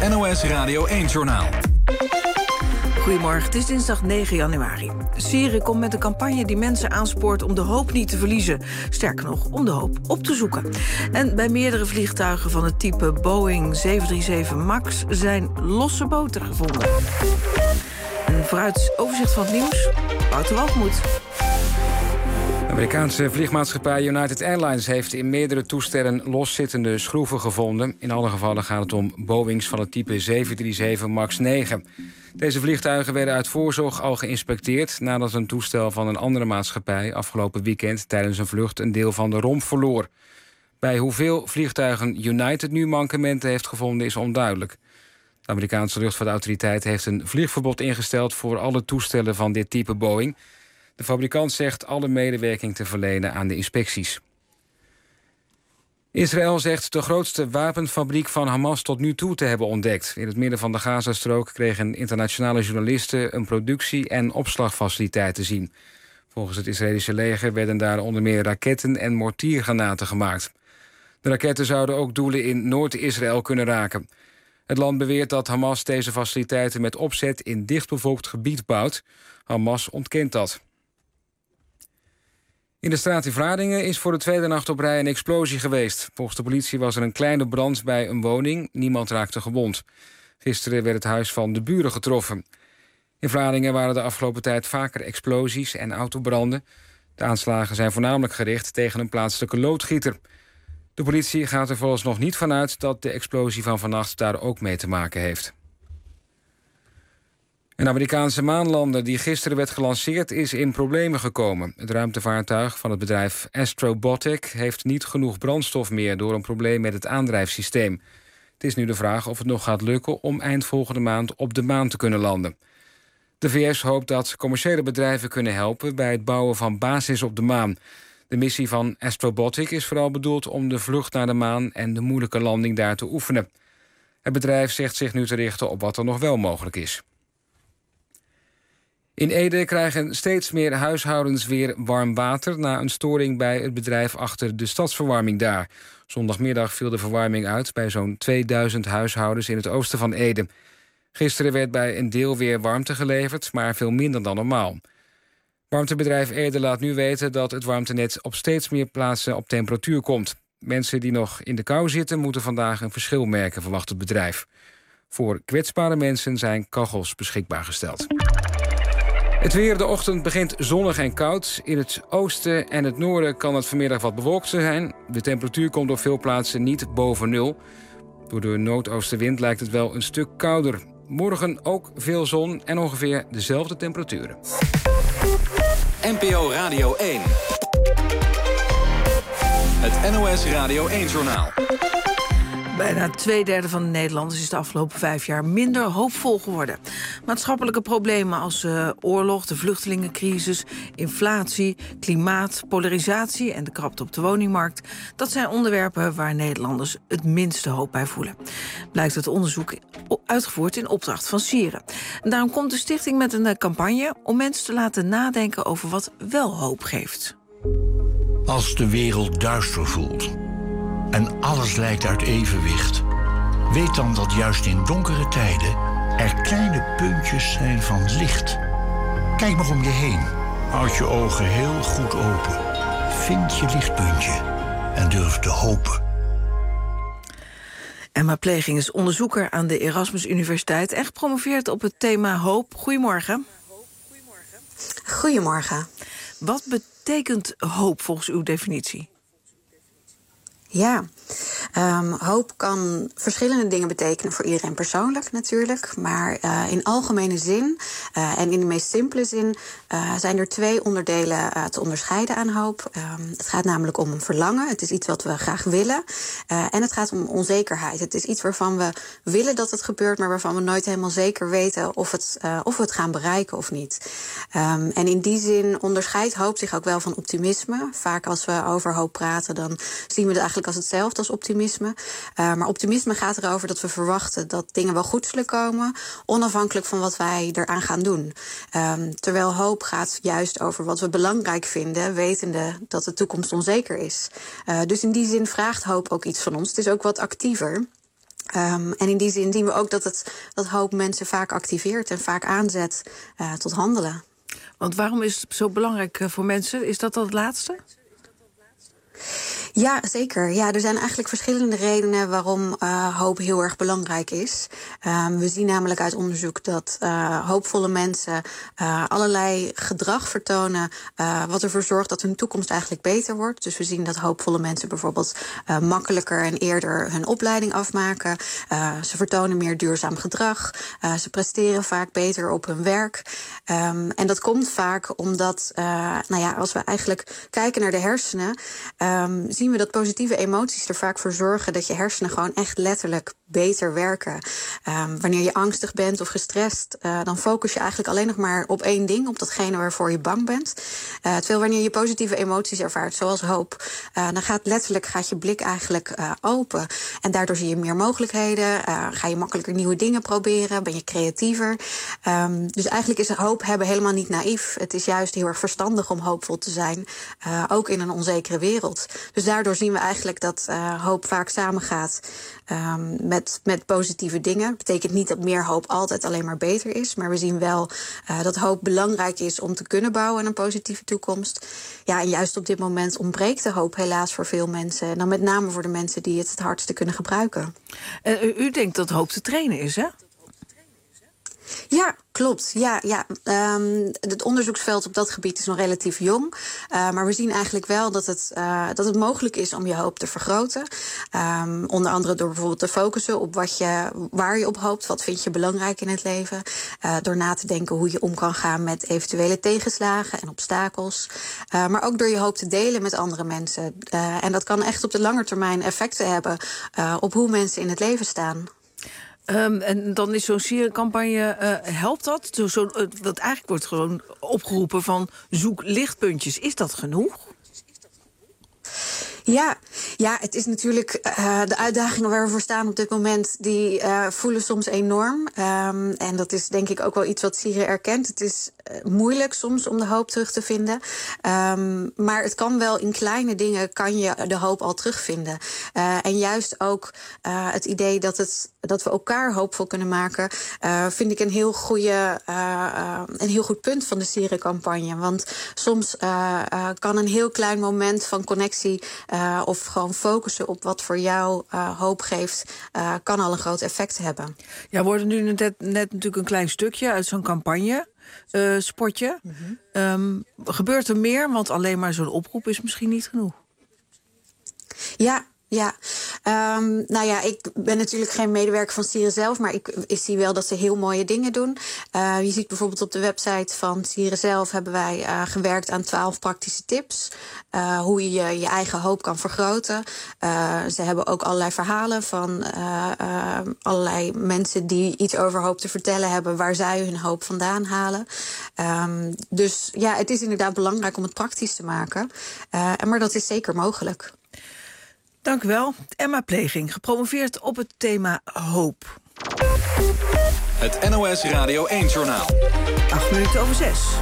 NOS Radio 1-journaal. Goedemorgen, het is dinsdag 9 januari. Syrië komt met een campagne die mensen aanspoort om de hoop niet te verliezen. Sterker nog, om de hoop op te zoeken. En bij meerdere vliegtuigen van het type Boeing 737 MAX zijn losse boten gevonden. En vooruit overzicht van het nieuws, Wouter Walgemoed. De Amerikaanse vliegmaatschappij United Airlines heeft in meerdere toestellen loszittende schroeven gevonden. In alle gevallen gaat het om Boeings van het type 737 MAX 9. Deze vliegtuigen werden uit voorzorg al geïnspecteerd nadat een toestel van een andere maatschappij afgelopen weekend tijdens een vlucht een deel van de romp verloor. Bij hoeveel vliegtuigen United nu mankementen heeft gevonden is onduidelijk. De Amerikaanse luchtvaartautoriteit heeft een vliegverbod ingesteld voor alle toestellen van dit type Boeing. De fabrikant zegt alle medewerking te verlenen aan de inspecties. Israël zegt de grootste wapenfabriek van Hamas tot nu toe te hebben ontdekt. In het midden van de Gazastrook kregen internationale journalisten een productie- en opslagfaciliteit te zien. Volgens het Israëlische leger werden daar onder meer raketten en mortiergranaten gemaakt. De raketten zouden ook doelen in Noord-Israël kunnen raken. Het land beweert dat Hamas deze faciliteiten met opzet in dichtbevolkt gebied bouwt. Hamas ontkent dat. In de straat in Vlaardingen is voor de tweede nacht op rij een explosie geweest. Volgens de politie was er een kleine brand bij een woning. Niemand raakte gewond. Gisteren werd het huis van de buren getroffen. In Vlaardingen waren de afgelopen tijd vaker explosies en autobranden. De aanslagen zijn voornamelijk gericht tegen een plaatselijke loodgieter. De politie gaat er vooralsnog niet vanuit dat de explosie van vannacht daar ook mee te maken heeft. Een Amerikaanse maanlander die gisteren werd gelanceerd is in problemen gekomen. Het ruimtevaartuig van het bedrijf Astrobotic heeft niet genoeg brandstof meer door een probleem met het aandrijfsysteem. Het is nu de vraag of het nog gaat lukken om eind volgende maand op de maan te kunnen landen. De VS hoopt dat commerciële bedrijven kunnen helpen bij het bouwen van basis op de maan. De missie van Astrobotic is vooral bedoeld om de vlucht naar de maan en de moeilijke landing daar te oefenen. Het bedrijf zegt zich nu te richten op wat er nog wel mogelijk is. In Ede krijgen steeds meer huishoudens weer warm water na een storing bij het bedrijf achter de stadsverwarming daar. Zondagmiddag viel de verwarming uit bij zo'n 2000 huishoudens in het oosten van Ede. Gisteren werd bij een deel weer warmte geleverd, maar veel minder dan normaal. Warmtebedrijf Ede laat nu weten dat het warmtenet op steeds meer plaatsen op temperatuur komt. Mensen die nog in de kou zitten moeten vandaag een verschil merken, verwacht het bedrijf. Voor kwetsbare mensen zijn kachels beschikbaar gesteld. Het weer, de ochtend begint zonnig en koud. In het oosten en het noorden kan het vanmiddag wat bewolkt zijn. De temperatuur komt op veel plaatsen niet boven nul. Door de noordoostenwind lijkt het wel een stuk kouder. Morgen ook veel zon en ongeveer dezelfde temperaturen. NPO Radio 1. Het NOS Radio 1-journaal. Bijna 2/3 van de Nederlanders is de afgelopen 5 jaar minder hoopvol geworden. Maatschappelijke problemen als oorlog, de vluchtelingencrisis, inflatie, klimaat, polarisatie en de krapte op de woningmarkt, dat zijn onderwerpen waar Nederlanders het minste hoop bij voelen. Blijkt het onderzoek uitgevoerd in opdracht van Sieren. En daarom komt de stichting met een campagne om mensen te laten nadenken over wat wel hoop geeft. Als de wereld duister voelt en alles lijkt uit evenwicht, weet dan dat juist in donkere tijden er kleine puntjes zijn van licht. Kijk maar om je heen. Houd je ogen heel goed open. Vind je lichtpuntje en durf te hopen. Emma Pleging is onderzoeker aan de Erasmus Universiteit en gepromoveerd op het thema hoop. Goedemorgen. Goedemorgen. Wat betekent hoop volgens uw definitie? Ja, hoop kan verschillende dingen betekenen voor iedereen persoonlijk natuurlijk. Maar in algemene zin en in de meest simpele zin zijn er 2 onderdelen te onderscheiden aan hoop. Het gaat namelijk om een verlangen. Het is iets wat we graag willen. En het gaat om onzekerheid. Het is iets waarvan we willen dat het gebeurt, maar waarvan we nooit helemaal zeker weten of we het gaan bereiken of niet. En in die zin onderscheidt hoop zich ook wel van optimisme. Vaak als we over hoop praten, dan zien we het eigenlijk als hetzelfde als optimisme. Maar optimisme gaat erover dat we verwachten dat dingen wel goed zullen komen, onafhankelijk van wat wij eraan gaan doen. Terwijl hoop gaat juist over wat we belangrijk vinden, wetende dat de toekomst onzeker is. Dus in die zin vraagt hoop ook iets van ons. Het is ook wat actiever. En in die zin zien we ook dat hoop mensen vaak activeert en vaak aanzet tot handelen. Want waarom is het zo belangrijk voor mensen? Is dat het laatste? Ja, zeker. Ja, er zijn eigenlijk verschillende redenen waarom hoop heel erg belangrijk is. We zien namelijk uit onderzoek dat hoopvolle mensen allerlei gedrag vertonen wat ervoor zorgt dat hun toekomst eigenlijk beter wordt. Dus we zien dat hoopvolle mensen bijvoorbeeld makkelijker en eerder hun opleiding afmaken. Ze vertonen meer duurzaam gedrag. Ze presteren vaak beter op hun werk. En dat komt vaak omdat, als we eigenlijk kijken naar de hersenen, zien we dat positieve emoties er vaak voor zorgen dat je hersenen gewoon echt letterlijk beter werken. Wanneer je angstig bent of gestrest, dan focus je eigenlijk alleen nog maar op één ding, op datgene waarvoor je bang bent. Terwijl wanneer je positieve emoties ervaart, zoals hoop, dan gaat je blik eigenlijk open. En daardoor zie je meer mogelijkheden, ga je makkelijker nieuwe dingen proberen, ben je creatiever. Dus eigenlijk is hoop hebben helemaal niet naïef. Het is juist heel erg verstandig om hoopvol te zijn, ook in een onzekere wereld. Dus daardoor zien we eigenlijk dat hoop vaak samengaat met positieve dingen. Dat betekent niet dat meer hoop altijd alleen maar beter is. Maar we zien wel dat hoop belangrijk is om te kunnen bouwen aan een positieve toekomst. Ja, en juist op dit moment ontbreekt de hoop helaas voor veel mensen. En dan met name voor de mensen die het hardste kunnen gebruiken. U denkt dat hoop te trainen is, hè? Ja, klopt. Ja. Het onderzoeksveld op dat gebied is nog relatief jong. Maar we zien eigenlijk wel dat het mogelijk is om je hoop te vergroten. Onder andere door bijvoorbeeld te focussen op waar je op hoopt. Wat vind je belangrijk in het leven? Door na te denken hoe je om kan gaan met eventuele tegenslagen en obstakels. Maar ook door je hoop te delen met andere mensen. En dat kan echt op de lange termijn effecten hebben op hoe mensen in het leven staan. En dan is zo'n sierencampagne, helpt dat? Want eigenlijk wordt gewoon opgeroepen van zoek lichtpuntjes. Is dat genoeg? Ja, het is natuurlijk de uitdagingen waar we voor staan op dit moment, die voelen soms enorm. En dat is denk ik ook wel iets wat Sieren erkent. Het is moeilijk soms om de hoop terug te vinden. Maar het kan wel in kleine dingen, kan je de hoop al terugvinden. En juist ook het idee dat we elkaar hoopvol kunnen maken, vind ik een heel goed punt van de Sierencampagne. Want soms kan een heel klein moment van connectie of gewoon focussen op wat voor jou hoop geeft, kan al een groot effect hebben. Ja, we hoorden nu net natuurlijk een klein stukje uit zo'n campagne. Spotje. Gebeurt er meer? Want alleen maar zo'n oproep is misschien niet genoeg. Ja. Ik ben natuurlijk geen medewerker van Sieren zelf, maar ik zie wel dat ze heel mooie dingen doen. Je ziet bijvoorbeeld op de website van Sieren zelf hebben wij gewerkt aan 12 praktische tips. Hoe je je eigen hoop kan vergroten. Ze hebben ook allerlei verhalen van allerlei mensen die iets over hoop te vertellen hebben, waar zij hun hoop vandaan halen. Dus ja, het is inderdaad belangrijk om het praktisch te maken. Maar dat is zeker mogelijk. Dank u wel. Emma Pleging, gepromoveerd op het thema hoop. Het NOS Radio 1-journaal. 6:08.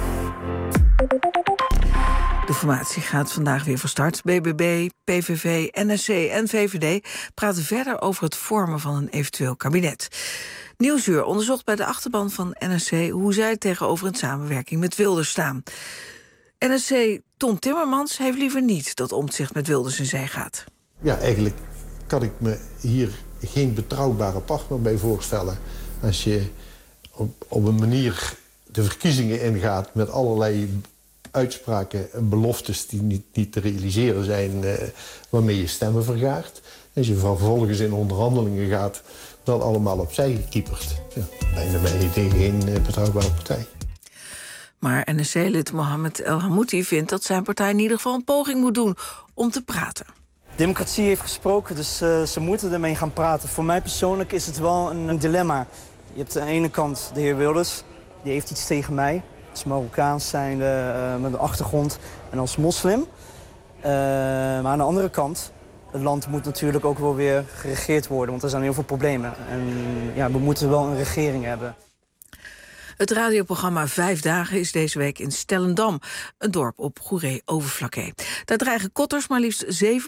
De formatie gaat vandaag weer van start. BBB, PVV, NSC en VVD praten verder over het vormen van een eventueel kabinet. Nieuwsuur onderzocht bij de achterban van NSC hoe zij tegenover een samenwerking met Wilders staan. NSC Ton Timmermans heeft liever niet dat Omtzigt met Wilders in zee gaat. Ja, eigenlijk kan ik me hier geen betrouwbare partner bij voorstellen. Als je op een manier de verkiezingen ingaat met allerlei uitspraken en beloftes die niet te realiseren zijn, waarmee je stemmen vergaart. Als je vervolgens in onderhandelingen gaat, dan allemaal opzij kiepert. Ja, dan ben je tegen geen betrouwbare partij. Maar NSC-lid Mohammed El Hamouti vindt dat zijn partij in ieder geval een poging moet doen om te praten. Democratie heeft gesproken, dus ze moeten ermee gaan praten. Voor mij persoonlijk is het wel een dilemma. Je hebt aan de ene kant de heer Wilders, die heeft iets tegen mij. Het is Marokkaans zijnde, met een achtergrond en als moslim. Maar aan de andere kant, het land moet natuurlijk ook wel weer geregeerd worden, want er zijn heel veel problemen. En ja, we moeten wel een regering hebben. Het radioprogramma 5 dagen is deze week in Stellendam, een dorp op Goeree-Overflakkee. Daar dreigen kotters maar liefst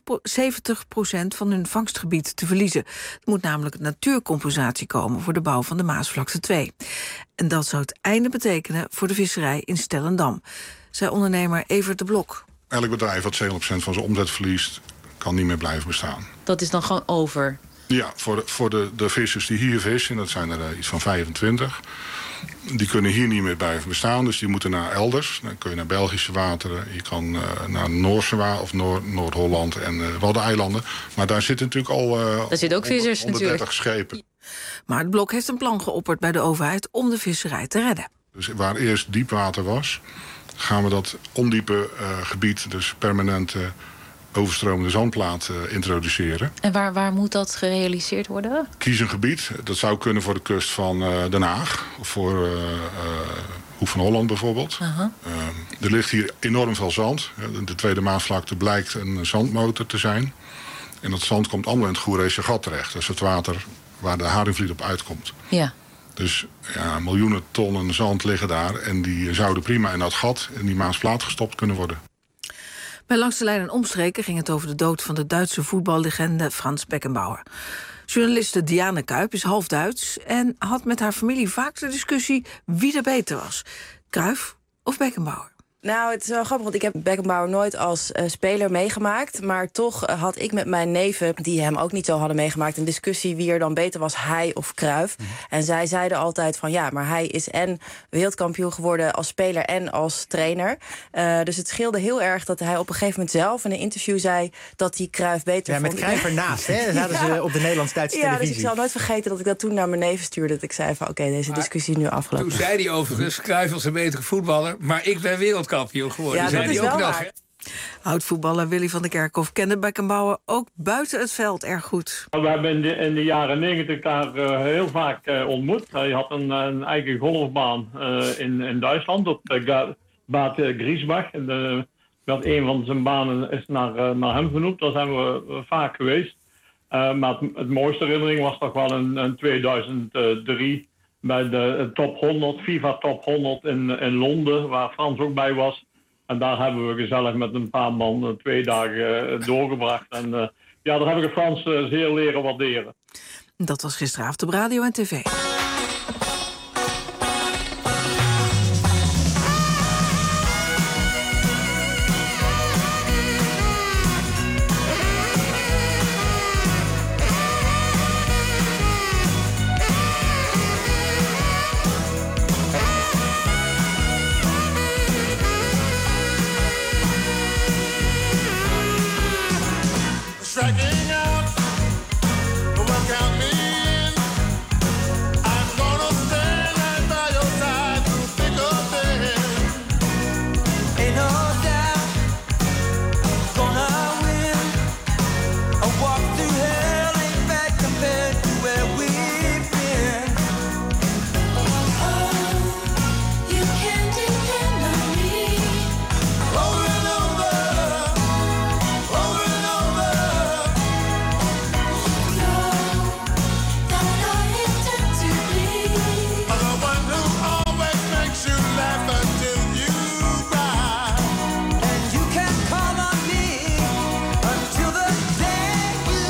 70% van hun vangstgebied te verliezen. Er moet namelijk natuurcompensatie komen voor de bouw van de Maasvlakte 2. En dat zou het einde betekenen voor de visserij in Stellendam, zei ondernemer Evert de Blok. Elk bedrijf wat 70% van zijn omzet verliest, kan niet meer blijven bestaan. Dat is dan gewoon over? Ja, voor de vissers die hier vissen, dat zijn er iets van 25... die kunnen hier niet meer blijven bestaan, dus die moeten naar elders. Dan kun je naar Belgische wateren, je kan naar Noorse wateren of Noord-Holland en Waddeneilanden. Maar daar zitten natuurlijk al daar zitten ook vissers 130 schepen. Maar het Blok heeft een plan geopperd bij de overheid om de visserij te redden. Dus waar eerst diepwater was, gaan we dat ondiepe gebied, dus permanente overstromende zandplaat introduceren. En waar moet dat gerealiseerd worden? Kies een gebied. Dat zou kunnen voor de kust van Den Haag. Of voor Hoek van Holland bijvoorbeeld. Er ligt hier enorm veel zand. De Tweede Maasvlakte blijkt een zandmotor te zijn. En dat zand komt allemaal in het Goereese gat terecht. Dat is het water waar de Haringvliet op uitkomt. Ja. Dus miljoenen tonnen zand liggen daar. En die zouden prima in dat gat, in die Maasplaat gestopt kunnen worden. Bij Langs de Lijn en Omstreken ging het over de dood van de Duitse voetballegende Frans Beckenbauer. Journaliste Diane Kuip is half Duits en had met haar familie vaak de discussie wie er beter was. Cruyff of Beckenbauer? Nou, het is wel grappig, want ik heb Beckenbauer nooit als speler meegemaakt. Maar toch had ik met mijn neven, die hem ook niet zo hadden meegemaakt, een discussie wie er dan beter was, hij of Cruyff. En zij zeiden altijd van ja, maar hij is en wereldkampioen geworden als speler en als trainer. Dus het scheelde heel erg dat hij op een gegeven moment zelf in een interview zei dat hij Cruyff beter vond. Ja, met Cruyff ernaast, hè? Dan zaten ze op de Nederlands-Duitse televisie. Dus ik zal nooit vergeten dat ik dat toen naar mijn neven stuurde. Dat ik zei van oké, deze discussie is nu afgelopen. Toen zei hij overigens, Cruyff was een betere voetballer, maar ik ben wereldkampioen geworden. Ja, dat is wel waar. Oud-voetballer Willy van der Kerkhof kende Beckenbauer ook buiten het veld erg goed. We hebben in de jaren 90 daar heel vaak ontmoet. Hij had een eigen golfbaan in Duitsland op Bad Griesbach. En een van zijn banen is naar hem genoemd. Daar zijn we vaak geweest. Maar het mooiste herinnering was toch wel in 2003 bij de top 100, FIFA top 100 in Londen, waar Frans ook bij was. En daar hebben we gezellig met een paar man 2 dagen doorgebracht. En daar heb ik Frans zeer leren waarderen. Dat was gisteravond op radio en tv. Striking out, well, count me in. I'm gonna stand right by your side through thick or thin. Ain't no doubt, gonna win. A walk through hell ain't bad compared to where we've been. Oh, you can depend on me. Over and over, over and over. You can call on me until the day we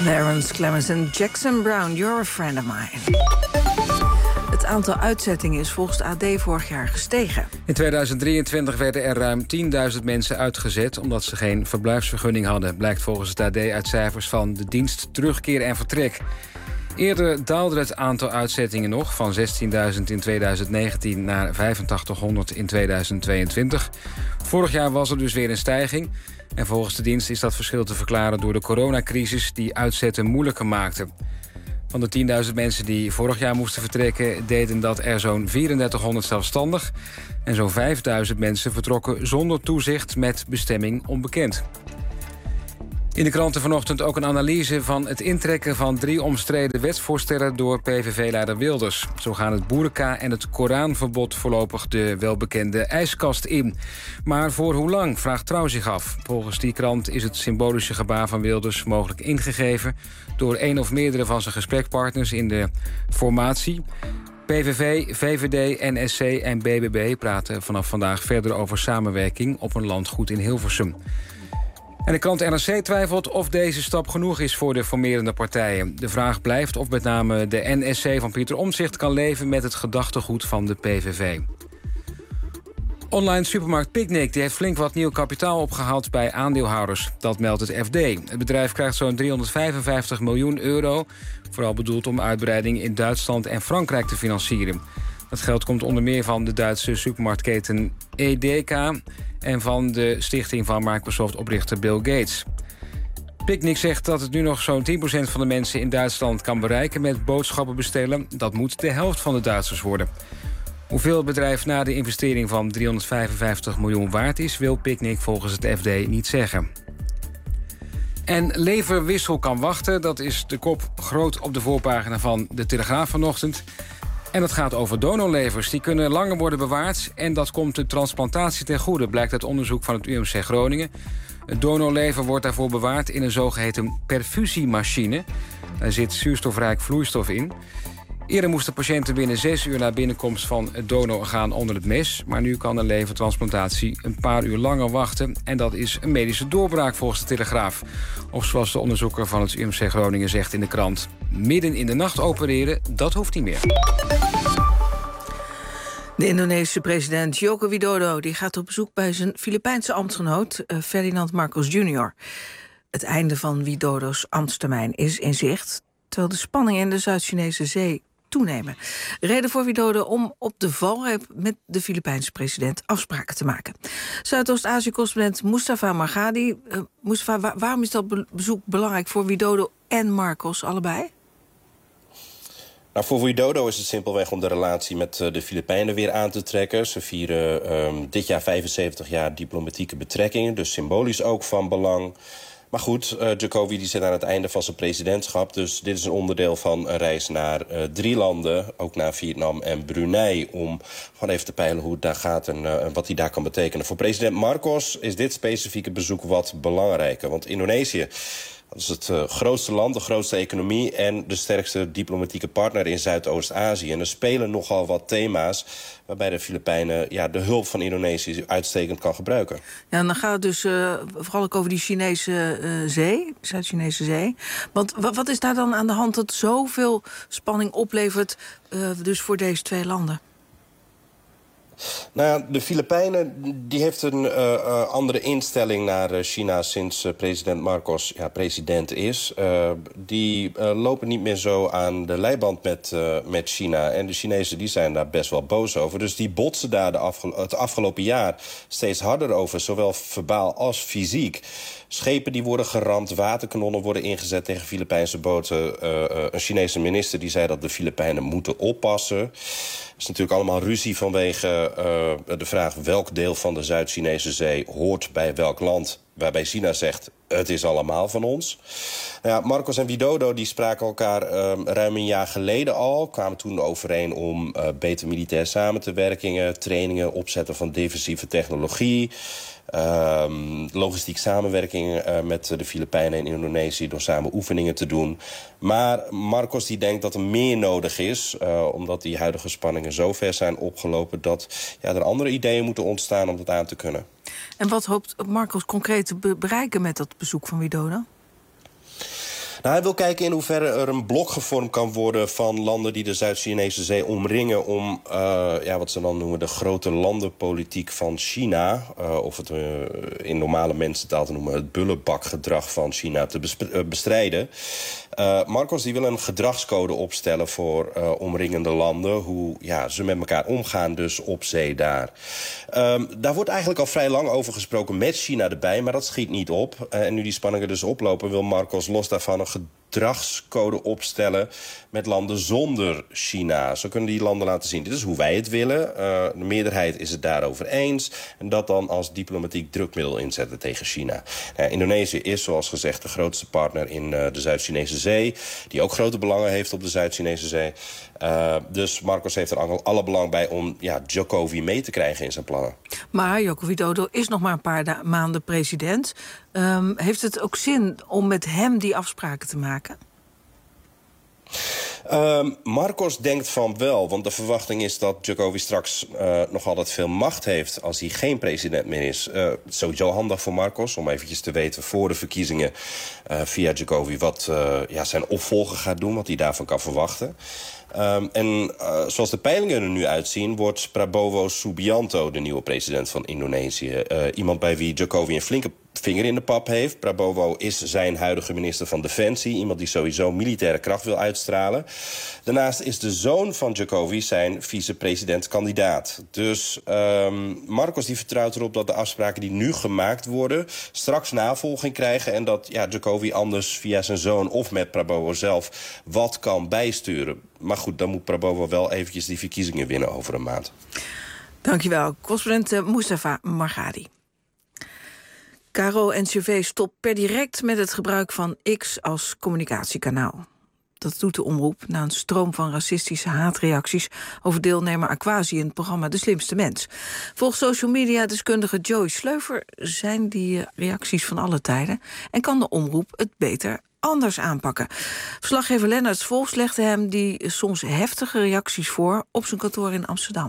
Clarence Clemens en Jackson Brown, You're a Friend of Mine. Het aantal uitzettingen is volgens de AD vorig jaar gestegen. In 2023 werden er ruim 10.000 mensen uitgezet omdat ze geen verblijfsvergunning hadden, blijkt volgens het AD uit cijfers van de dienst Terugkeer en Vertrek. Eerder daalde het aantal uitzettingen nog van 16.000 in 2019 naar 8500 in 2022. Vorig jaar was er dus weer een stijging. En volgens de dienst is dat verschil te verklaren door de coronacrisis die uitzetten moeilijker maakte. Van de 10.000 mensen die vorig jaar moesten vertrekken, deden dat er zo'n 3400 zelfstandig. En zo'n 5000 mensen vertrokken zonder toezicht met bestemming onbekend. In de kranten vanochtend ook een analyse van het intrekken van 3 omstreden wetsvoorstellen door PVV-leider Wilders. Zo gaan het boerka en het Koranverbod voorlopig de welbekende ijskast in. Maar voor hoe lang, vraagt Trouw zich af. Volgens die krant is het symbolische gebaar van Wilders mogelijk ingegeven door een of meerdere van zijn gesprekspartners in de formatie. PVV, VVD, NSC en BBB praten vanaf vandaag verder over samenwerking op een landgoed in Hilversum. En de krant NRC twijfelt of deze stap genoeg is voor de formerende partijen. De vraag blijft of met name de NSC van Pieter Omtzigt kan leven met het gedachtegoed van de PVV. Online supermarkt Picnic die heeft flink wat nieuw kapitaal opgehaald bij aandeelhouders. Dat meldt het FD. Het bedrijf krijgt zo'n 355 miljoen euro. Vooral bedoeld om uitbreiding in Duitsland en Frankrijk te financieren. Dat geld komt onder meer van de Duitse supermarktketen EDK en van de stichting van Microsoft-oprichter Bill Gates. Picnic zegt dat het nu nog zo'n 10% van de mensen in Duitsland kan bereiken met boodschappen bestellen. Dat moet de helft van de Duitsers worden. Hoeveel het bedrijf na de investering van 355 miljoen waard is, wil Picnic volgens het FD niet zeggen. En leverwissel kan wachten, dat is de kop groot op de voorpagina van de Telegraaf vanochtend. En dat gaat over donorlevers. Die kunnen langer worden bewaard en dat komt de transplantatie ten goede, blijkt uit onderzoek van het UMC Groningen. Het donorlever wordt daarvoor bewaard in een zogeheten perfusiemachine. Daar zit zuurstofrijk vloeistof in. Eerder moesten patiënten binnen 6 uur na binnenkomst van het donororgaan onder het mes. Maar nu kan een levertransplantatie een paar uur langer wachten. En dat is een medische doorbraak volgens de Telegraaf. Of zoals de onderzoeker van het UMC Groningen zegt in de krant: midden in de nacht opereren, dat hoeft niet meer. De Indonesische president Joko Widodo die gaat op bezoek bij zijn Filipijnse ambtsgenoot Ferdinand Marcos Jr. Het einde van Widodo's ambtstermijn is in zicht, terwijl de spanningen in de Zuid-Chinese zee toenemen. Reden voor Widodo om op de valreep met de Filipijnse president afspraken te maken. Zuidoost-Azië-correspondent Mustafa Margadi. Mustafa, waarom is dat bezoek belangrijk voor Widodo en Marcos allebei? Nou, voor Widodo is het simpelweg om de relatie met de Filipijnen weer aan te trekken. Ze vieren dit jaar 75 jaar diplomatieke betrekkingen, dus symbolisch ook van belang. Maar goed, Jokowi die zit aan het einde van zijn presidentschap. Dus dit is een onderdeel van een reis naar 3 landen. Ook naar Vietnam en Brunei. Om gewoon even te peilen hoe het daar gaat en wat hij daar kan betekenen. Voor president Marcos is dit specifieke bezoek wat belangrijker. Want Indonesië, dat is het grootste land, de grootste economie en de sterkste diplomatieke partner in Zuidoost-Azië. En er spelen nogal wat thema's waarbij de Filipijnen de hulp van Indonesië uitstekend kan gebruiken. Ja, en dan gaat het dus vooral ook over die Chinese zee, Zuid-Chinese zee. Want wat is daar dan aan de hand dat zoveel spanning oplevert dus voor deze 2 landen? Nou ja, de Filipijnen die heeft een andere instelling naar China sinds president Marcos president is. Die lopen niet meer zo aan de leiband met China. En de Chinezen die zijn daar best wel boos over. Dus die botsen daar het afgelopen jaar steeds harder over. Zowel verbaal als fysiek. Schepen die worden geramd, waterkanonnen worden ingezet tegen Filipijnse boten. Een Chinese minister die zei dat de Filipijnen moeten oppassen. Er is natuurlijk allemaal ruzie vanwege de vraag welk deel van de Zuid-Chinese zee hoort bij welk land. Waarbij China zegt, het is allemaal van ons. Nou ja, Marcos en Widodo die spraken elkaar ruim een jaar geleden al. Kwamen toen overeen om beter militair samen te werken, trainingen, opzetten van defensieve technologie. Logistiek samenwerking met de Filipijnen en Indonesië door samen oefeningen te doen. Maar Marcos die denkt dat er meer nodig is, omdat die huidige spanningen zo ver zijn opgelopen dat er andere ideeën moeten ontstaan om dat aan te kunnen. En wat hoopt Marcos concreet te bereiken met dat bezoek van Widodo? Nou, hij wil kijken in hoeverre er een blok gevormd kan worden van landen die de Zuid-Chinese Zee omringen om wat ze dan noemen de grote landenpolitiek van China, of het in normale mensentaal te noemen het bullebakgedrag van China te bestrijden. Marcos die wil een gedragscode opstellen voor omringende landen, hoe ze met elkaar omgaan dus op zee daar. Daar wordt eigenlijk al vrij lang over gesproken met China erbij, maar dat schiet niet op. En nu die spanningen dus oplopen, wil Marcos los daarvan een gedragscode opstellen met landen zonder China. Zo kunnen die landen laten zien, dit is hoe wij het willen. De meerderheid is het daarover eens. En dat dan als diplomatiek drukmiddel inzetten tegen China. Indonesië is, zoals gezegd, de grootste partner in de Zuid-Chinese Zee, die ook grote belangen heeft op de Zuid-Chinese Zee. Dus Marcos heeft er alle belang bij om Jokowi mee te krijgen in zijn plannen. Maar Joko Widodo is nog maar een paar maanden president. Heeft het ook zin om met hem die afspraken te maken? Marcos denkt van wel, want de verwachting is dat Jokowi straks nog altijd veel macht heeft als hij geen president meer is. Sowieso handig voor Marcos om eventjes te weten voor de verkiezingen via Jokowi wat zijn opvolger gaat doen, wat hij daarvan kan verwachten. Zoals de peilingen er nu uitzien, wordt Prabowo Subianto de nieuwe president van Indonesië. Iemand bij wie Jokowi een flinke vinger in de pap heeft. Prabowo is zijn huidige minister van Defensie. Iemand die sowieso militaire kracht wil uitstralen. Daarnaast is de zoon van Jokowi zijn vicepresidentskandidaat. Dus Marcos die vertrouwt erop dat de afspraken die nu gemaakt worden straks navolging krijgen en dat Jokowi anders via zijn zoon of met Prabowo zelf wat kan bijsturen. Maar goed, dan moet Prabowo wel eventjes die verkiezingen winnen over een maand. Dankjewel, correspondent Mustafa Margadi. KRO-NCRV stopt per direct met het gebruik van X als communicatiekanaal. Dat doet de omroep na een stroom van racistische haatreacties over deelnemer Aquasi in het programma De Slimste Mens. Volgens social media-deskundige Joey Sleuver zijn die reacties van alle tijden en kan de omroep het beter anders aanpakken. Verslaggever Lennart Volks legde hem die soms heftige reacties voor op zijn kantoor in Amsterdam.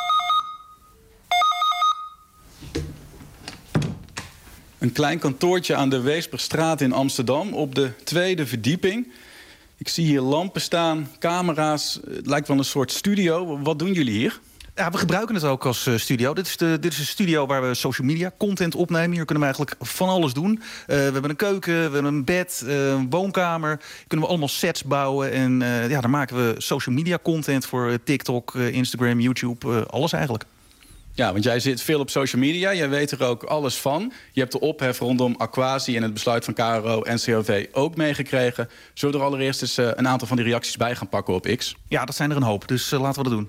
Een klein kantoortje aan de Weesperstraat in Amsterdam op de 2e verdieping. Ik zie hier lampen staan, camera's. Het lijkt wel een soort studio. Wat doen jullie hier? Ja, we gebruiken het ook als studio. Dit is een studio waar we social media content opnemen. Hier kunnen we eigenlijk van alles doen. We hebben een keuken, we hebben een bed, een woonkamer. Hier kunnen we allemaal sets bouwen. En daar maken we social media content voor TikTok, Instagram, YouTube, alles eigenlijk. Ja, want jij zit veel op social media. Jij weet er ook alles van. Je hebt de ophef rondom Aquasi en het besluit van KRO-NCRV ook meegekregen. Zullen we er allereerst eens een aantal van die reacties bij gaan pakken op X? Ja, dat zijn er een hoop, dus laten we dat doen.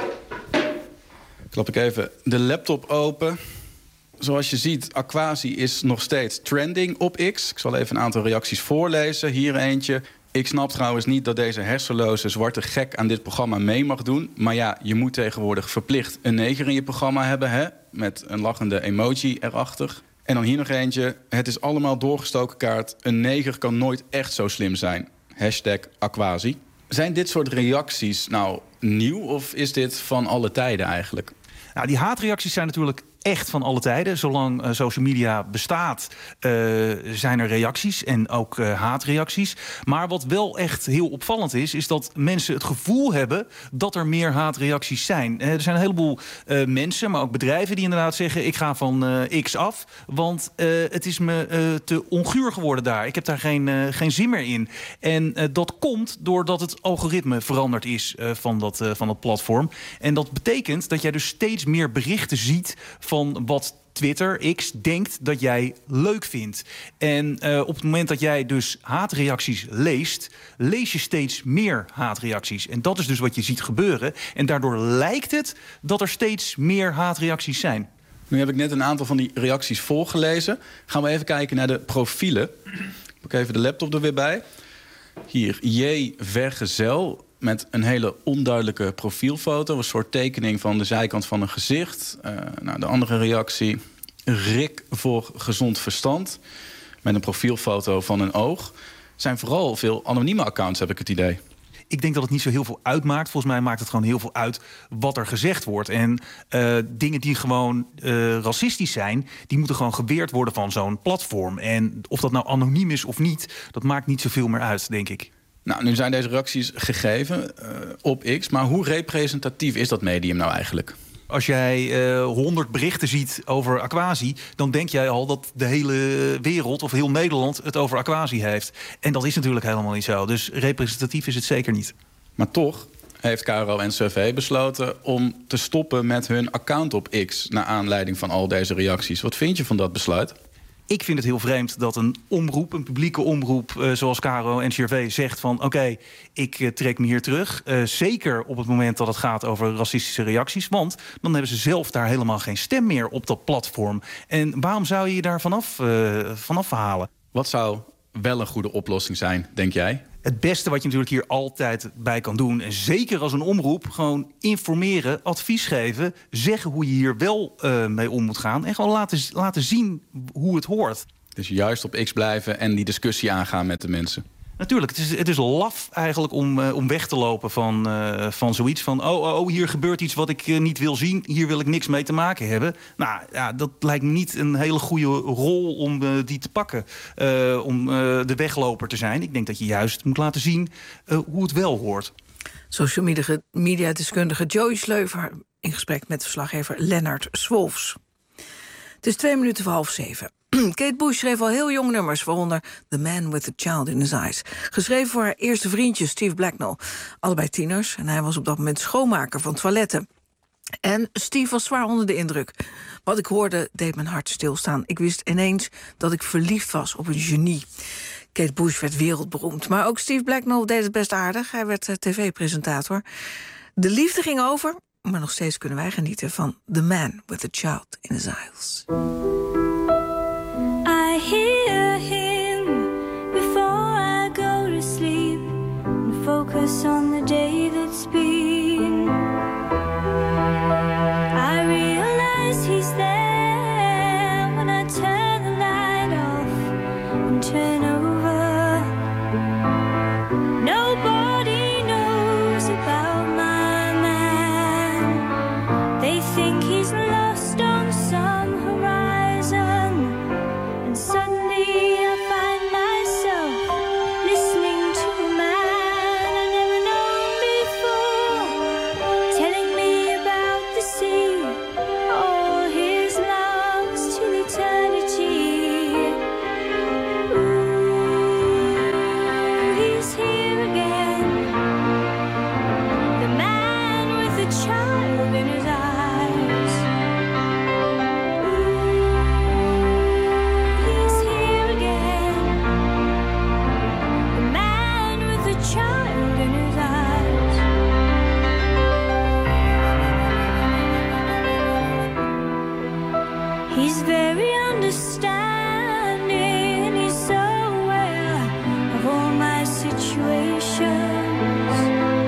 Klap ik even de laptop open. Zoals je ziet, Aquasi is nog steeds trending op X. Ik zal even een aantal reacties voorlezen. Hier eentje. Ik snap trouwens niet dat deze hersenloze zwarte gek aan dit programma mee mag doen. Maar ja, je moet tegenwoordig verplicht een neger in je programma hebben, hè? Met een lachende emoji erachter. En dan hier nog eentje. Het is allemaal doorgestoken kaart. Een neger kan nooit echt zo slim zijn. #Aquasi. Zijn dit soort reacties nou nieuw of is dit van alle tijden eigenlijk? Nou, die haatreacties zijn natuurlijk echt van alle tijden. Zolang social media bestaat, zijn er reacties en ook haatreacties. Maar wat wel echt heel opvallend is dat mensen het gevoel hebben dat er meer haatreacties zijn. Er zijn een heleboel mensen, maar ook bedrijven die inderdaad zeggen: ik ga van X af, want het is me te onguur geworden daar. Ik heb daar geen zin meer in. En dat komt doordat het algoritme veranderd is van dat platform. En dat betekent dat jij dus steeds meer berichten ziet van wat Twitter, X, denkt dat jij leuk vindt. En op het moment dat jij dus haatreacties leest, lees je steeds meer haatreacties. En dat is dus wat je ziet gebeuren. En daardoor lijkt het dat er steeds meer haatreacties zijn. Nu heb ik net een aantal van die reacties voorgelezen. Gaan we even kijken naar de profielen. Ik pak even de laptop er weer bij. Hier, J. Vergezel met een hele onduidelijke profielfoto. Een soort tekening van de zijkant van een gezicht. De andere reactie, Rick voor gezond verstand. Met een profielfoto van een oog. Zijn vooral veel anonieme accounts, heb ik het idee. Ik denk dat het niet zo heel veel uitmaakt. Volgens mij maakt het gewoon heel veel uit wat er gezegd wordt. En dingen die gewoon racistisch zijn, die moeten gewoon geweerd worden van zo'n platform. En of dat nou anoniem is of niet, dat maakt niet zoveel meer uit, denk ik. Nou, nu zijn deze reacties gegeven op X. Maar hoe representatief is dat medium nou eigenlijk? Als jij 100 berichten ziet over Aquasi, dan denk jij al dat de hele wereld of heel Nederland het over Aquasi heeft. En dat is natuurlijk helemaal niet zo. Dus representatief is het zeker niet. Maar toch heeft KRO-NCRV besloten om te stoppen met hun account op X naar aanleiding van al deze reacties. Wat vind je van dat besluit? Ik vind het heel vreemd dat een omroep, een publieke omroep zoals KRO-NCRV zegt van oké, ik trek me hier terug. Zeker op het moment dat het gaat over racistische reacties. Want dan hebben ze zelf daar helemaal geen stem meer op dat platform. En waarom zou je je daar vanaf halen? Wat zou wel een goede oplossing zijn, denk jij? Het beste wat je natuurlijk hier altijd bij kan doen, en zeker als een omroep, gewoon informeren, advies geven, zeggen hoe je hier wel mee om moet gaan en gewoon laten zien hoe het hoort. Dus juist op X blijven en die discussie aangaan met de mensen. Natuurlijk, het is laf eigenlijk om weg te lopen van zoiets van oh, hier gebeurt iets wat ik niet wil zien, hier wil ik niks mee te maken hebben. Nou ja, dat lijkt me niet een hele goede rol om die te pakken, om de wegloper te zijn. Ik denk dat je juist moet laten zien hoe het wel hoort. Social media-deskundige Joey Sleuver in gesprek met verslaggever Lennart Swolfs. Het is 7:02. Kate Bush schreef al heel jong nummers, waaronder The Man with the Child in His Eyes. Geschreven voor haar eerste vriendje Steve Blacknell. Allebei tieners en hij was op dat moment schoonmaker van toiletten. En Steve was zwaar onder de indruk. Wat ik hoorde deed mijn hart stilstaan. Ik wist ineens dat ik verliefd was op een genie. Kate Bush werd wereldberoemd, maar ook Steve Blacknell deed het best aardig. Hij werd tv-presentator. De liefde ging over, maar nog steeds kunnen wij genieten van The Man with the Child in His Eyes. I hear him before I go to sleep and focus on the day that's been. I realize he's there when I turn the light off and turn over. Nobody knows about my man. They think he's lost on some horizon. Suddenly I find myself listening to a man I never known before, telling me about the sea, all his loves till eternity. Ooh, he's here again, the man with the child in his eyes. Child in his eyes. He's very understanding. He's so aware of all my situations.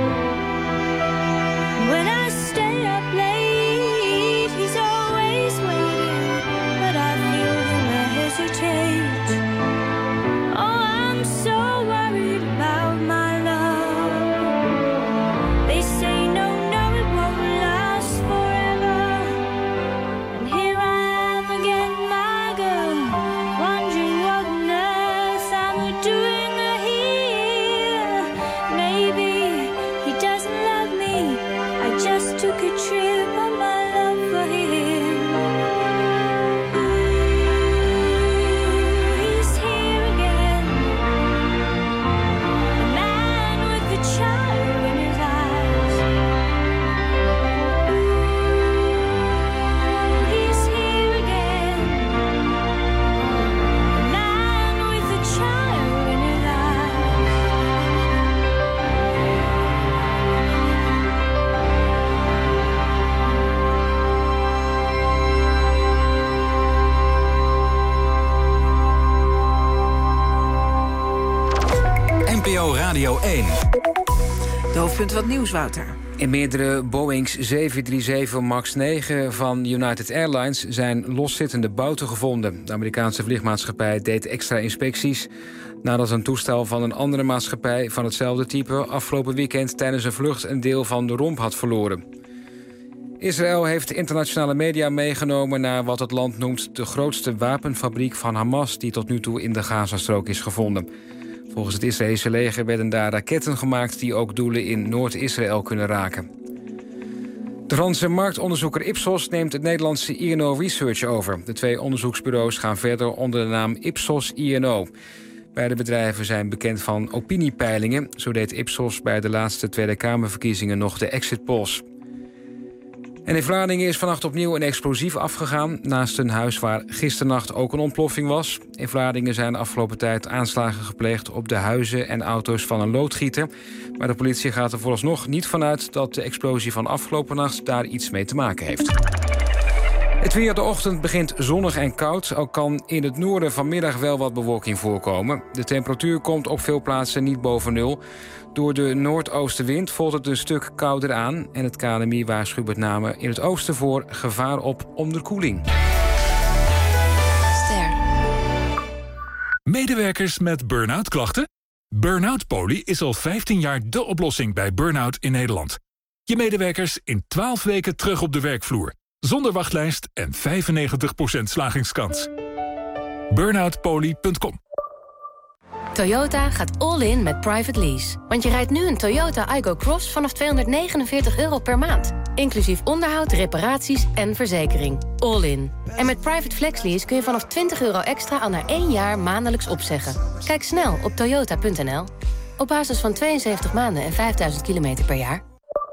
When I stay up late, he's always waiting, but I feel him hesitate. Oh, I'm so worried about my took a trip on my love for him. Ooh, he's here again, the man with the child in his eyes. Ooh, he's here again, the man with the child in his eyes. NPO Radio 1. De hoofdpunt wat nieuws, Wouter. In meerdere Boeings 737 MAX 9 van United Airlines zijn loszittende bouten gevonden. De Amerikaanse vliegmaatschappij deed extra inspecties nadat een toestel van een andere maatschappij van hetzelfde type afgelopen weekend tijdens een vlucht een deel van de romp had verloren. Israël heeft internationale media meegenomen naar wat het land noemt de grootste wapenfabriek van Hamas die tot nu toe in de Gazastrook is gevonden. Volgens het Israëlische leger werden daar raketten gemaakt die ook doelen in Noord-Israël kunnen raken. De Franse marktonderzoeker Ipsos neemt het Nederlandse INO Research over. De 2 onderzoeksbureaus gaan verder onder de naam Ipsos INO. Beide bedrijven zijn bekend van opiniepeilingen. Zo deed Ipsos bij de laatste Tweede Kamerverkiezingen nog de exit polls. En in Vlaardingen is vannacht opnieuw een explosief afgegaan naast een huis waar gisternacht ook een ontploffing was. In Vlaardingen zijn de afgelopen tijd aanslagen gepleegd op de huizen en auto's van een loodgieter. Maar de politie gaat er vooralsnog niet vanuit dat de explosie van afgelopen nacht daar iets mee te maken heeft. Het weer, de ochtend begint zonnig en koud. Al kan in het noorden vanmiddag wel wat bewolking voorkomen. De temperatuur komt op veel plaatsen niet boven nul. Door de noordoostenwind voelt het een stuk kouder aan. En het KNMI waarschuwt met name in het oosten voor gevaar op onderkoeling. Medewerkers met burn-out klachten? Burn-out Poly is al 15 jaar de oplossing bij burn-out in Nederland. Je medewerkers in 12 weken terug op de werkvloer. Zonder wachtlijst en 95% slagingskans. Burnoutpoly.com. Toyota gaat all in met private lease. Want je rijdt nu een Toyota Aygo Cross vanaf €249 per maand. Inclusief onderhoud, reparaties en verzekering. All in. En met private flex lease kun je vanaf €20 extra al na 1 jaar maandelijks opzeggen. Kijk snel op toyota.nl. Op basis van 72 maanden en 5000 kilometer per jaar.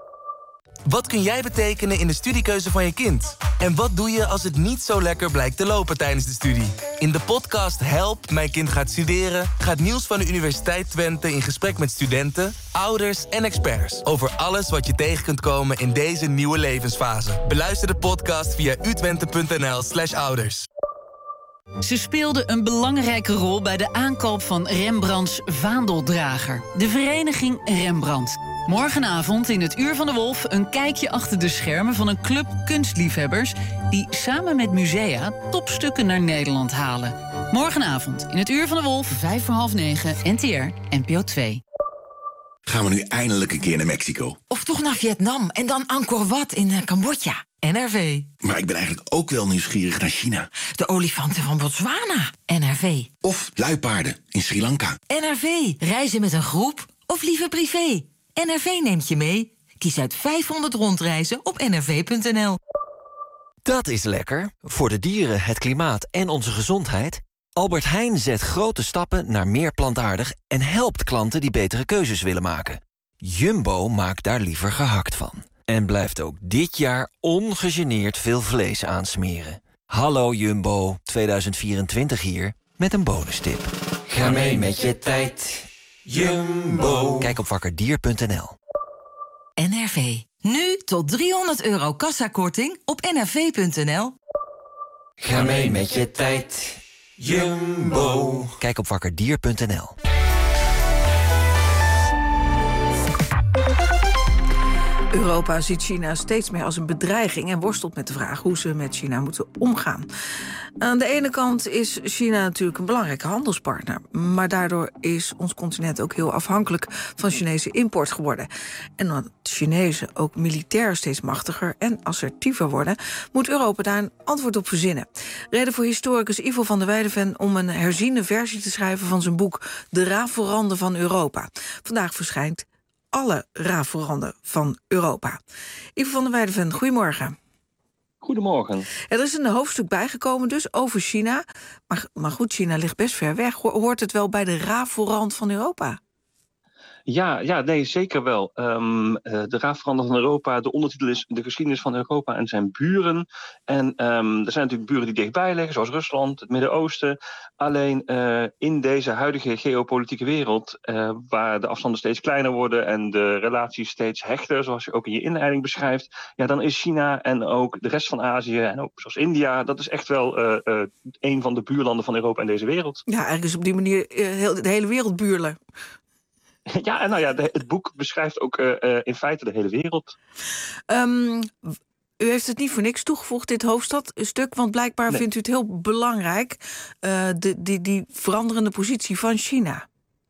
Wat kun jij betekenen in de studiekeuze van je kind? En wat doe je als het niet zo lekker blijkt te lopen tijdens de studie? In de podcast Help, mijn kind gaat studeren gaat Niels van de Universiteit Twente in gesprek met studenten, ouders en experts over alles wat je tegen kunt komen in deze nieuwe levensfase. Beluister de podcast via utwente.nl/ouders. Ze speelde een belangrijke rol bij de aankoop van Rembrandts vaandeldrager. De vereniging Rembrandt. Morgenavond in het Uur van de Wolf een kijkje achter de schermen van een club kunstliefhebbers die samen met musea topstukken naar Nederland halen. Morgenavond in het Uur van de Wolf, 8:55, NTR, NPO 2. Gaan we nu eindelijk een keer naar Mexico? Of toch naar Vietnam en dan Angkor Wat in Cambodja. NRV. Maar ik ben eigenlijk ook wel nieuwsgierig naar China. De olifanten van Botswana. NRV. Of luipaarden in Sri Lanka. NRV. Reizen met een groep of liever privé. NRV neemt je mee. Kies uit 500 rondreizen op nrv.nl. Dat is lekker. Voor de dieren, het klimaat en onze gezondheid. Albert Heijn zet grote stappen naar meer plantaardig en helpt klanten die betere keuzes willen maken. Jumbo maakt daar liever gehakt van. En blijft ook dit jaar ongegeneerd veel vlees aansmeren. Hallo Jumbo, 2024 hier met een bonustip. Ga mee met je tijd. Jumbo. Kijk op wakkerdier.nl. NRV. Nu tot €300 kassakorting op nrv.nl. Ga mee met je tijd. Jumbo. Kijk op wakkerdier.nl. Europa ziet China steeds meer als een bedreiging en worstelt met de vraag hoe ze met China moeten omgaan. Aan de ene kant is China natuurlijk een belangrijke handelspartner, maar daardoor is ons continent ook heel afhankelijk van Chinese import geworden. En omdat Chinezen ook militair steeds machtiger en assertiever worden, moet Europa daar een antwoord op verzinnen. Reden voor historicus Ivo van der Weideven om een herziene versie te schrijven van zijn boek De Raforanden van Europa. Vandaag verschijnt alle raforanden van Europa. Ivo van der Weideven, goedemorgen. Goedemorgen. Er is een hoofdstuk bijgekomen dus over China. Maar goed, China ligt best ver weg. Hoort het wel bij de raforand van Europa? Ja, nee, zeker wel. De raforanden van Europa, de ondertitel is de geschiedenis van Europa en zijn buren. En er zijn natuurlijk buren die dichtbij liggen, zoals Rusland, het Midden-Oosten. Alleen in deze huidige geopolitieke wereld, waar de afstanden steeds kleiner worden en de relaties steeds hechter, zoals je ook in je inleiding beschrijft, ja, dan is China en ook de rest van Azië en ook zoals India, dat is echt wel een van de buurlanden van Europa en deze wereld. Ja, eigenlijk is op die manier de hele wereld buurlen. Ja, en het boek beschrijft ook in feite de hele wereld. U heeft het niet voor niks toegevoegd, dit hoofdstadstuk, want blijkbaar vindt u het heel belangrijk, die veranderende positie van China.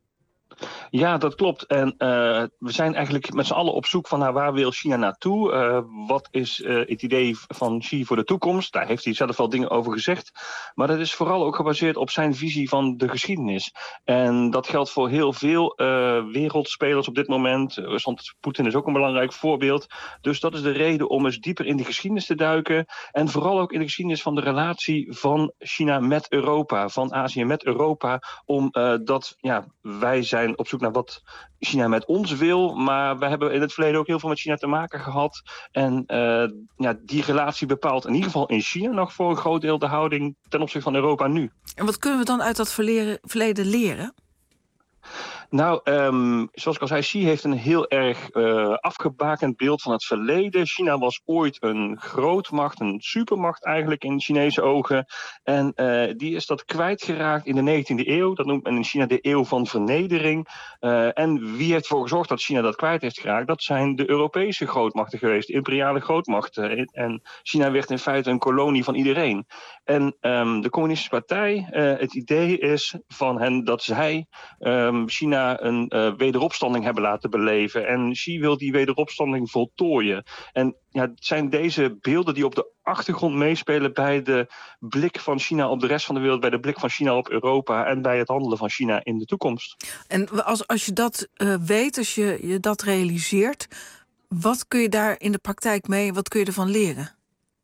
Ja, dat klopt. En we zijn eigenlijk met z'n allen op zoek van waar wil China naartoe? Wat is het idee van Xi voor de toekomst? Daar heeft hij zelf wel dingen over gezegd. Maar dat is vooral ook gebaseerd op zijn visie van de geschiedenis. En dat geldt voor heel veel wereldspelers op dit moment. Rusland, Poetin is ook een belangrijk voorbeeld. Dus dat is de reden om eens dieper in de geschiedenis te duiken. En vooral ook in de geschiedenis van de relatie van China met Europa. Van Azië met Europa. Omdat wij zijn op zoek naar wat China met ons wil. Maar we hebben in het verleden ook heel veel met China te maken gehad. En die relatie bepaalt in ieder geval in China nog voor een groot deel de houding ten opzichte van Europa nu. En wat kunnen we dan uit dat verleden leren? Nou, zoals ik al zei, Xi heeft een heel erg afgebakend beeld van het verleden. China was ooit een grootmacht, een supermacht eigenlijk in Chinese ogen. En die is dat kwijtgeraakt in de 19e eeuw. Dat noemt men in China de eeuw van vernedering. En wie heeft ervoor gezorgd dat China dat kwijt heeft geraakt? Dat zijn de Europese grootmachten geweest, de imperiale grootmachten. En China werd in feite een kolonie van iedereen. En de Communistische Partij, het idee is van hen dat zij China een wederopstanding hebben laten beleven. En Xi wil die wederopstanding voltooien. En het zijn deze beelden die op de achtergrond meespelen bij de blik van China op de rest van de wereld, bij de blik van China op Europa en bij het handelen van China in de toekomst. En als je dat weet, als je dat realiseert, wat kun je daar in de praktijk mee, wat kun je ervan leren?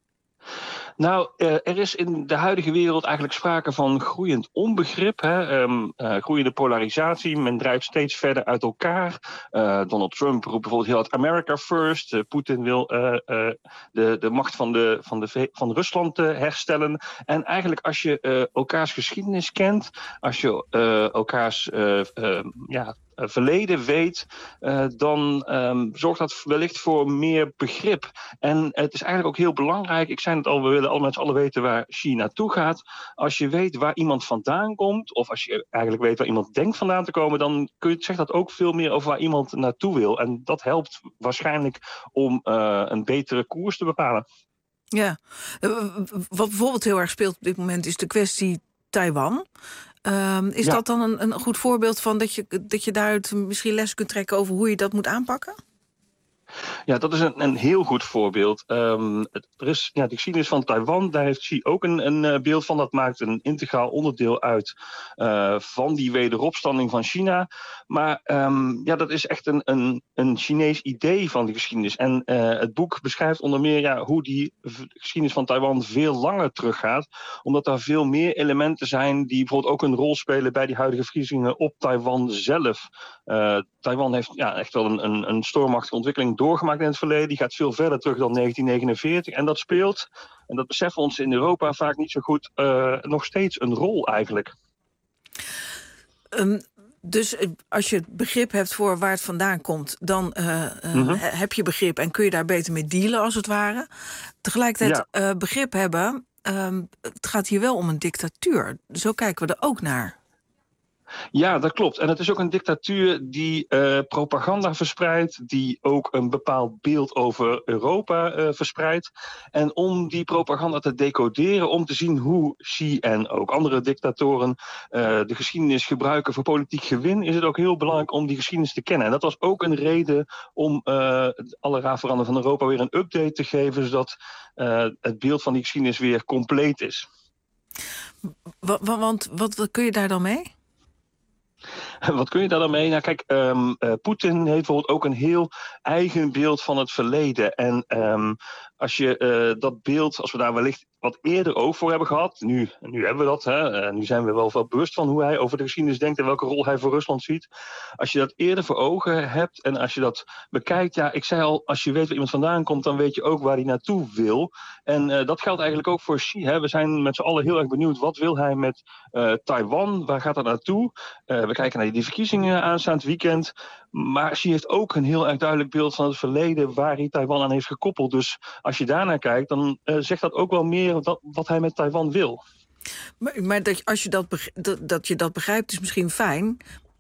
Nou, er is in de huidige wereld eigenlijk sprake van groeiend onbegrip. Groeiende polarisatie. Men drijft steeds verder uit elkaar. Donald Trump roept bijvoorbeeld heel hard America first. Poetin wil de macht van Rusland herstellen. En eigenlijk als je elkaars geschiedenis kent, als je elkaars verleden weet, dan zorgt dat wellicht voor meer begrip. En het is eigenlijk ook heel belangrijk, ik zei het al, we willen al met z'n allen weten waar Xi naartoe gaat. Als je weet waar iemand vandaan komt, of als je eigenlijk weet waar iemand denkt vandaan te komen, dan zegt dat ook veel meer over waar iemand naartoe wil. En dat helpt waarschijnlijk om een betere koers te bepalen. Ja, wat bijvoorbeeld heel erg speelt op dit moment is de kwestie Taiwan. Is dat dan een goed voorbeeld van dat je daaruit misschien les kunt trekken over hoe je dat moet aanpakken? Ja, dat is een heel goed voorbeeld. Er is de geschiedenis van Taiwan, daar heeft Xi ook een beeld van. Dat maakt een integraal onderdeel uit van die wederopstanding van China. Maar dat is echt een Chinees idee van die geschiedenis. En het boek beschrijft onder meer hoe die geschiedenis van Taiwan veel langer teruggaat. Omdat er veel meer elementen zijn die bijvoorbeeld ook een rol spelen bij die huidige verkiezingen op Taiwan zelf. Taiwan heeft echt wel een stormachtige ontwikkeling doorgemaakt in het verleden. Die gaat veel verder terug dan 1949. En dat speelt, en dat beseffen we ons in Europa vaak niet zo goed, nog steeds een rol eigenlijk. Dus als je begrip hebt voor waar het vandaan komt, dan heb je begrip en kun je daar beter mee dealen als het ware. Tegelijkertijd begrip hebben, het gaat hier wel om een dictatuur. Zo kijken we er ook naar. Ja, dat klopt. En het is ook een dictatuur die propaganda verspreidt, die ook een bepaald beeld over Europa verspreidt. En om die propaganda te decoderen, om te zien hoe Xi en ook andere dictatoren de geschiedenis gebruiken voor politiek gewin, is het ook heel belangrijk om die geschiedenis te kennen. En dat was ook een reden om alle raadveranderen van Europa weer een update te geven, zodat het beeld van die geschiedenis weer compleet is. Want wat kun je daar dan mee? Wat kun je daar dan mee? Nou kijk, Poetin heeft bijvoorbeeld ook een heel eigen beeld van het verleden. En als je dat beeld, als we daar wellicht wat eerder oog voor hebben gehad, nu hebben we dat, nu zijn we wel bewust van hoe hij over de geschiedenis denkt en welke rol hij voor Rusland ziet. Als je dat eerder voor ogen hebt en als je dat bekijkt, ik zei al, als je weet waar iemand vandaan komt, dan weet je ook waar hij naartoe wil. En dat geldt eigenlijk ook voor Xi. We zijn met z'n allen heel erg benieuwd, wat wil hij met Taiwan? Waar gaat dat naartoe? We kijken naar die verkiezingen aanstaand weekend. Maar Xi heeft ook een heel erg duidelijk beeld van het verleden waar hij Taiwan aan heeft gekoppeld. Dus als je daarnaar kijkt, dan zegt dat ook wel meer wat hij met Taiwan wil. Maar als je dat begrijpt is misschien fijn.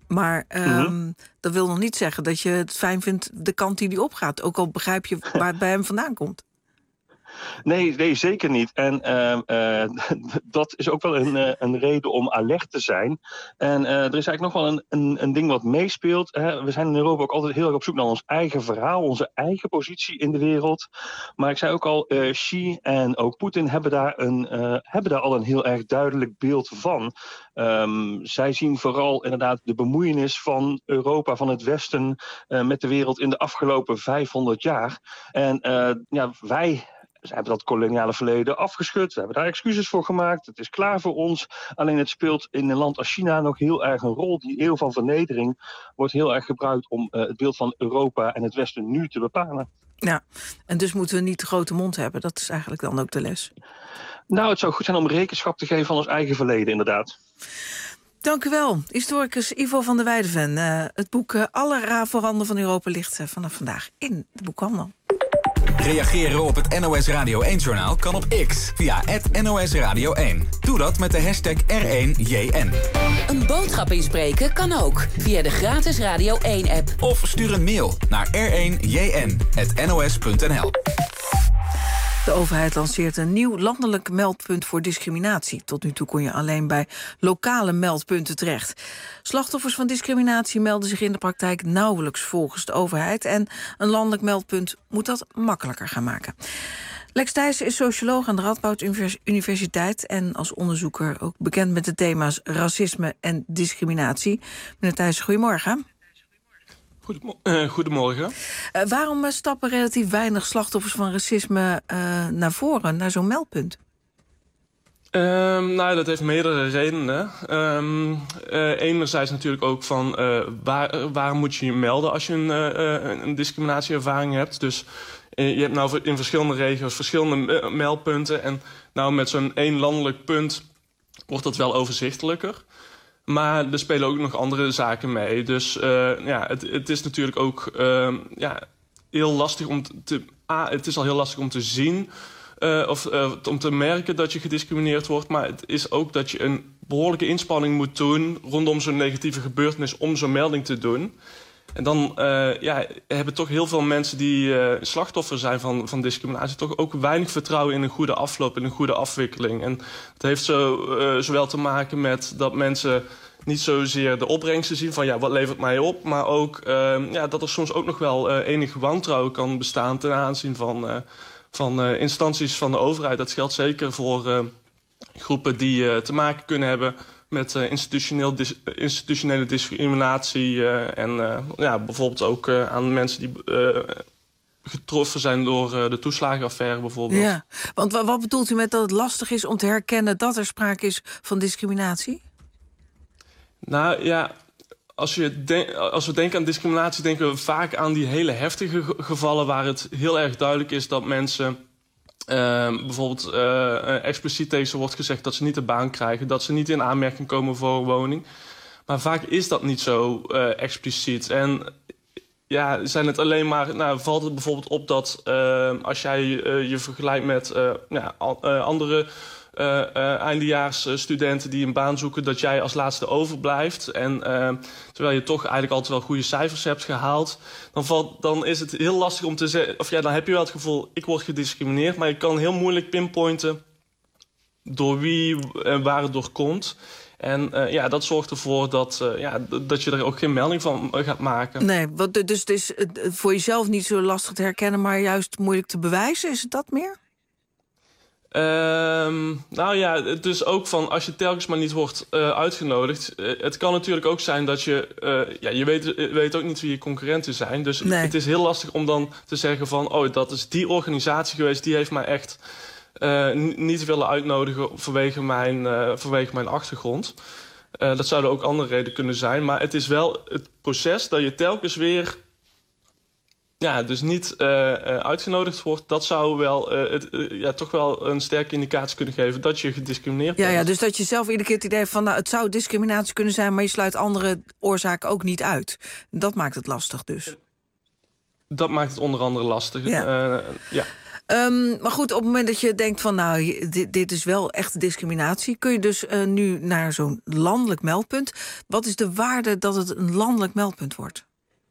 Maar dat wil nog niet zeggen dat je het fijn vindt de kant die hij opgaat. Ook al begrijp je waar het bij hem vandaan komt. Nee, zeker niet. En dat is ook wel een reden om alert te zijn. En er is eigenlijk nog wel een ding wat meespeelt. We zijn in Europa ook altijd heel erg op zoek naar ons eigen verhaal, onze eigen positie in de wereld. Maar ik zei ook al, Xi en ook Poetin hebben daar al een heel erg duidelijk beeld van. Zij zien vooral inderdaad de bemoeienis van Europa, van het Westen, met de wereld in de afgelopen 500 jaar. En ze hebben dat koloniale verleden afgeschud. We hebben daar excuses voor gemaakt. Het is klaar voor ons. Alleen het speelt in een land als China nog heel erg een rol. Die eeuw van vernedering wordt heel erg gebruikt om het beeld van Europa en het Westen nu te bepalen. Ja, en dus moeten we niet de grote mond hebben. Dat is eigenlijk dan ook de les. Nou, het zou goed zijn om rekenschap te geven van ons eigen verleden, inderdaad. Dank u wel, historicus Ivo van der Weideven. Het boek Alle rafelranden van Europa ligt vanaf vandaag in de boekhandel. Reageren op het NOS Radio 1-journaal kan op X via @NOS Radio 1. Doe dat met de hashtag R1JN. Een boodschap inspreken kan ook via de gratis Radio 1-app. Of stuur een mail naar r1jn@nos.nl. De overheid lanceert een nieuw landelijk meldpunt voor discriminatie. Tot nu toe kon je alleen bij lokale meldpunten terecht. Slachtoffers van discriminatie melden zich in de praktijk nauwelijks volgens de overheid. En een landelijk meldpunt moet dat makkelijker gaan maken. Lex Thijssen is socioloog aan de Radboud Universiteit en als onderzoeker ook bekend met de thema's racisme en discriminatie. Meneer Thijssen, goedemorgen. Goedemorgen. Waarom stappen relatief weinig slachtoffers van racisme naar voren, naar zo'n meldpunt? Dat heeft meerdere redenen. Enerzijds natuurlijk ook van waar moet je je melden als je een discriminatieervaring hebt. Dus je hebt nou in verschillende regio's verschillende meldpunten. En nou met zo'n één landelijk punt wordt dat wel overzichtelijker. Maar er spelen ook nog andere zaken mee. Dus het is natuurlijk ook heel lastig om het is al heel lastig om te zien om te merken dat je gediscrimineerd wordt. Maar het is ook dat je een behoorlijke inspanning moet doen rondom zo'n negatieve gebeurtenis om zo'n melding te doen. En dan hebben toch heel veel mensen die slachtoffer zijn van discriminatie toch ook weinig vertrouwen in een goede afloop, in een goede afwikkeling. En het heeft zowel te maken met dat mensen niet zozeer de opbrengsten zien van wat levert mij op, maar ook dat er soms ook nog wel enig wantrouwen kan bestaan ten aanzien van instanties van de overheid. Dat geldt zeker voor groepen die te maken kunnen hebben met institutionele discriminatie en bijvoorbeeld ook aan mensen die getroffen zijn door de toeslagenaffaire bijvoorbeeld. Ja, want wat bedoelt u met dat het lastig is om te herkennen dat er sprake is van discriminatie? Nou ja, als we denken aan discriminatie, denken we vaak aan die hele heftige gevallen waar het heel erg duidelijk is dat mensen bijvoorbeeld expliciet tegen ze wordt gezegd dat ze niet de baan krijgen, dat ze niet in aanmerking komen voor een woning. Maar vaak is dat niet zo expliciet. En zijn het alleen maar, valt het bijvoorbeeld op dat als jij je vergelijkt met andere eindejaarsstudenten die een baan zoeken, dat jij als laatste overblijft. En terwijl je toch eigenlijk altijd wel goede cijfers hebt gehaald, dan is het heel lastig om te zeggen, dan heb je wel het gevoel, ik word gediscrimineerd, maar je kan heel moeilijk pinpointen door wie en waar het door komt. En dat zorgt ervoor dat je er ook geen melding van gaat maken. Nee, dus het is voor jezelf niet zo lastig te herkennen, maar juist moeilijk te bewijzen, is het dat meer? Het is ook van als je telkens maar niet wordt uitgenodigd. Het kan natuurlijk ook zijn dat je weet ook niet wie je concurrenten zijn. Dus het is heel lastig om dan te zeggen van dat is die organisatie geweest, die heeft mij echt niet willen uitnodigen vanwege mijn achtergrond. Dat zouden ook andere redenen kunnen zijn. Maar het is wel het proces dat je telkens weer dus niet uitgenodigd wordt. Dat zou wel toch wel een sterke indicatie kunnen geven dat je gediscrimineerd bent. Ja, dus dat je zelf iedere keer het idee hebt van het zou discriminatie kunnen zijn, maar je sluit andere oorzaken ook niet uit. Dat maakt het lastig dus. Dat maakt het onder andere lastig. Maar goed, op het moment dat je denkt van... nou, dit is wel echte discriminatie... kun je dus nu naar zo'n landelijk meldpunt. Wat is de waarde dat het een landelijk meldpunt wordt?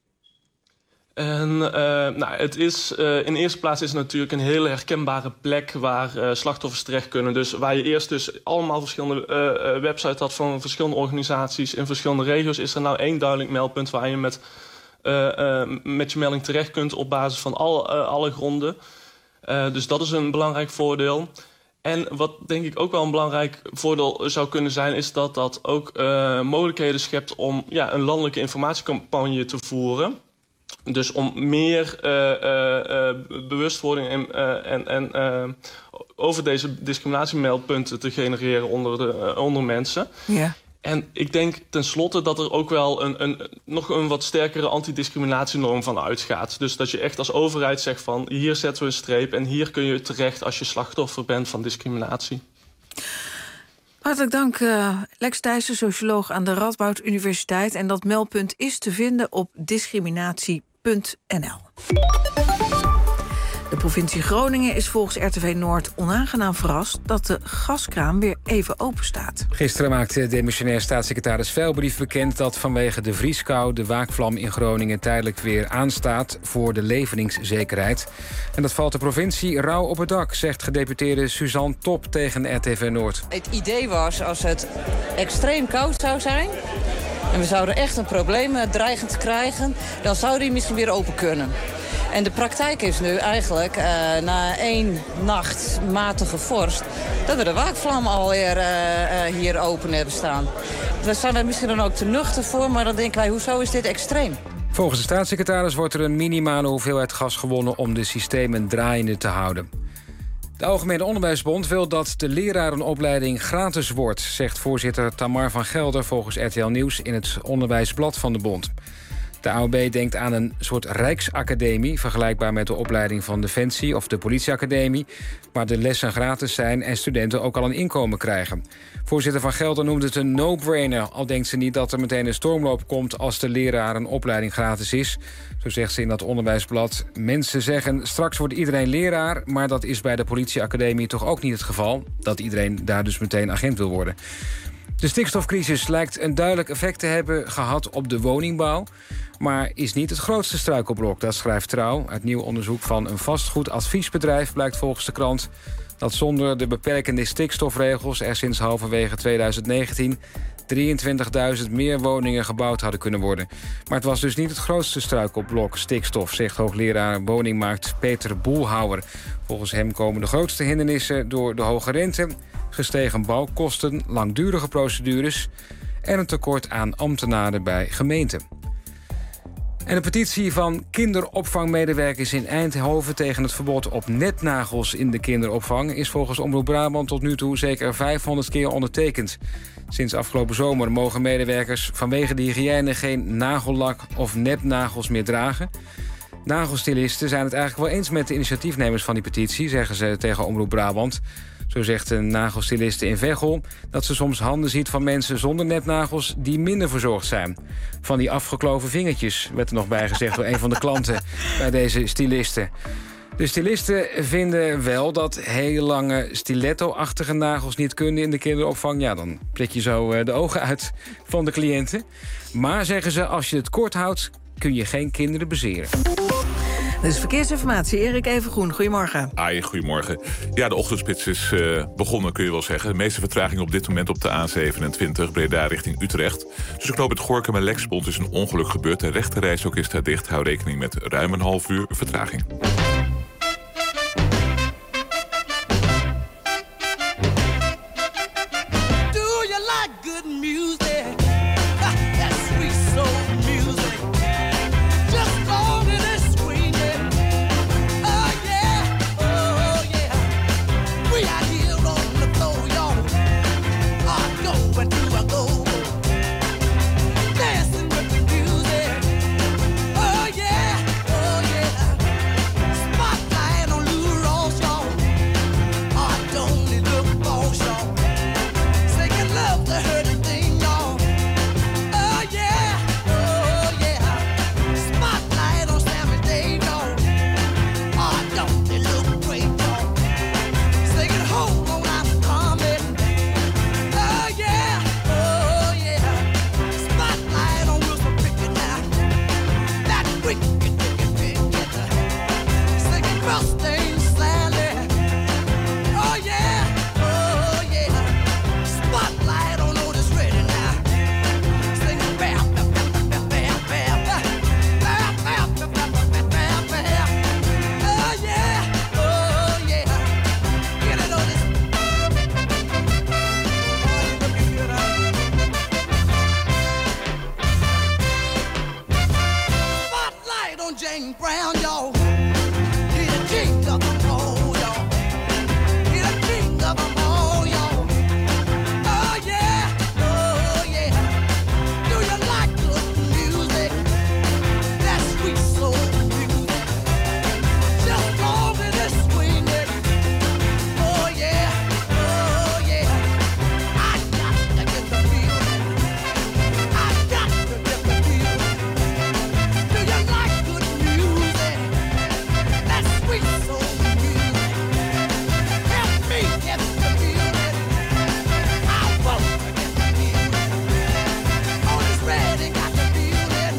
En het is, in eerste plaats is het natuurlijk een hele herkenbare plek waar slachtoffers terecht kunnen. Dus waar je eerst dus allemaal verschillende websites had van verschillende organisaties in verschillende regio's, is er nou één duidelijk meldpunt waar je met je melding terecht kunt op basis van alle gronden. Dus dat is een belangrijk voordeel. En wat denk ik ook wel een belangrijk voordeel zou kunnen zijn, is dat dat ook mogelijkheden schept om een landelijke informatiecampagne te voeren. Dus om meer bewustwording en over deze discriminatiemeldpunten te genereren onder mensen. Ja. En ik denk tenslotte dat er ook wel nog een wat sterkere antidiscriminatienorm van uitgaat. Dus dat je echt als overheid zegt van hier zetten we een streep en hier kun je terecht als je slachtoffer bent van discriminatie. Hartelijk dank, Lex Thijssen, socioloog aan de Radboud Universiteit. En dat meldpunt is te vinden op discriminatie.nl. De provincie Groningen is volgens RTV Noord onaangenaam verrast dat de gaskraan weer even open staat. Gisteren maakte demissionair staatssecretaris Veilbrief bekend dat vanwege de vrieskou de waakvlam in Groningen tijdelijk weer aanstaat voor de leveringszekerheid. En dat valt de provincie rauw op het dak, zegt gedeputeerde Suzanne Top tegen RTV Noord. Het idee was als het extreem koud zou zijn en we zouden echt een probleem dreigend krijgen, dan zou die misschien weer open kunnen. En de praktijk is nu eigenlijk, na 1 nacht matige vorst, dat we de waakvlam alweer hier open hebben staan. We staan er misschien dan ook te nuchter voor, maar dan denken wij, hoezo is dit extreem? Volgens de staatssecretaris wordt er een minimale hoeveelheid gas gewonnen om de systemen draaiende te houden. De Algemene Onderwijsbond wil dat de lerarenopleiding gratis wordt, zegt voorzitter Tamar van Gelder volgens RTL Nieuws in het onderwijsblad van de bond. De AOB denkt aan een soort Rijksacademie, vergelijkbaar met de opleiding van Defensie of de politieacademie, waar de lessen gratis zijn en studenten ook al een inkomen krijgen. Voorzitter Van Gelder noemt het een no-brainer, al denkt ze niet dat er meteen een stormloop komt als de lerarenopleiding gratis is. Zo zegt ze in dat onderwijsblad. Mensen zeggen, straks wordt iedereen leraar, maar dat is bij de politieacademie toch ook niet het geval, dat iedereen daar dus meteen agent wil worden. De stikstofcrisis lijkt een duidelijk effect te hebben gehad op de woningbouw, maar is niet het grootste struikelblok, dat schrijft Trouw. Uit nieuw onderzoek van een vastgoedadviesbedrijf blijkt volgens de krant dat zonder de beperkende stikstofregels er sinds halverwege 2019 23.000 meer woningen gebouwd hadden kunnen worden. Maar het was dus niet het grootste struikelblok stikstof, zegt hoogleraar woningmarkt Peter Boelhouwer. Volgens hem komen de grootste hindernissen door de hoge rente, gestegen bouwkosten, langdurige procedures en een tekort aan ambtenaren bij gemeenten. En een petitie van kinderopvangmedewerkers in Eindhoven tegen het verbod op nepnagels in de kinderopvang is volgens Omroep Brabant tot nu toe zeker 500 keer ondertekend. Sinds afgelopen zomer mogen medewerkers vanwege de hygiëne geen nagellak of nepnagels meer dragen. Nagelstilisten zijn het eigenlijk wel eens met de initiatiefnemers van die petitie, zeggen ze tegen Omroep Brabant. Zo zegt een nagelstiliste in Veghel dat ze soms handen ziet van mensen zonder nepnagels die minder verzorgd zijn. Van die afgekloven vingertjes, werd er nog bij gezegd door een van de klanten bij deze stilisten. De stilisten vinden wel dat heel lange stiletto-achtige nagels niet kunnen in de kinderopvang. Ja, dan prik je zo de ogen uit van de cliënten. Maar, zeggen ze, als je het kort houdt, kun je geen kinderen bezeren. Dus verkeersinformatie, Erik Evengroen, goedemorgen. Goedemorgen. Ja, de ochtendspits is begonnen, kun je wel zeggen. De meeste vertraging op dit moment op de A27, Breda richting Utrecht. Tussen knooppunt Gorinchem en Lexbond is een ongeluk gebeurd. De rechterrijstrook is daar dicht. Hou rekening met ruim een half uur vertraging. and brown, y'all. He the king of them all, y'all. He the king of them all, y'all. Oh yeah, oh yeah. Do you like good music? That sweet soul music. Just long as it's swinging. Oh yeah, oh yeah. I got to get the feeling. I got to get the feeling. Do you like good music? That sweet soul music. Help me get the feeling. I want to get the feeling. On this ready, got the feeling.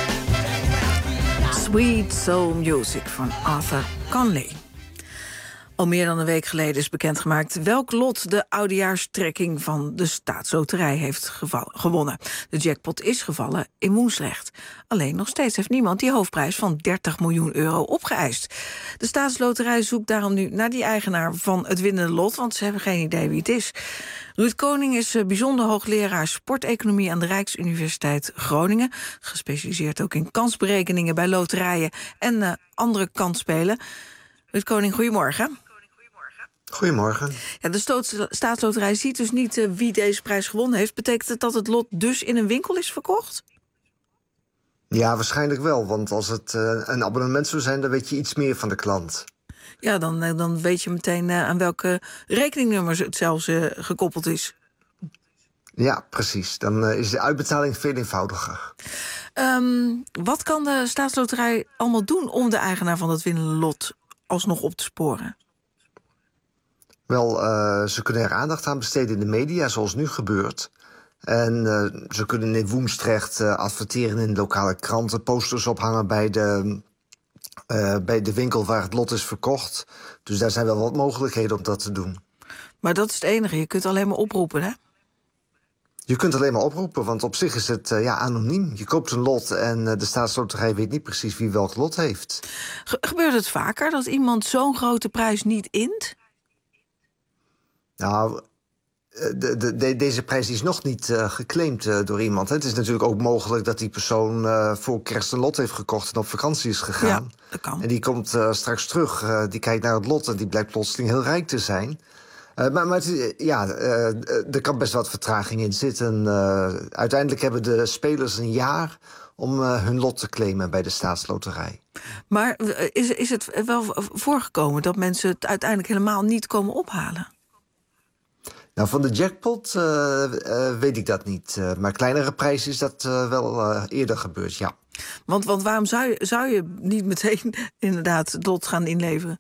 Sweet Soul Music van Arthur Conley. Al meer dan een week geleden is bekendgemaakt welk lot de oudejaarstrekking van de Staatsloterij heeft gewonnen. De jackpot is gevallen in Woensdrecht. Alleen nog steeds heeft niemand die hoofdprijs van 30 miljoen euro opgeëist. De Staatsloterij zoekt daarom nu naar die eigenaar van het winnende lot, want ze hebben geen idee wie het is. Ruud Koning is bijzonder hoogleraar sporteconomie aan de Rijksuniversiteit Groningen. Gespecialiseerd ook in kansberekeningen bij loterijen en andere kansspelen. Ruud Koning, goedemorgen. Goedemorgen. Ja, de Staatsloterij ziet dus niet wie deze prijs gewonnen heeft. Betekent het dat het lot dus in een winkel is verkocht? Ja, waarschijnlijk wel. Want als het een abonnement zou zijn, dan weet je iets meer van de klant. Ja, dan weet je meteen aan welke rekeningnummers het zelfs gekoppeld is. Ja, precies. Dan is de uitbetaling veel eenvoudiger. Wat kan de Staatsloterij allemaal doen om de eigenaar van dat winnende lot alsnog op te sporen? Wel, ze kunnen er aandacht aan besteden in de media, zoals nu gebeurt. En ze kunnen in Woensdrecht adverteren in lokale kranten, posters ophangen bij de winkel waar het lot is verkocht. Dus daar zijn wel wat mogelijkheden om dat te doen. Maar dat is het enige, je kunt alleen maar oproepen, hè? Je kunt alleen maar oproepen, want op zich is het anoniem. Je koopt een lot en de Staatsloterij weet niet precies wie welk lot heeft. Gebeurt het vaker dat iemand zo'n grote prijs niet int? Nou, deze prijs is nog niet geclaimd door iemand. Hè. Het is natuurlijk ook mogelijk dat die persoon voor kerst een lot heeft gekocht en op vakantie is gegaan. Ja, dat kan. En die komt straks terug, die kijkt naar het lot en die blijkt plotseling heel rijk te zijn. Maar er kan best wat vertraging in zitten. Uiteindelijk hebben de spelers een jaar om hun lot te claimen bij de Staatsloterij. Maar is het wel voorgekomen dat mensen het uiteindelijk helemaal niet komen ophalen? Nou, van de jackpot weet ik dat niet. Maar kleinere prijzen is dat wel eerder gebeurd, ja. Want waarom zou je niet meteen inderdaad het lot gaan inleveren?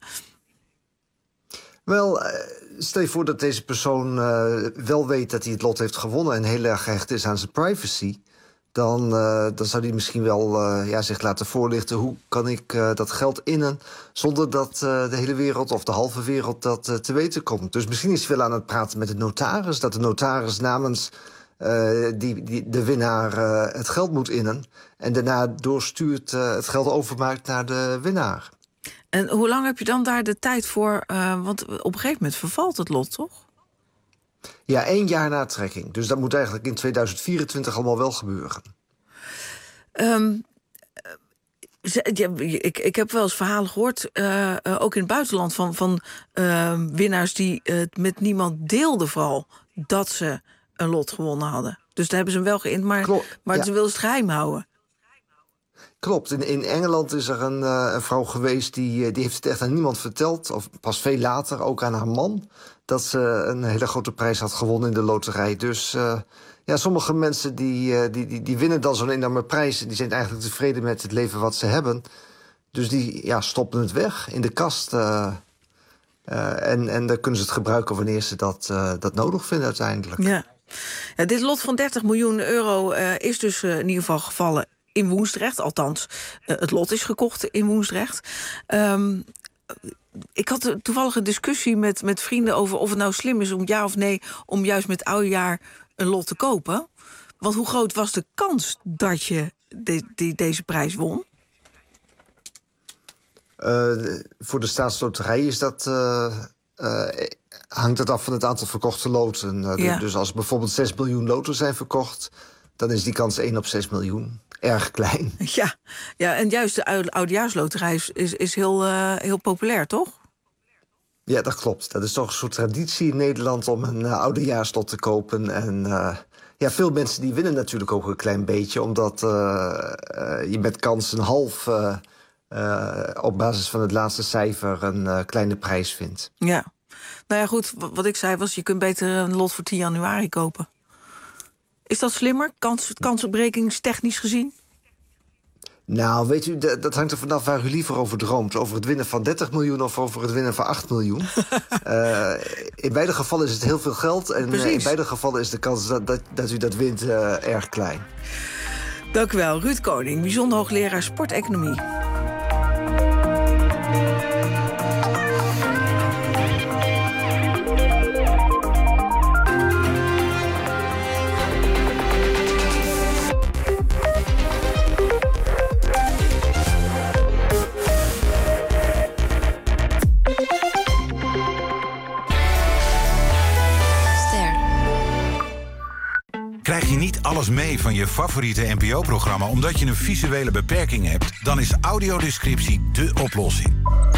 Wel, stel je voor dat deze persoon wel weet dat hij het lot heeft gewonnen en heel erg gehecht is aan zijn privacy. Dan zou hij misschien wel zich laten voorlichten, hoe kan ik dat geld innen zonder dat de hele wereld of de halve wereld dat te weten komt. Dus misschien is hij wel aan het praten met de notaris, dat de notaris namens de winnaar het geld moet innen en daarna doorstuurt, het geld overmaakt naar de winnaar. En hoe lang heb je dan daar de tijd voor? Want op een gegeven moment vervalt het lot, toch? Ja, 1 jaar na trekking. Dus dat moet eigenlijk in 2024 allemaal wel gebeuren. Ik heb wel eens verhalen gehoord, ook in het buitenland, van winnaars die het met niemand deelden vooral dat ze een lot gewonnen hadden. Dus daar hebben ze hem wel geïnd, maar ze wilden het geheim houden. Klopt. In Engeland is er een vrouw geweest die heeft het echt aan niemand verteld. Of pas veel later, ook aan haar man, dat ze een hele grote prijs had gewonnen in de loterij. Dus sommige mensen die winnen dan zo'n enorme prijs en die zijn eigenlijk tevreden met het leven wat ze hebben. Dus die stoppen het weg in de kast. En dan kunnen ze het gebruiken wanneer ze dat nodig vinden uiteindelijk. Ja. Ja, dit lot van 30 miljoen euro is dus in ieder geval gevallen in Woensdrecht. Althans, het lot is gekocht in Woensdrecht. Ik had toevallig een discussie met vrienden over of het nou slim is om ja of nee om juist met oudejaar een lot te kopen. Want hoe groot was de kans dat je deze prijs won? Voor de Staatsloterij is dat hangt het af van het aantal verkochte loten. Dus als bijvoorbeeld 6 miljoen loten zijn verkocht, dan is die kans 1 op 6 miljoen. Erg klein. Ja, en juist de oudejaarsloterij is heel populair, toch? Ja, dat klopt. Dat is toch een soort traditie in Nederland om een oudejaarslot te kopen. En veel mensen die winnen natuurlijk ook een klein beetje, omdat je met kans een half op basis van het laatste cijfer een kleine prijs vindt. Ja. Nou ja, goed, wat ik zei was, je kunt beter een lot voor 10 januari kopen. Is dat slimmer, kansopbrekingstechnisch gezien? Nou, weet u, dat hangt er vanaf waar u liever over droomt. Over het winnen van 30 miljoen of over het winnen van 8 miljoen. In beide gevallen is het heel veel geld. En in beide gevallen is de kans dat u dat wint erg klein. Dank u wel, Ruud Koning, bijzonder hoogleraar sporteconomie. Krijg je niet alles mee van je favoriete NPO-programma omdat je een visuele beperking hebt? Dan is audiodescriptie dé oplossing.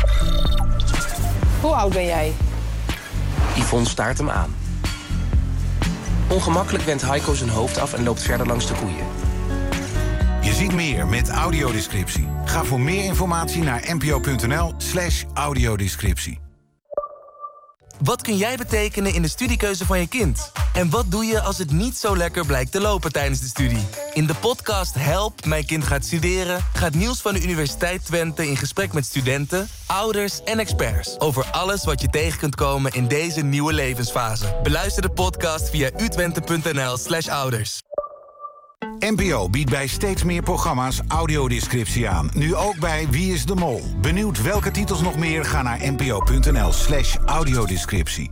Hoe oud ben jij? Yvonne staart hem aan. Ongemakkelijk wendt Heiko zijn hoofd af en loopt verder langs de koeien. Je ziet meer met audiodescriptie. Ga voor meer informatie naar npo.nl/audiodescriptie. Wat kun jij betekenen in de studiekeuze van je kind? En wat doe je als het niet zo lekker blijkt te lopen tijdens de studie? In de podcast Help, mijn kind gaat studeren gaat Niels van de Universiteit Twente in gesprek met studenten, ouders en experts over alles wat je tegen kunt komen in deze nieuwe levensfase. Beluister de podcast via utwente.nl/ouders. NPO biedt bij steeds meer programma's audiodescriptie aan. Nu ook bij Wie is de Mol? Benieuwd welke titels nog meer? Ga naar npo.nl/audiodescriptie.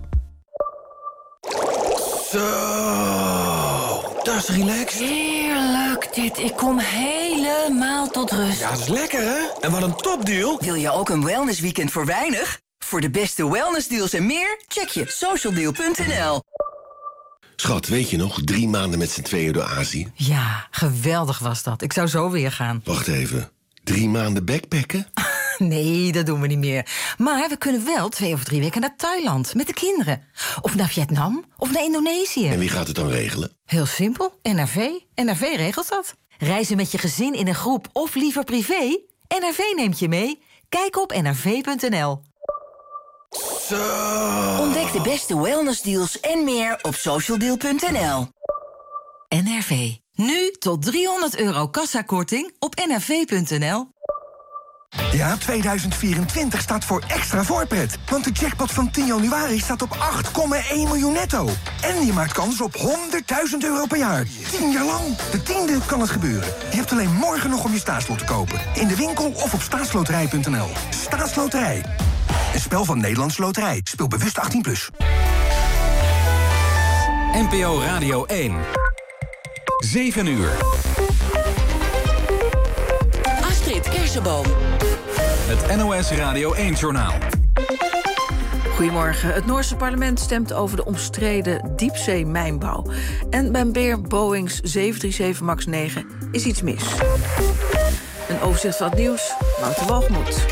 Zo, dat is relaxed. Heerlijk dit. Ik kom helemaal tot rust. Ja, dat is lekker, hè? En wat een topdeal. Wil je ook een wellnessweekend voor weinig? Voor de beste wellnessdeals en meer, check je socialdeal.nl. Schat, weet je nog? 3 maanden met z'n tweeën door Azië. Ja, geweldig was dat. Ik zou zo weer gaan. Wacht even. 3 maanden backpacken? Nee, dat doen we niet meer. Maar we kunnen wel 2 of 3 weken naar Thailand met de kinderen. Of naar Vietnam, of naar Indonesië. En wie gaat het dan regelen? Heel simpel, NRV. NRV regelt dat. Reizen met je gezin in een groep of liever privé? NRV neemt je mee. Kijk op nrv.nl. Ontdek de beste wellnessdeals en meer op socialdeal.nl. NRV. Nu tot €300 kassakorting op nrv.nl. Ja, 2024 staat voor extra voorpret. Want de jackpot van 10 januari staat op 8,1 miljoen netto. En je maakt kans op €100.000 per jaar. 10 jaar lang. De 10e kan het gebeuren. Je hebt alleen morgen nog om je staatslot te kopen. In de winkel of op staatsloterij.nl. Staatsloterij. Een spel van Nederlandse Loterij. Speel bewust 18+. NPO Radio 1. 7 uur. Astrid Kersenboom. Het NOS Radio 1-journaal. Goedemorgen. Het Noorse parlement stemt over de omstreden diepzeemijnbouw. En bij Boeing's 737 MAX 9 is iets mis. Een overzicht van het nieuws, Wouter Walgemoed.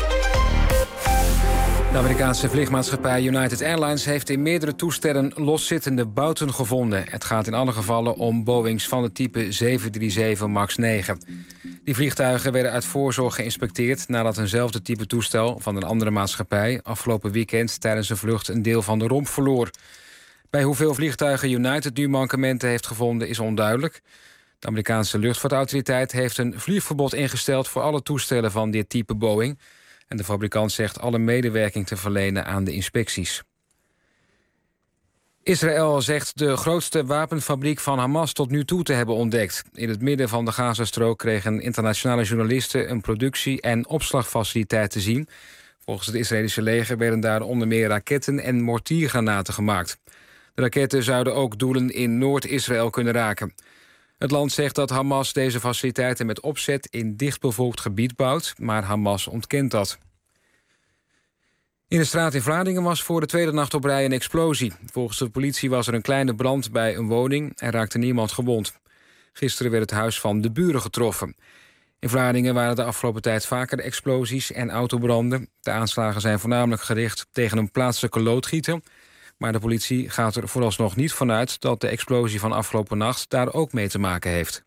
De Amerikaanse vliegmaatschappij United Airlines heeft in meerdere toestellen loszittende bouten gevonden. Het gaat in alle gevallen om Boeings van het type 737 MAX 9. Die vliegtuigen werden uit voorzorg geïnspecteerd nadat eenzelfde type toestel van een andere maatschappij afgelopen weekend tijdens een vlucht een deel van de romp verloor. Bij hoeveel vliegtuigen United nu mankementen heeft gevonden is onduidelijk. De Amerikaanse luchtvaartautoriteit heeft een vliegverbod ingesteld voor alle toestellen van dit type Boeing. En de fabrikant zegt alle medewerking te verlenen aan de inspecties. Israël zegt de grootste wapenfabriek van Hamas tot nu toe te hebben ontdekt. In het midden van de Gazastrook kregen internationale journalisten een productie- en opslagfaciliteit te zien. Volgens het Israëlische leger werden daar onder meer raketten en mortiergranaten gemaakt. De raketten zouden ook doelen in Noord-Israël kunnen raken. Het land zegt dat Hamas deze faciliteiten met opzet in dichtbevolkt gebied bouwt, maar Hamas ontkent dat. In de straat in Vlaardingen was voor de tweede nacht op rij een explosie. Volgens de politie was er een kleine brand bij een woning en raakte niemand gewond. Gisteren werd het huis van de buren getroffen. In Vlaardingen waren de afgelopen tijd vaker explosies en autobranden. De aanslagen zijn voornamelijk gericht tegen een plaatselijke loodgieter. Maar de politie gaat er vooralsnog niet vanuit dat de explosie van afgelopen nacht daar ook mee te maken heeft.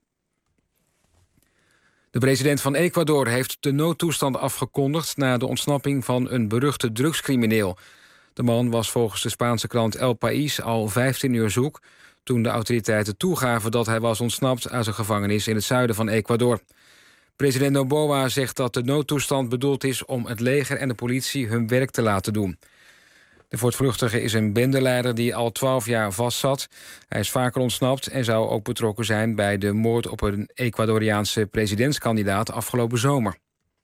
De president van Ecuador heeft de noodtoestand afgekondigd na de ontsnapping van een beruchte drugscrimineel. De man was volgens de Spaanse krant El País al 15 uur zoek toen de autoriteiten toegaven dat hij was ontsnapt uit een gevangenis in het zuiden van Ecuador. President Noboa zegt dat de noodtoestand bedoeld is om het leger en de politie hun werk te laten doen. De voortvluchtige is een bendeleider die al 12 jaar vastzat. Hij is vaker ontsnapt en zou ook betrokken zijn bij de moord op een Ecuadoriaanse presidentskandidaat afgelopen zomer.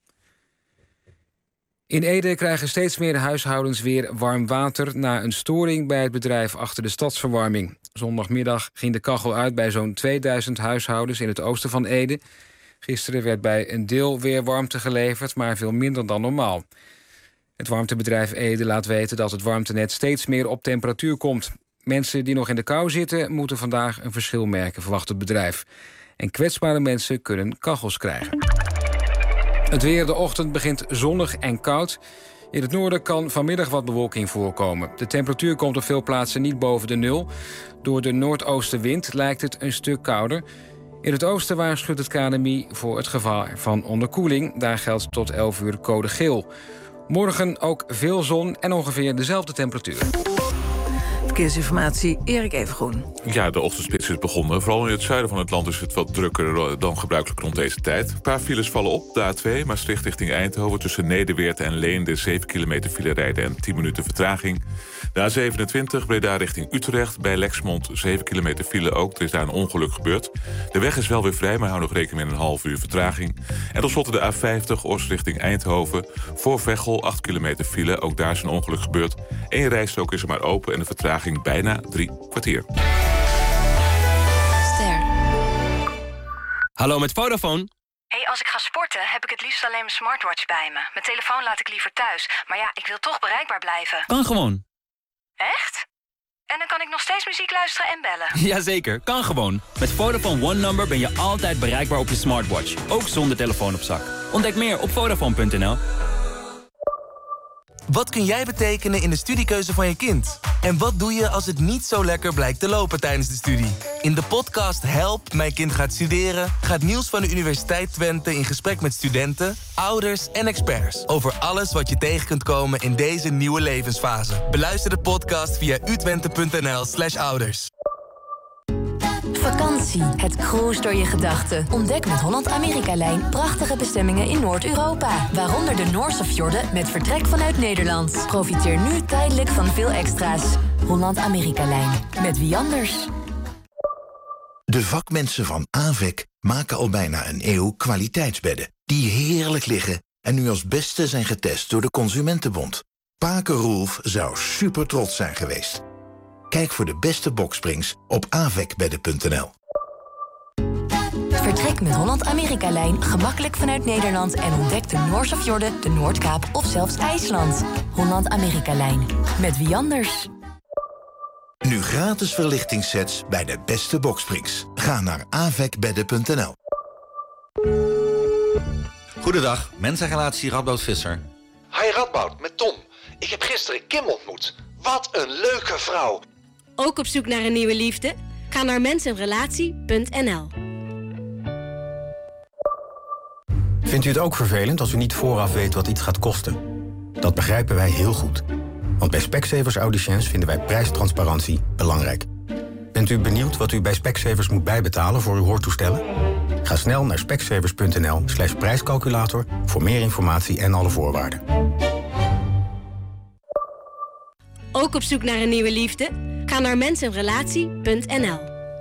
In Ede krijgen steeds meer huishoudens weer warm water na een storing bij het bedrijf achter de stadsverwarming. Zondagmiddag ging de kachel uit bij zo'n 2000 huishoudens in het oosten van Ede. Gisteren werd bij een deel weer warmte geleverd, maar veel minder dan normaal. Het warmtebedrijf Ede laat weten dat het warmtenet steeds meer op temperatuur komt. Mensen die nog in de kou zitten moeten vandaag een verschil merken, verwacht het bedrijf. En kwetsbare mensen kunnen kachels krijgen. Het weer, de ochtend begint zonnig en koud. In het noorden kan vanmiddag wat bewolking voorkomen. De temperatuur komt op veel plaatsen niet boven de 0. Door de noordoostenwind lijkt het een stuk kouder. In het oosten waarschuwt het KNMI voor het gevaar van onderkoeling. Daar geldt tot 11 uur code geel. Morgen ook veel zon en ongeveer dezelfde temperatuur. Verkeersinformatie, Erik Evengroen. Ja, de ochtendspits is begonnen. Vooral in het zuiden van het land is het wat drukker dan gebruikelijk rond deze tijd. Een paar files vallen op. De A2, Maastricht richting Eindhoven. Tussen Nederweert en Leende 7 kilometer file rijden en 10 minuten vertraging. De A27, Breda richting Utrecht. Bij Lexmond 7 kilometer file ook. Er is daar een ongeluk gebeurd. De weg is wel weer vrij, maar hou nog rekening met een half uur vertraging. En tenslotte de A50, Oost richting Eindhoven. Voor Veghel 8 kilometer file. Ook daar is een ongeluk gebeurd. 1 rijstrook is er maar open en de vertraging bijna 3 kwartier. Ster. Hallo, met Vodafone. Hey, als ik ga sporten heb ik het liefst alleen mijn smartwatch bij me. Mijn telefoon laat ik liever thuis. Maar ja, ik wil toch bereikbaar blijven. Kan gewoon. Echt? En dan kan ik nog steeds muziek luisteren en bellen? Jazeker, kan gewoon. Met Vodafone One Number ben je altijd bereikbaar op je smartwatch. Ook zonder telefoon op zak. Ontdek meer op Vodafone.nl. Wat kun jij betekenen in de studiekeuze van je kind? En wat doe je als het niet zo lekker blijkt te lopen tijdens de studie? In de podcast Help, mijn kind gaat studeren gaat Niels van de Universiteit Twente in gesprek met studenten, ouders en experts over alles wat je tegen kunt komen in deze nieuwe levensfase. Beluister de podcast via utwente.nl/ouders. Vakantie, het cruise door je gedachten. Ontdek met Holland-Amerika-lijn prachtige bestemmingen in Noord-Europa. Waaronder de Noorse fjorden met vertrek vanuit Nederland. Profiteer nu tijdelijk van veel extra's. Holland-Amerika-lijn, met wie anders? De vakmensen van AVEC maken al bijna een eeuw kwaliteitsbedden. Die heerlijk liggen en nu als beste zijn getest door de Consumentenbond. Pake Roelf zou super trots zijn geweest. Kijk voor de beste boksprings op avecbedden.nl. Vertrek met Holland-Amerika-lijn gemakkelijk vanuit Nederland en ontdek de Noorse fjorden, de Noordkaap of zelfs IJsland. Holland-Amerika-lijn, met wie anders? Nu gratis verlichtingssets bij de beste boksprings. Ga naar avecbedden.nl. Goedendag, mensenrelatie Radboud Visser. Hi Radboud, met Tom. Ik heb gisteren Kim ontmoet. Wat een leuke vrouw. Ook op zoek naar een nieuwe liefde? Ga naar mensenrelatie.nl. Vindt u het ook vervelend als u niet vooraf weet wat iets gaat kosten? Dat begrijpen wij heel goed. Want bij Specsavers Audiciëns vinden wij prijstransparantie belangrijk. Bent u benieuwd wat u bij Specsavers moet bijbetalen voor uw hoortoestellen? Ga snel naar specsavers.nl/prijscalculator voor meer informatie en alle voorwaarden. Ook op zoek naar een nieuwe liefde? Ga naar mensenrelatie.nl.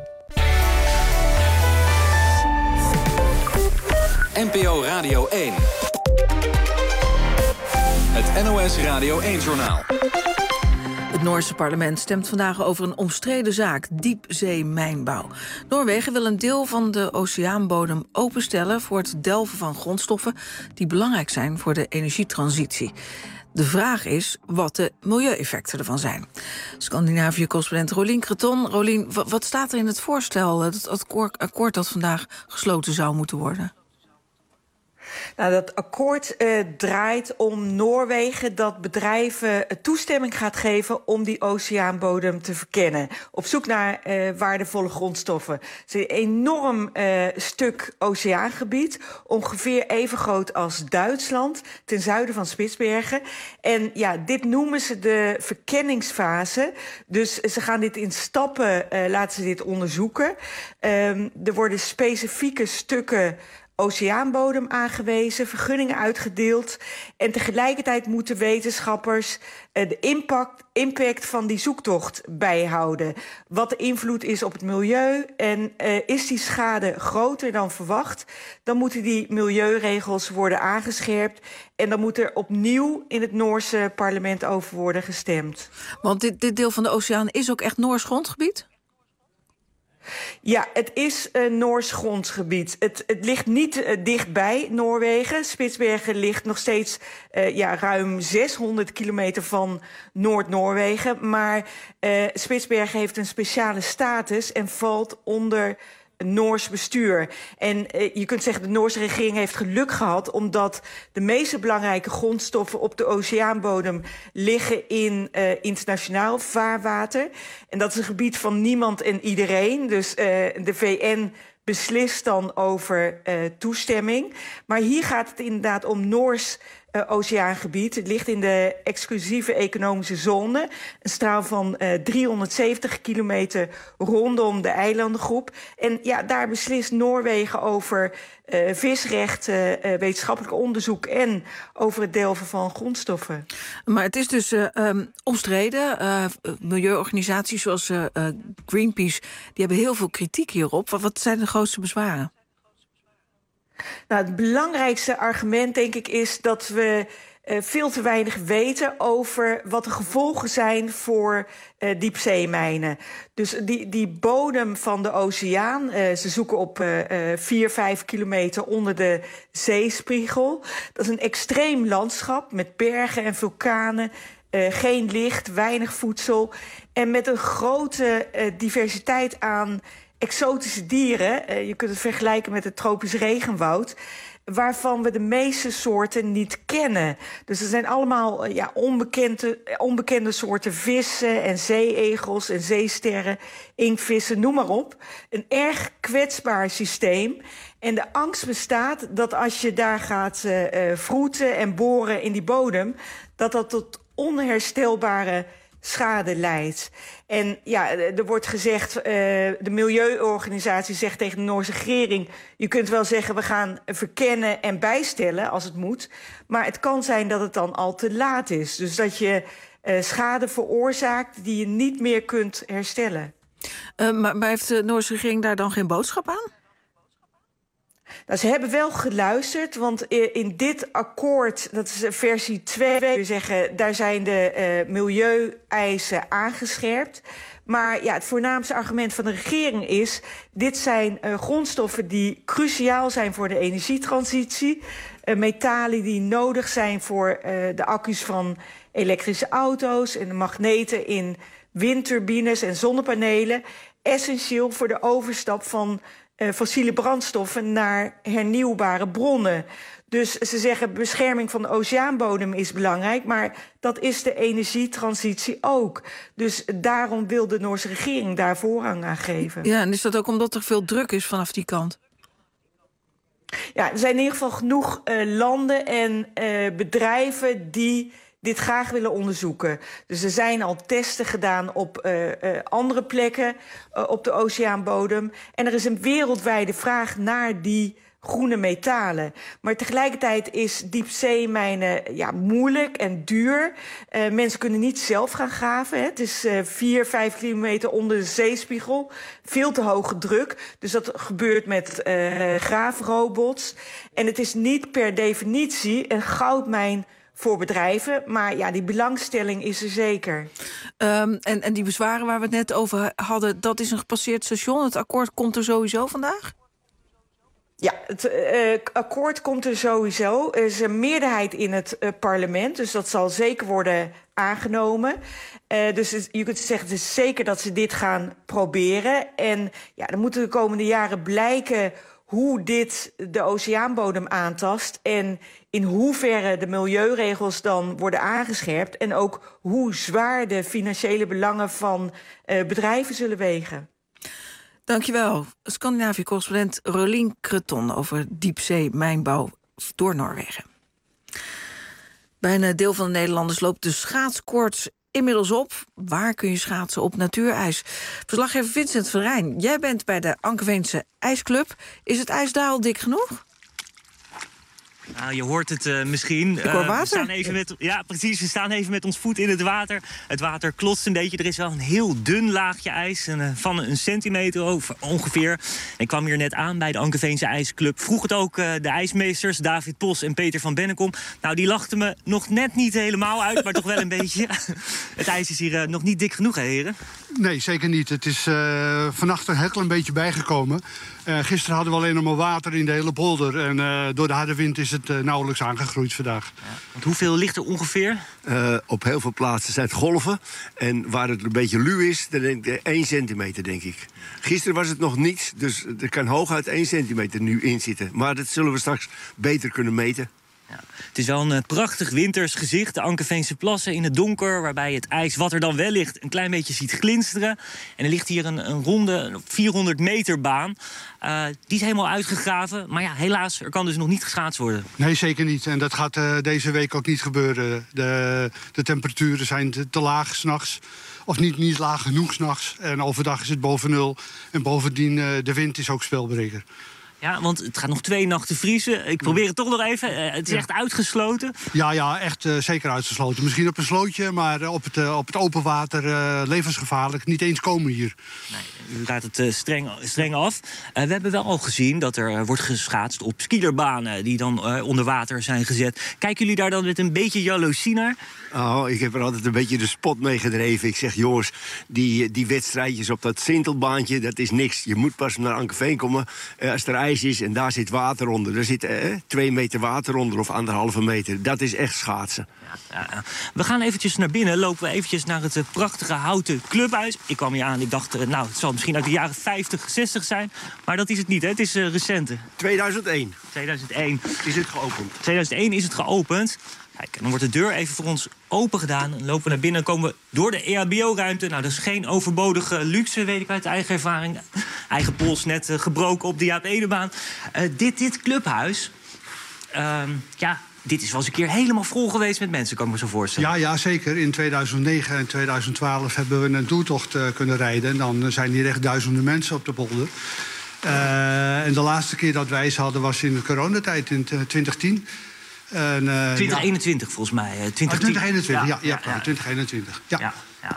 NPO Radio 1. Het NOS Radio 1-journaal. Het Noorse parlement stemt vandaag over een omstreden zaak, diepzeemijnbouw. Noorwegen wil een deel van de oceaanbodem openstellen voor het delven van grondstoffen die belangrijk zijn voor de energietransitie. De vraag is wat de milieueffecten ervan zijn. Scandinavië-correspondent Rolien Creton. Rolien, wat staat er in het voorstel, het akkoord dat vandaag gesloten zou moeten worden? Nou, dat akkoord draait om Noorwegen dat bedrijven toestemming gaat geven om die oceaanbodem te verkennen. Op zoek naar waardevolle grondstoffen. Het is een enorm stuk oceaangebied, ongeveer even groot als Duitsland, ten zuiden van Spitsbergen. En ja, dit noemen ze de verkenningsfase. Dus ze gaan dit in stappen, laten ze dit onderzoeken. Er worden specifieke stukken oceaanbodem aangewezen, vergunningen uitgedeeld. En tegelijkertijd moeten wetenschappers de impact van die zoektocht bijhouden. Wat de invloed is op het milieu en is die schade groter dan verwacht, dan moeten die milieuregels worden aangescherpt. En dan moet er opnieuw in het Noorse parlement over worden gestemd. Want dit deel van de oceaan is ook echt Noors grondgebied? Ja, het is een Noors grondgebied. Het ligt niet dichtbij Noorwegen. Spitsbergen ligt nog steeds ruim 600 kilometer van Noord-Noorwegen. Maar Spitsbergen heeft een speciale status en valt onder Noors bestuur. En je kunt zeggen, de Noorse regering heeft geluk gehad, omdat de meeste belangrijke grondstoffen op de oceaanbodem liggen in internationaal vaarwater. En dat is een gebied van niemand en iedereen. Dus de VN beslist dan over toestemming. Maar hier gaat het inderdaad om Noors oceaangebied. Het ligt in de exclusieve economische zone. Een straal van 370 kilometer rondom de eilandengroep. En ja, daar beslist Noorwegen over visrechten, wetenschappelijk onderzoek en over het delven van grondstoffen. Maar het is dus omstreden. Milieuorganisaties zoals Greenpeace, die hebben heel veel kritiek hierop. Wat zijn de grootste bezwaren? Nou, het belangrijkste argument, denk ik, is dat we veel te weinig weten over wat de gevolgen zijn voor diepzeemijnen. Dus die bodem van de oceaan, ze zoeken op 4-5 kilometer onder de zeespiegel. Dat is een extreem landschap met bergen en vulkanen. Geen licht, weinig voedsel en met een grote diversiteit aan exotische dieren. Je kunt het vergelijken met het tropisch regenwoud, waarvan we de meeste soorten niet kennen. Dus er zijn allemaal onbekende soorten vissen en zeeegels en zeesterren, inktvissen, noem maar op. Een erg kwetsbaar systeem. En de angst bestaat dat als je daar gaat vroeten en boren in die bodem, dat tot onherstelbare schade leidt. En ja, er wordt gezegd, de milieuorganisatie zegt tegen de Noorse regering, je kunt wel zeggen, we gaan verkennen en bijstellen als het moet, maar het kan zijn dat het dan al te laat is. Dus dat je schade veroorzaakt die je niet meer kunt herstellen. Maar heeft de Noorse regering daar dan geen boodschap aan? Nou, ze hebben wel geluisterd, want in dit akkoord, dat is versie 2, we zeggen, daar zijn de milieueisen aangescherpt. Maar ja, het voornaamste argument van de regering is, dit zijn grondstoffen die cruciaal zijn voor de energietransitie. Metalen die nodig zijn voor de accu's van elektrische auto's en de magneten in windturbines en zonnepanelen. Essentieel voor de overstap van fossiele brandstoffen naar hernieuwbare bronnen. Dus ze zeggen, bescherming van de oceaanbodem is belangrijk, maar dat is de energietransitie ook. Dus daarom wil de Noorse regering daar voorrang aan geven. Ja, en is dat ook omdat er veel druk is vanaf die kant? Ja, er zijn in ieder geval genoeg landen en bedrijven die dit graag willen onderzoeken. Dus er zijn al testen gedaan op andere plekken op de oceaanbodem. En er is een wereldwijde vraag naar die groene metalen. Maar tegelijkertijd is diepzeemijnen moeilijk en duur. Mensen kunnen niet zelf gaan graven. Hè. Het is 4-5 kilometer onder de zeespiegel. Veel te hoge druk. Dus dat gebeurt met graafrobots. En het is niet per definitie een goudmijn voor bedrijven. Maar ja, die belangstelling is er zeker. En die bezwaren waar we het net over hadden, dat is een gepasseerd station. Het akkoord komt er sowieso vandaag? Ja, het akkoord komt er sowieso. Er is een meerderheid in het parlement, dus dat zal zeker worden aangenomen. Dus je kunt zeggen, het is zeker dat ze dit gaan proberen. En ja, dan moeten de komende jaren blijken hoe dit de oceaanbodem aantast en in hoeverre de milieuregels dan worden aangescherpt en ook hoe zwaar de financiële belangen van bedrijven zullen wegen. Dankjewel. Scandinavië-correspondent Rolien Creton over diepzee-mijnbouw door Noorwegen. Bij een deel van de Nederlanders loopt de schaatskoorts inmiddels op. Waar kun je schaatsen op natuurijs? Verslaggever Vincent van Rijn, jij bent bij de Ankeveense IJsclub. Is het ijsdaal dik genoeg? Nou, je hoort het misschien. Ik hoor water. We staan even ja, precies. We staan even met ons voet in het water. Het water klotst een beetje. Er is wel een heel dun laagje ijs. Van een centimeter ongeveer. Ik kwam hier net aan bij de Ankeveense IJsclub. Vroeg het ook de ijsmeesters, David Pos en Peter van Bennekom. Nou, die lachten me nog net niet helemaal uit, maar toch wel een beetje. Het ijs is hier nog niet dik genoeg, hè, heren? Nee, zeker niet. Het is vannacht een heel klein beetje bijgekomen. Gisteren hadden we alleen nog maar water in de hele polder. En door de harde wind is het nauwelijks aangegroeid vandaag. Ja, want hoeveel ligt er ongeveer? Op heel veel plaatsen zijn het golven. En waar het een beetje luw is, dan denk ik 1 centimeter, denk ik. Gisteren was het nog niets, dus er kan hooguit 1 centimeter nu in zitten. Maar dat zullen we straks beter kunnen meten. Ja. Het is wel een prachtig winters gezicht. De Ankeveense plassen in het donker, waarbij het ijs, wat er dan wel ligt, een klein beetje ziet glinsteren. En er ligt hier een ronde 400 meter baan. Die is helemaal uitgegraven. Maar ja, helaas, er kan dus nog niet geschaatst worden. Nee, zeker niet. En dat gaat deze week ook niet gebeuren. De temperaturen zijn te laag 's nachts. Of niet laag genoeg 's nachts. En overdag is het boven nul. En bovendien, de wind is ook spelbreker. Ja, want het gaat nog 2 nachten vriezen. Ik probeer het toch nog even. Het is echt uitgesloten. Ja, echt zeker uitgesloten. Misschien op een slootje, maar op het open water levensgevaarlijk. Niet eens komen hier. Nee, u raadt het streng af. We hebben wel al gezien dat er wordt geschaatst op skielerbanen die dan onder water zijn gezet. Kijken jullie daar dan met een beetje jaloezie naar? Oh, ik heb er altijd een beetje de spot mee gedreven. Ik zeg, jongens, die wedstrijdjes op dat sintelbaantje, dat is niks. Je moet pas naar Ankeveen komen als er ijs is en daar zit water onder. Er zit 2 meter water onder of 1,5 meter. Dat is echt schaatsen. Ja. We gaan eventjes naar binnen. Lopen we eventjes naar het prachtige houten clubhuis. Ik kwam hier aan, ik dacht, het zal misschien uit de jaren 50, 60 zijn. Maar dat is het niet, hè? Het is recente. 2001. 2001. Is het geopend. 2001 is het geopend. Kijk, dan wordt de deur even voor ons open gedaan. Dan lopen we naar binnen en komen we door de EHBO-ruimte. Nou, dat is geen overbodige luxe, weet ik uit eigen ervaring. Eigen pols net gebroken op de Jaap Edebaan. Dit clubhuis, dit is wel eens een keer helemaal vol geweest met mensen, kan ik me zo voorstellen. Ja, zeker. In 2009 en 2012 hebben we een toertocht kunnen rijden. En dan zijn hier echt duizenden mensen op de polder. En de laatste keer dat wij ze hadden was in de coronatijd in 2010. 2021 volgens mij. 2021, ja, 2021. Ja.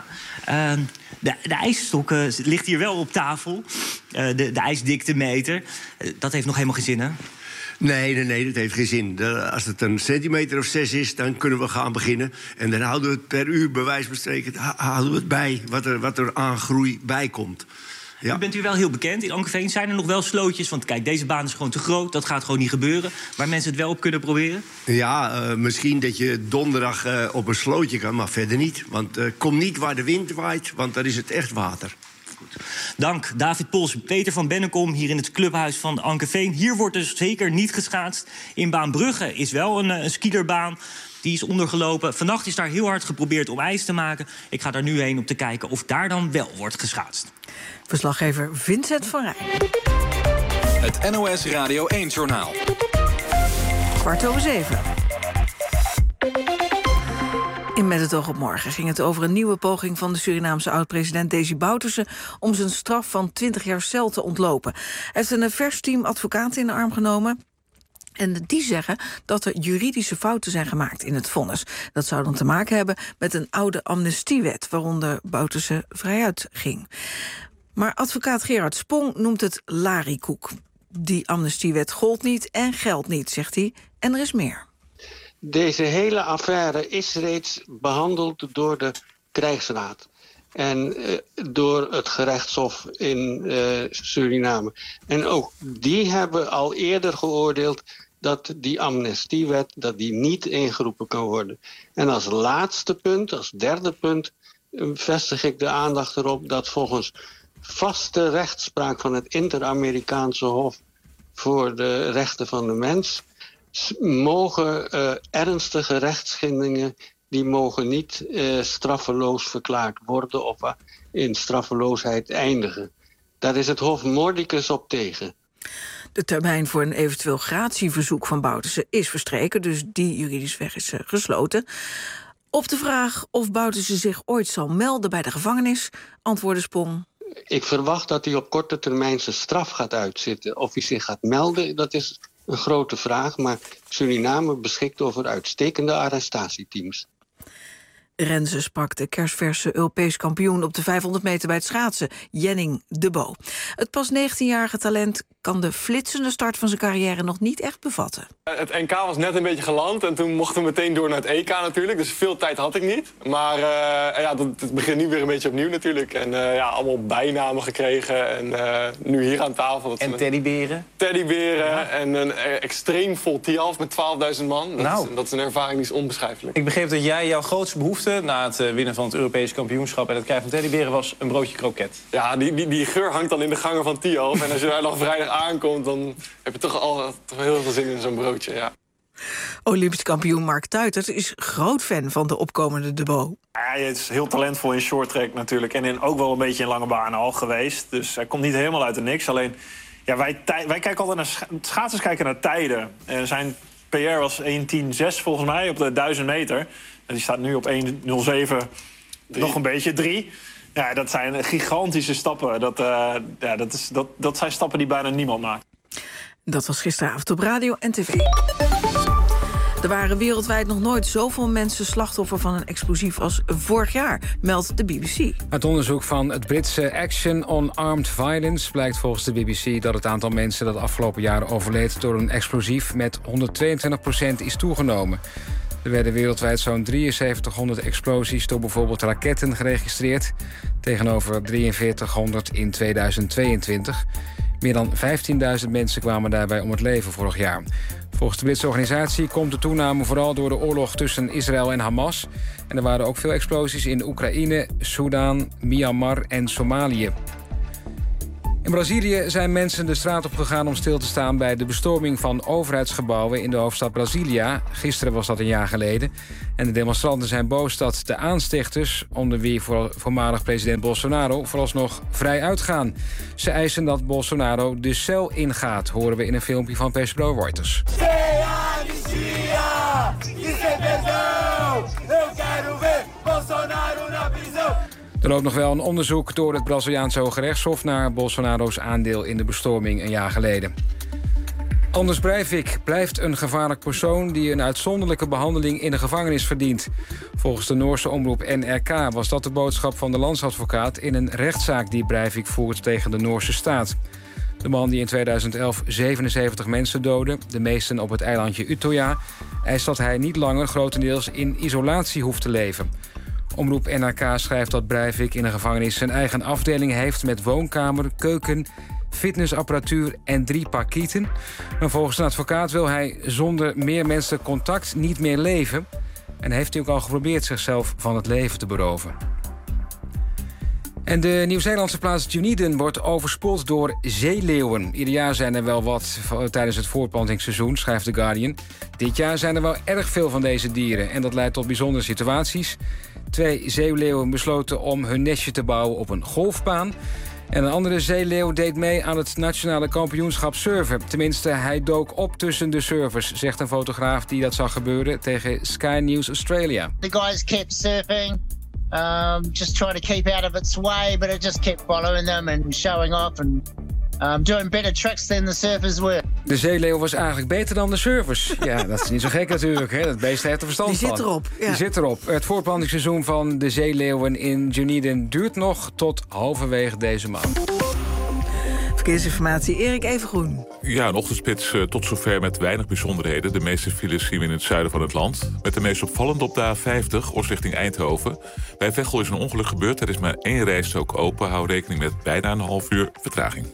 De ijsstok ligt hier wel op tafel. De ijsdiktemeter. Dat heeft nog helemaal geen zin, hè? Nee, dat heeft geen zin. Als het een centimeter of 6 is, dan kunnen we gaan beginnen. En dan houden we het per uur, bij wijze van spreken, houden we het bij wat er aan groei bij komt. Ja. U bent wel heel bekend in Ankeveen. Zijn er nog wel slootjes? Want kijk, deze baan is gewoon te groot. Dat gaat gewoon niet gebeuren. Waar mensen het wel op kunnen proberen? Ja, misschien dat je donderdag op een slootje kan, maar verder niet. Want kom niet waar de wind waait, want dan is het echt water. Goed. Dank David Pols, Peter van Bennekom hier in het clubhuis van Ankeveen. Hier wordt dus zeker niet geschaatst. In Baanbrugge is wel een skierbaan. Die is ondergelopen. Vannacht is daar heel hard geprobeerd om ijs te maken. Ik ga daar nu heen om te kijken of daar dan wel wordt geschaatst. Verslaggever Vincent van Rijn. Het NOS Radio 1-journaal. 6:15. In Met het oog op morgen ging het over een nieuwe poging van de Surinaamse oud-president Desi Bouterse om zijn straf van 20 jaar cel te ontlopen. Hij heeft een vers team advocaten in de arm genomen. En die zeggen dat er juridische fouten zijn gemaakt in het vonnis. Dat zou dan te maken hebben met een oude amnestiewet waaronder Bouterse vrijuit ging. Maar advocaat Gerard Spong noemt het lariekoek. Die amnestiewet gold niet en geldt niet, zegt hij. En er is meer. Deze hele affaire is reeds behandeld door de krijgsraad. En door het gerechtshof in Suriname. En ook die hebben al eerder geoordeeld dat die amnestiewet dat die niet ingeroepen kan worden. En als laatste punt, als derde punt, vestig ik de aandacht erop dat volgens vaste rechtspraak van het Inter-Amerikaanse Hof voor de Rechten van de Mens mogen ernstige rechtsschindingen, die mogen niet straffeloos verklaard worden of in straffeloosheid eindigen. Daar is het Hof mordicus op tegen. De termijn voor een eventueel gratieverzoek van Bouterse is verstreken, dus die juridische weg is gesloten. Op de vraag of Bouterse zich ooit zal melden bij de gevangenis, antwoordde Spong: ik verwacht dat hij op korte termijn zijn straf gaat uitzitten. Of hij zich gaat melden, dat is een grote vraag, maar Suriname beschikt over uitstekende arrestatieteams. Renze sprak de kerstverse Europees kampioen op de 500 meter bij het schaatsen, Jenning de Bo. Het pas 19-jarige talent kan de flitsende start van zijn carrière nog niet echt bevatten. Het NK was net een beetje geland en toen mochten we meteen door naar het EK natuurlijk. Dus veel tijd had ik niet. Maar het begint nu weer een beetje opnieuw natuurlijk. En allemaal bijnamen gekregen en nu hier aan tafel. En teddyberen? Teddyberen en een extreem vol Tialf met 12.000 man. Dat is een ervaring die is onbeschrijfelijk. Ik begreep dat jij jouw grootste behoefte na het winnen van het Europees kampioenschap en het krijgen van teddyberen was een broodje kroket. Ja, die geur hangt dan in de gangen van Tialf. En als je daar dan vrijdag aankomt, dan heb je toch heel veel zin in zo'n broodje, ja. Olympisch kampioen Mark Tuitert is groot fan van de opkomende De Bo. Ja, hij is heel talentvol in shorttrack natuurlijk. En ook wel een beetje in lange banen al geweest. Dus hij komt niet helemaal uit de niks. Alleen, ja, wij kijken altijd naar schaatsers kijken naar tijden. En zijn PR was 1:10.6 volgens mij op de 1000 meter. En die staat nu op 1:07, nog een beetje, 3. Ja, dat zijn gigantische stappen. Dat zijn stappen die bijna niemand maakt. Dat was gisteravond op radio en tv. Er waren wereldwijd nog nooit zoveel mensen slachtoffer van een explosief als vorig jaar, meldt de BBC. Uit onderzoek van het Britse Action on Armed Violence blijkt volgens de BBC dat het aantal mensen dat afgelopen jaar overleed door een explosief met 122% is toegenomen. Er werden wereldwijd zo'n 7300 explosies door bijvoorbeeld raketten geregistreerd, tegenover 4300 in 2022. Meer dan 15.000 mensen kwamen daarbij om het leven vorig jaar. Volgens de Britse organisatie komt de toename vooral door de oorlog tussen Israël en Hamas. En er waren ook veel explosies in Oekraïne, Soedan, Myanmar en Somalië. In Brazilië zijn mensen de straat op gegaan om stil te staan bij de bestorming van overheidsgebouwen in de hoofdstad Brasilia. Gisteren was dat een jaar geleden. En de demonstranten zijn boos dat de aanstichters, onder wie voormalig president Bolsonaro, vooralsnog vrij uitgaan. Ze eisen dat Bolsonaro de cel ingaat, horen we in een filmpje van persbureau Reuters. Er loopt nog wel een onderzoek door het Braziliaanse Hoge Rechtshof naar Bolsonaro's aandeel in de bestorming een jaar geleden. Anders Breivik blijft een gevaarlijk persoon die een uitzonderlijke behandeling in de gevangenis verdient. Volgens de Noorse omroep NRK was dat de boodschap van de landsadvocaat in een rechtszaak die Breivik voert tegen de Noorse staat. De man die in 2011 77 mensen doodde, de meesten op het eilandje Utøya, eist dat hij niet langer grotendeels in isolatie hoeft te leven. Omroep NRK schrijft dat Breivik in een gevangenis zijn eigen afdeling heeft met woonkamer, keuken, fitnessapparatuur en 3 parkieten. Maar volgens een advocaat wil hij zonder meer menselijk contact niet meer leven. En heeft hij ook al geprobeerd zichzelf van het leven te beroven. En de Nieuw-Zeelandse plaats Dunedin wordt overspoeld door zeeleeuwen. Ieder jaar zijn er wel wat tijdens het voortplantingsseizoen, schrijft The Guardian. Dit jaar zijn er wel erg veel van deze dieren en dat leidt tot bijzondere situaties. 2 zeeleeuwen besloten om hun nestje te bouwen op een golfbaan. En een andere zeeleeuw deed mee aan het nationale kampioenschap surfen. Tenminste, hij dook op tussen de surfers, zegt een fotograaf die dat zag gebeuren tegen Sky News Australia. The guys kept surfing, just trying to keep out of its way, but it just kept following them and showing off and doing better tricks than the surfers were. De zeeleeuw was eigenlijk beter dan de surfers. Ja, dat is niet zo gek natuurlijk. Hè? Dat beest heeft er verstand van. Die zit erop. Ja. Die zit erop. Het voortplantingsseizoen van de zeeleeuwen in Dunedin duurt nog tot halverwege deze maand. Verkeersinformatie, Erik Evengroen. Ja, een ochtendspits tot zover met weinig bijzonderheden. De meeste files zien we in het zuiden van het land. Met de meest opvallende op de A50, Os richting Eindhoven. Bij Veghel is een ongeluk gebeurd. Er is maar 1 rijstrook open. Hou rekening met bijna een half uur vertraging.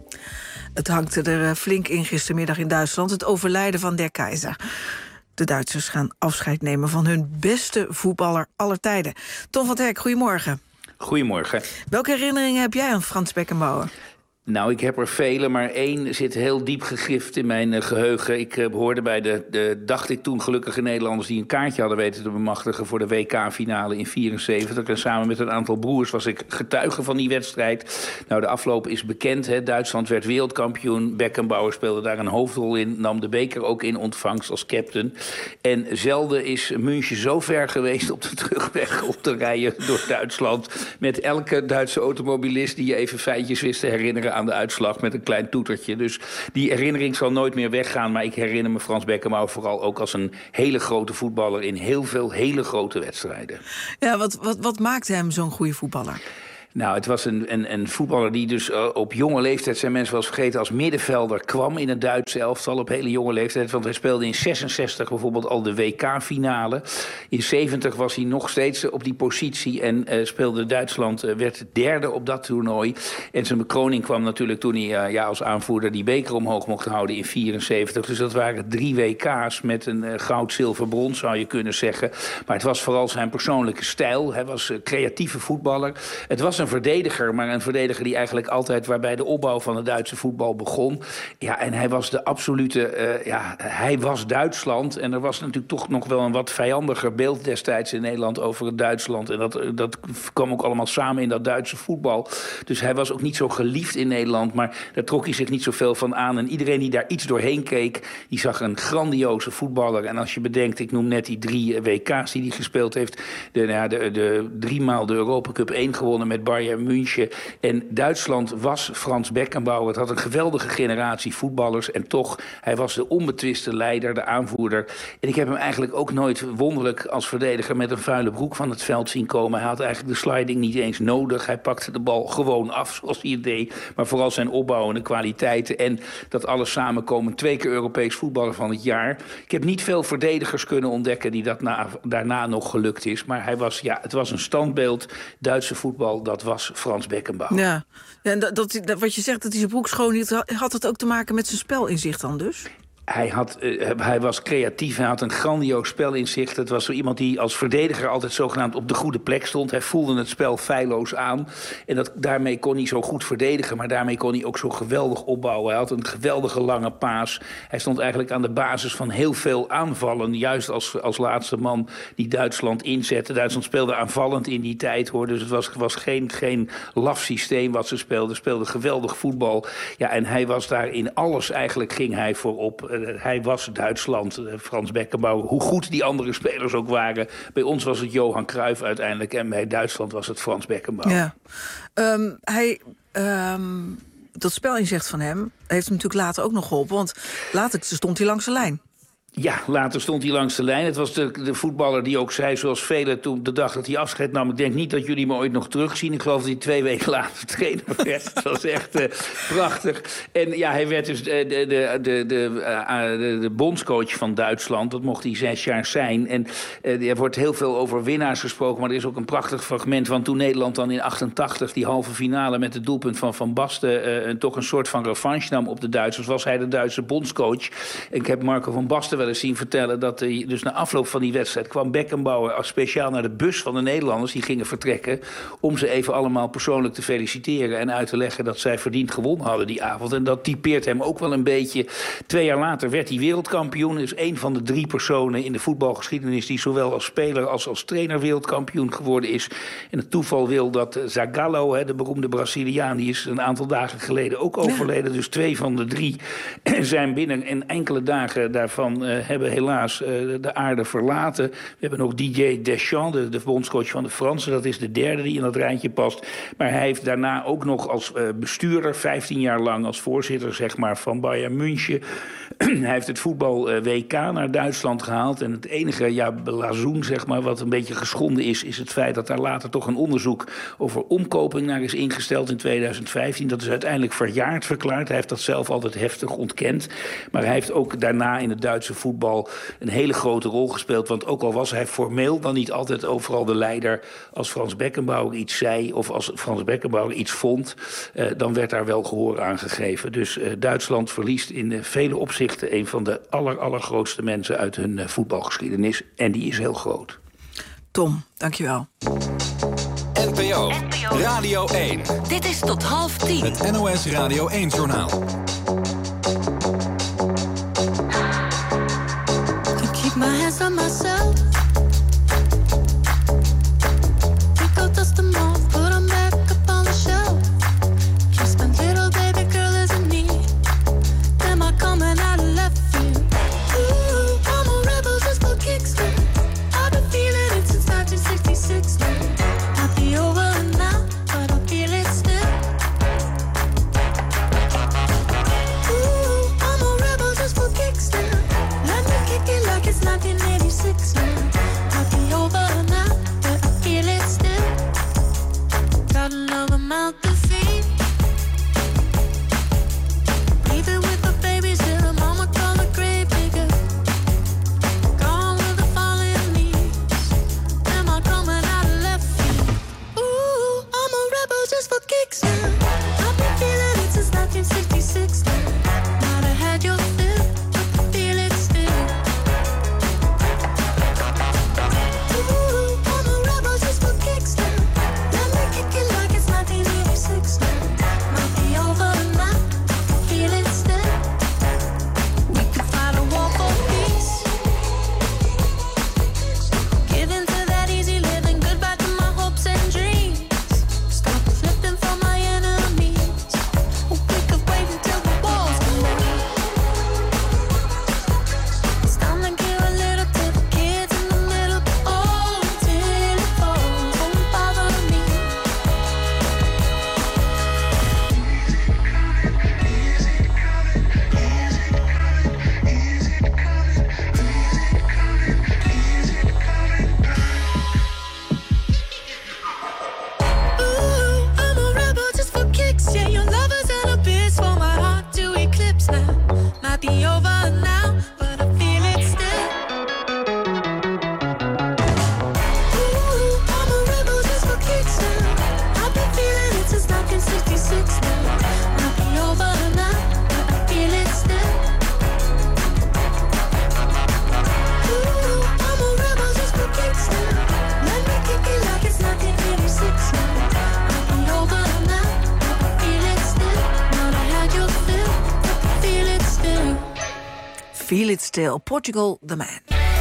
Het hangt er flink in gistermiddag in Duitsland. Het overlijden van Der Keizer. De Duitsers gaan afscheid nemen van hun beste voetballer aller tijden. Tom van Herk, goedemorgen. Goedemorgen. Welke herinneringen heb jij aan Frans Beckenbauer? Nou, ik heb er vele, maar 1 zit heel diep gegrift in mijn geheugen. Ik hoorde bij de, dacht ik toen, gelukkige Nederlanders die een kaartje hadden weten te bemachtigen voor de WK-finale in 1974. En samen met een aantal broers was ik getuige van die wedstrijd. Nou, de afloop is bekend. Hè. Duitsland werd wereldkampioen. Beckenbauer speelde daar een hoofdrol in. Nam de beker ook in ontvangst als captain. En zelden is München zo ver geweest op de terugweg op te rijden door Duitsland. Met elke Duitse automobilist die je even feitjes wist te herinneren aan de uitslag met een klein toetertje. Dus die herinnering zal nooit meer weggaan. Maar ik herinner me Frans Beckenbauer vooral ook als een hele grote voetballer in heel veel hele grote wedstrijden. Ja, wat maakte hem zo'n goede voetballer? Nou, het was een voetballer die dus op jonge leeftijd, zijn mensen wel eens vergeten, als middenvelder kwam in het Duitse elftal op hele jonge leeftijd. Want hij speelde in 66 bijvoorbeeld al de WK-finale. In 70 was hij nog steeds op die positie en speelde Duitsland, werd derde op dat toernooi. En zijn bekroning kwam natuurlijk toen hij als aanvoerder die beker omhoog mocht houden in 74. Dus dat waren 3 WK's met een goud, zilver, brons zou je kunnen zeggen. Maar het was vooral zijn persoonlijke stijl. Hij was een creatieve voetballer. Het was een verdediger, maar een verdediger die eigenlijk altijd waarbij de opbouw van het Duitse voetbal begon. Ja, en hij was de absolute, hij was Duitsland. En er was natuurlijk toch nog wel een wat vijandiger beeld destijds in Nederland over het Duitsland. En dat kwam ook allemaal samen in dat Duitse voetbal. Dus hij was ook niet zo geliefd in Nederland, maar daar trok hij zich niet zoveel van aan. En iedereen die daar iets doorheen keek, die zag een grandioze voetballer. En als je bedenkt, ik noem net die 3 WK's die hij gespeeld heeft. De 3 maal de Europa Cup 1 gewonnen met Bayern München. En Duitsland was Frans Beckenbauer. Het had een geweldige generatie voetballers. En toch, hij was de onbetwiste leider, de aanvoerder. En ik heb hem eigenlijk ook nooit wonderlijk als verdediger met een vuile broek van het veld zien komen. Hij had eigenlijk de sliding niet eens nodig. Hij pakte de bal gewoon af zoals hij het deed. Maar vooral zijn opbouwende kwaliteiten. En dat alles samenkomen. 2 keer Europees voetballer van het jaar. Ik heb niet veel verdedigers kunnen ontdekken die dat daarna nog gelukt is. Maar hij was, het was een standbeeld. Duitse voetbal, dat was Frans Beckenbauer. Ja, en wat je zegt, dat hij zijn broek schoon hield, had het ook te maken met zijn spelinzicht dan dus? Hij was creatief, hij had een grandioos spelinzicht. Het was zo iemand die als verdediger altijd zogenaamd op de goede plek stond. Hij voelde het spel feilloos aan. En daarmee kon hij zo goed verdedigen, maar daarmee kon hij ook zo geweldig opbouwen. Hij had een geweldige lange paas. Hij stond eigenlijk aan de basis van heel veel aanvallen. Juist als laatste man die Duitsland inzette. Duitsland speelde aanvallend in die tijd, hoor. Dus het was geen laf systeem wat ze speelden. Speelde geweldig voetbal. Ja, en hij was daar in alles, eigenlijk ging hij voorop. Hij was Duitsland, Frans Beckenbauer. Hoe goed die andere spelers ook waren. Bij ons was het Johan Cruijff uiteindelijk. En bij Duitsland was het Frans Beckenbauer. Ja. Dat spelinzicht van hem heeft hem natuurlijk later ook nog geholpen. Want later stond hij langs de lijn. Ja, later stond hij langs de lijn. Het was de voetballer die ook zei, zoals velen toen de dag dat hij afscheid nam, ik denk niet dat jullie me ooit nog terugzien. Ik geloof dat hij 2 weken later trainer werd. Dat was echt prachtig. En ja, hij werd dus de bondscoach van Duitsland. Dat mocht hij 6 jaar zijn. En er wordt heel veel over winnaars gesproken, maar er is ook een prachtig fragment van toen Nederland dan in 88 die halve finale met het doelpunt van Van Basten toch een soort van revanche nam op de Duitsers. Was hij de Duitse bondscoach. Ik heb Marco van Basten wel eens zien vertellen dat dus na afloop van die wedstrijd kwam Beckenbauer als speciaal naar de bus van de Nederlanders die gingen vertrekken om ze even allemaal persoonlijk te feliciteren en uit te leggen dat zij verdiend gewonnen hadden die avond. En dat typeert hem ook wel een beetje. 2 jaar later werd hij wereldkampioen. Is 1 van de 3 personen in de voetbalgeschiedenis die zowel als speler als trainer wereldkampioen geworden is. En het toeval wil dat Zagallo, de beroemde Braziliaan, die is een aantal dagen geleden ook overleden. Dus 2 van de 3 zijn binnen enkele dagen daarvan hebben helaas de aarde verlaten. We hebben nog Didier Deschamps, de bondscoach van de Fransen. Dat is de derde die in dat rijtje past. Maar hij heeft daarna ook nog als bestuurder, 15 jaar lang als voorzitter zeg maar, van Bayern München. Hij heeft het voetbal WK naar Duitsland gehaald. En het enige blazoen zeg maar, wat een beetje geschonden is het feit dat daar later toch een onderzoek over omkoping naar is ingesteld in 2015. Dat is uiteindelijk verjaard verklaard. Hij heeft dat zelf altijd heftig ontkend. Maar hij heeft ook daarna in het Duitse voetbal een hele grote rol gespeeld. Want ook al was hij formeel dan niet altijd overal de leider, als Frans Beckenbauer iets zei of als Frans Beckenbauer iets vond, dan werd daar wel gehoor aan gegeven. Dus Duitsland verliest in vele opzichten een van de allergrootste mensen uit hun voetbalgeschiedenis. En die is heel groot. Tom, dankjewel. NPO Radio 1. Dit is tot 9:30. Het NOS Radio 1-journaal. Keep my hands on myself. Pick out dust them off, put them back up on the shelf. Just my little baby girl is in need. Am I coming out of left field? Ooh, I'm a rebel just for kicks. I've been feeling it since 1966. I'll be over now, but I feel it still. Ooh, I'm a rebel just for kicks. Let me kick it like it's 1986 now. I'll be over now, but I feel it still. Got another mouth to feed. Even with the babies here, mama call the grave digger. Gone with the falling leaves. Am I coming out of left field? Ooh, I'm a rebel just for kicks now. I've been feeling it since 1966 now. Might have had your fill, but I feel it still. Ooh, I'm a rebel just for kicks now. Let me kick it like it's 1986 now. Might be over now, I feel it still. We could fight a war for peace. Give in to that easy living, goodbye to my hopes and dreams. Stop flipping for my enemies. We could wait until the walls come down. It's time to give a little to the kids in the middle. Oh, till it falls, don't bother me. Ooh, I'm a rebel just for kicks. Yeah, your lovers and a bitch for my heart to eclipse now. Might be over now, but I feel it still. Ooh, I'm a rebel just for kicks now. I've been feeling it since 1966 now. Might be over now, but I feel it still. Ooh, I'm a rebel just for kicks now. Let me kick it like it's 1986 now. Might be over now, but I feel it still. Might have had your fill, but I feel it still. Feel It Still, Portugal The Man.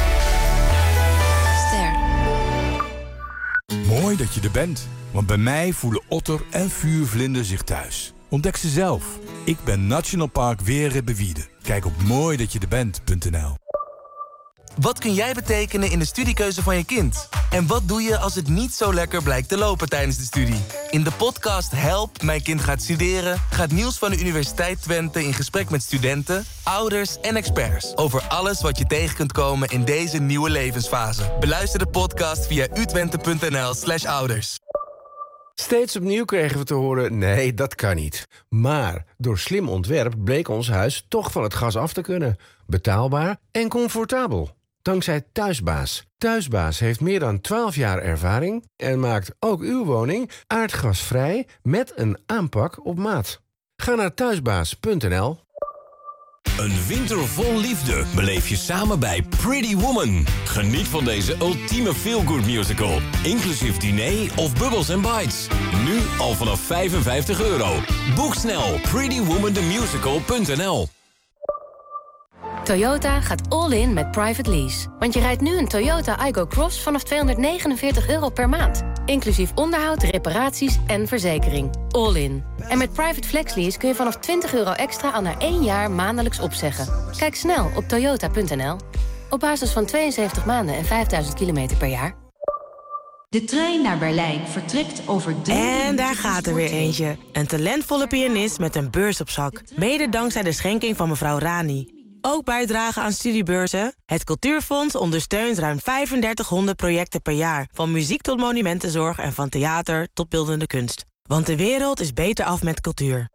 Mooi dat je er bent, want bij mij voelen otter en vuurvlinder zich thuis. Ontdek ze zelf. Ik ben National Park Weerribbewiede. Kijk op mooidatjeerbent.nl. Wat kun jij betekenen in de studiekeuze van je kind? En wat doe je als het niet zo lekker blijkt te lopen tijdens de studie? In de podcast Help, mijn kind gaat studeren gaat Niels van de Universiteit Twente in gesprek met studenten, ouders en experts over alles wat je tegen kunt komen in deze nieuwe levensfase. Beluister de podcast via utwente.nl/ouders. Steeds opnieuw kregen we te horen, nee, dat kan niet. Maar door slim ontwerp bleek ons huis toch van het gas af te kunnen. Betaalbaar en comfortabel. Dankzij Thuisbaas. Thuisbaas heeft meer dan 12 jaar ervaring en maakt ook uw woning aardgasvrij met een aanpak op maat. Ga naar thuisbaas.nl. Een winter vol liefde beleef je samen bij Pretty Woman. Geniet van deze ultieme feel-good musical. Inclusief diner of Bubbles & Bites. Nu al vanaf €55. Boek snel prettywomanthemusical.nl. Toyota gaat all in met private lease. Want je rijdt nu een Toyota Aygo Cross vanaf €249 per maand. Inclusief onderhoud, reparaties en verzekering. All in. En met Private Flexlease kun je vanaf €20 extra al na 1 jaar maandelijks opzeggen. Kijk snel op toyota.nl. Op basis van 72 maanden en 5000 kilometer per jaar. De trein naar Berlijn vertrekt over 3 En daar gaat er weer eentje. Een talentvolle pianist met een beurs op zak. Mede dankzij de schenking van mevrouw Rani. Ook bijdragen aan studiebeurzen. Het Cultuurfonds ondersteunt ruim 3500 projecten per jaar. Van muziek tot monumentenzorg en van theater tot beeldende kunst. Want de wereld is beter af met cultuur.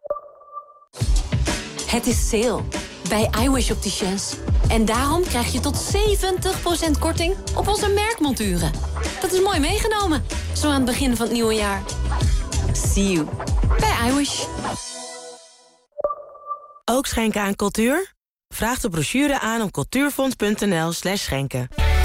Het is sale bij iWish Opticians. En daarom krijg je tot 70% korting op onze merkmonturen. Dat is mooi meegenomen, zo aan het begin van het nieuwe jaar. See you bij iWish. Ook schenken aan cultuur? Vraag de brochure aan op cultuurfonds.nl/schenken.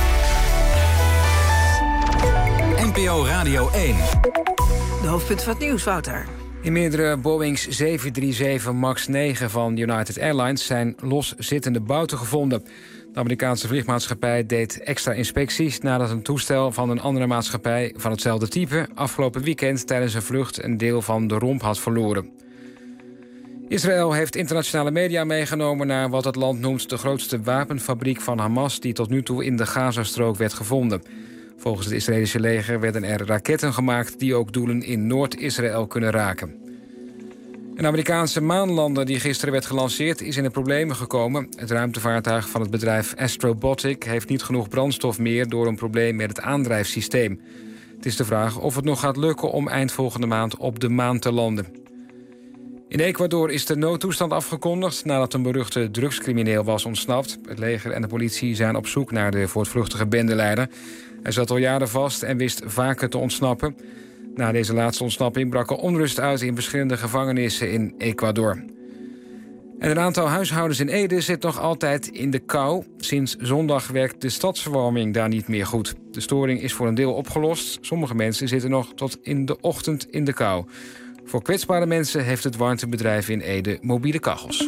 NPO Radio 1. De hoofdpunten van het nieuws, Wouter. In meerdere Boeings 737 MAX 9 van United Airlines zijn loszittende bouten gevonden. De Amerikaanse vliegmaatschappij deed extra inspecties nadat een toestel van een andere maatschappij van hetzelfde type afgelopen weekend tijdens een vlucht een deel van de romp had verloren. Israël heeft internationale media meegenomen naar wat het land noemt de grootste wapenfabriek van Hamas die tot nu toe in de Gazastrook werd gevonden. Volgens het Israëlische leger werden er raketten gemaakt die ook doelen in Noord-Israël kunnen raken. Een Amerikaanse maanlander die gisteren werd gelanceerd is in de problemen gekomen. Het ruimtevaartuig van het bedrijf Astrobotic heeft niet genoeg brandstof meer door een probleem met het aandrijfsysteem. Het is de vraag of het nog gaat lukken om eind volgende maand op de maan te landen. In Ecuador is de noodtoestand afgekondigd nadat een beruchte drugscrimineel was ontsnapt. Het leger en de politie zijn op zoek naar de voortvluchtige bendeleider. Hij zat al jaren vast en wist vaker te ontsnappen. Na deze laatste ontsnapping brak er onrust uit in verschillende gevangenissen in Ecuador. En een aantal huishoudens in Ede zit nog altijd in de kou. Sinds zondag werkt de stadsverwarming daar niet meer goed. De storing is voor een deel opgelost. Sommige mensen zitten nog tot in de ochtend in de kou. Voor kwetsbare mensen heeft het warmtebedrijf in Ede mobiele kachels.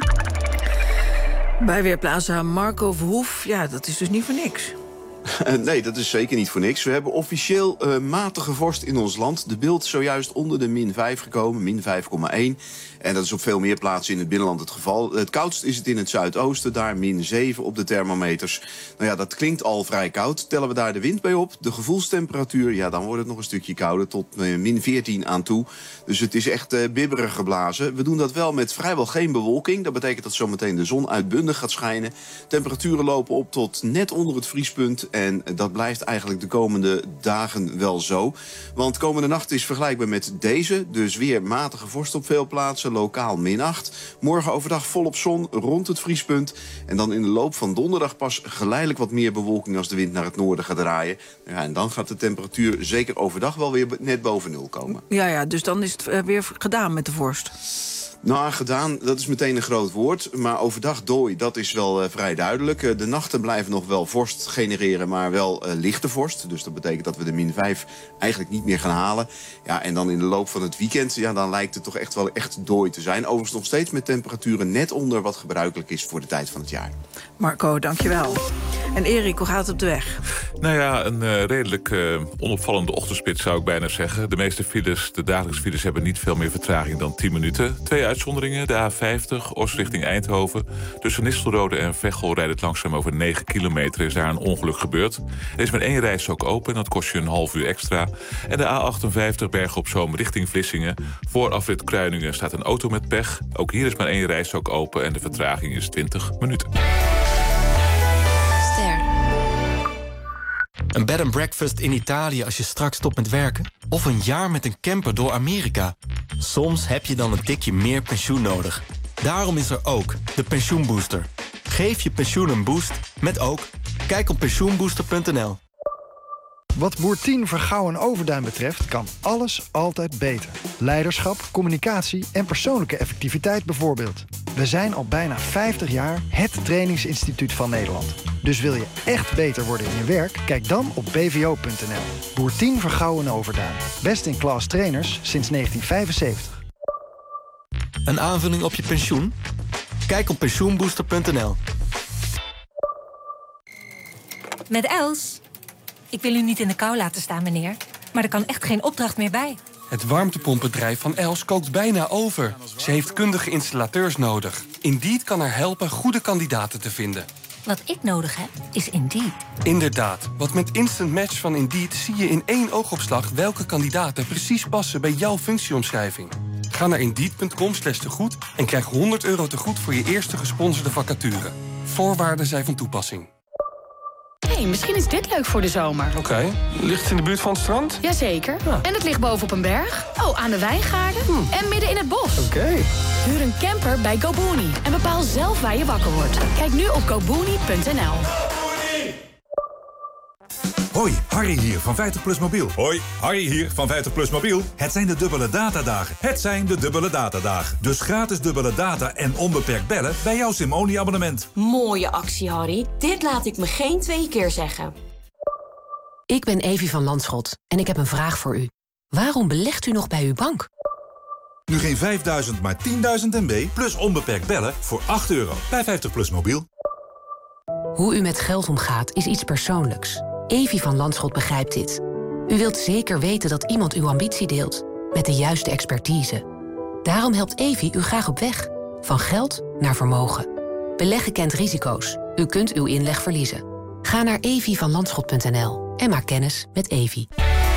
Bij Weerplaza Marco Verhoef, ja, dat is dus niet voor niks. Nee, dat is zeker niet voor niks. We hebben officieel matige vorst in ons land. De Bilt zojuist onder de -5 gekomen, -5,1. En dat is op veel meer plaatsen in het binnenland het geval. Het koudst is het in het zuidoosten, daar -7 op de thermometers. Nou ja, dat klinkt al vrij koud. Tellen we daar de wind bij op, de gevoelstemperatuur, ja, dan wordt het nog een stukje kouder, tot -14 aan toe. Dus het is echt bibberig geblazen. We doen dat wel met vrijwel geen bewolking. Dat betekent dat zometeen de zon uitbundig gaat schijnen. Temperaturen lopen op tot net onder het vriespunt. En dat blijft eigenlijk de komende dagen wel zo. Want komende nacht is vergelijkbaar met deze. Dus weer matige vorst op veel plaatsen, lokaal -8. Morgen overdag volop zon, rond het vriespunt. En dan in de loop van donderdag pas geleidelijk wat meer bewolking als de wind naar het noorden gaat draaien. Ja, en dan gaat de temperatuur zeker overdag wel weer net boven nul komen. Ja, dus dan is het weer gedaan met de vorst. Nou, gedaan, dat is meteen een groot woord. Maar overdag dooi, dat is wel vrij duidelijk. De nachten blijven nog wel vorst genereren, maar wel lichte vorst. Dus dat betekent dat we de -5 eigenlijk niet meer gaan halen. Ja, en dan in de loop van het weekend, ja, dan lijkt het toch echt wel echt dooi te zijn. Overigens nog steeds met temperaturen net onder wat gebruikelijk is voor de tijd van het jaar. Marco, dankjewel. En Erik, hoe gaat het op de weg? Nou ja, een redelijk onopvallende ochtendspits zou ik bijna zeggen. De meeste files, de dagelijkse files, hebben niet veel meer vertraging dan 10 minuten. 2 uitzonderingen, de A50, Oost richting Eindhoven. Tussen Nistelrode en Veghel rijdt het langzaam over 9 kilometer. Is daar een ongeluk gebeurd. Er is met 1 reis ook open en dat kost je een half uur extra. En de A58 Bergen op Zoom richting Vlissingen. Voor afrit Kruiningen staat een auto met pech. Ook hier is maar 1 reis ook open en de vertraging is 20 minuten. Een bed and breakfast in Italië als je straks stopt met werken? Of een jaar met een camper door Amerika? Soms heb je dan een tikje meer pensioen nodig. Daarom is er ook de Pensioenbooster. Geef je pensioen een boost met ook. Kijk op pensioenbooster.nl. Wat Boer 10 Vergouwen Overduin betreft kan alles altijd beter. Leiderschap, communicatie en persoonlijke effectiviteit bijvoorbeeld. We zijn al bijna 50 jaar het trainingsinstituut van Nederland. Dus wil je echt beter worden in je werk? Kijk dan op bvo.nl. Boer 10 Vergouwen Overduin. Best in class trainers sinds 1975. Een aanvulling op je pensioen? Kijk op pensioenbooster.nl. Met Els. Ik wil u niet in de kou laten staan, meneer. maar er kan echt geen opdracht meer bij. Het warmtepompenbedrijf van Els kookt bijna over. Ze heeft kundige installateurs nodig. Indeed kan haar helpen goede kandidaten te vinden. Wat ik nodig heb, is Indeed. Inderdaad, want met Instant Match van Indeed zie je in 1 oogopslag welke kandidaten precies passen bij jouw functieomschrijving. Ga naar Indeed.com/tegoed en krijg €100 tegoed voor je eerste gesponsorde vacature. Voorwaarden zijn van toepassing. Hey, misschien is dit leuk voor de zomer. Oké. Ligt het in de buurt van het strand? Jazeker. Ja. En het ligt bovenop een berg. Oh, aan de wijngaarden. En midden in het bos. Oké. Huur een camper bij GoBooney. En bepaal zelf waar je wakker wordt. Kijk nu op gobooney.nl. Hoi, Harry hier van 50PLUS Mobiel. Hoi, Harry hier van 50PLUS Mobiel. Het zijn de dubbele datadagen. Het zijn de dubbele datadagen. Dus gratis dubbele data en onbeperkt bellen bij jouw SIM-only-abonnement. Mooie actie, Harry. Dit laat ik me geen 2 keer zeggen. Ik ben Evie van Landschot en ik heb een vraag voor u. Waarom belegt u nog bij uw bank? Nu geen 5000, maar 10.000 MB plus onbeperkt bellen voor €8 bij 50PLUS Mobiel. Hoe u met geld omgaat is iets persoonlijks. Evie van Landschot begrijpt dit. U wilt zeker weten dat iemand uw ambitie deelt, met de juiste expertise. Daarom helpt Evie u graag op weg, van geld naar vermogen. Beleggen kent risico's. U kunt uw inleg verliezen. Ga naar evievanlandschot.nl en maak kennis met Evie.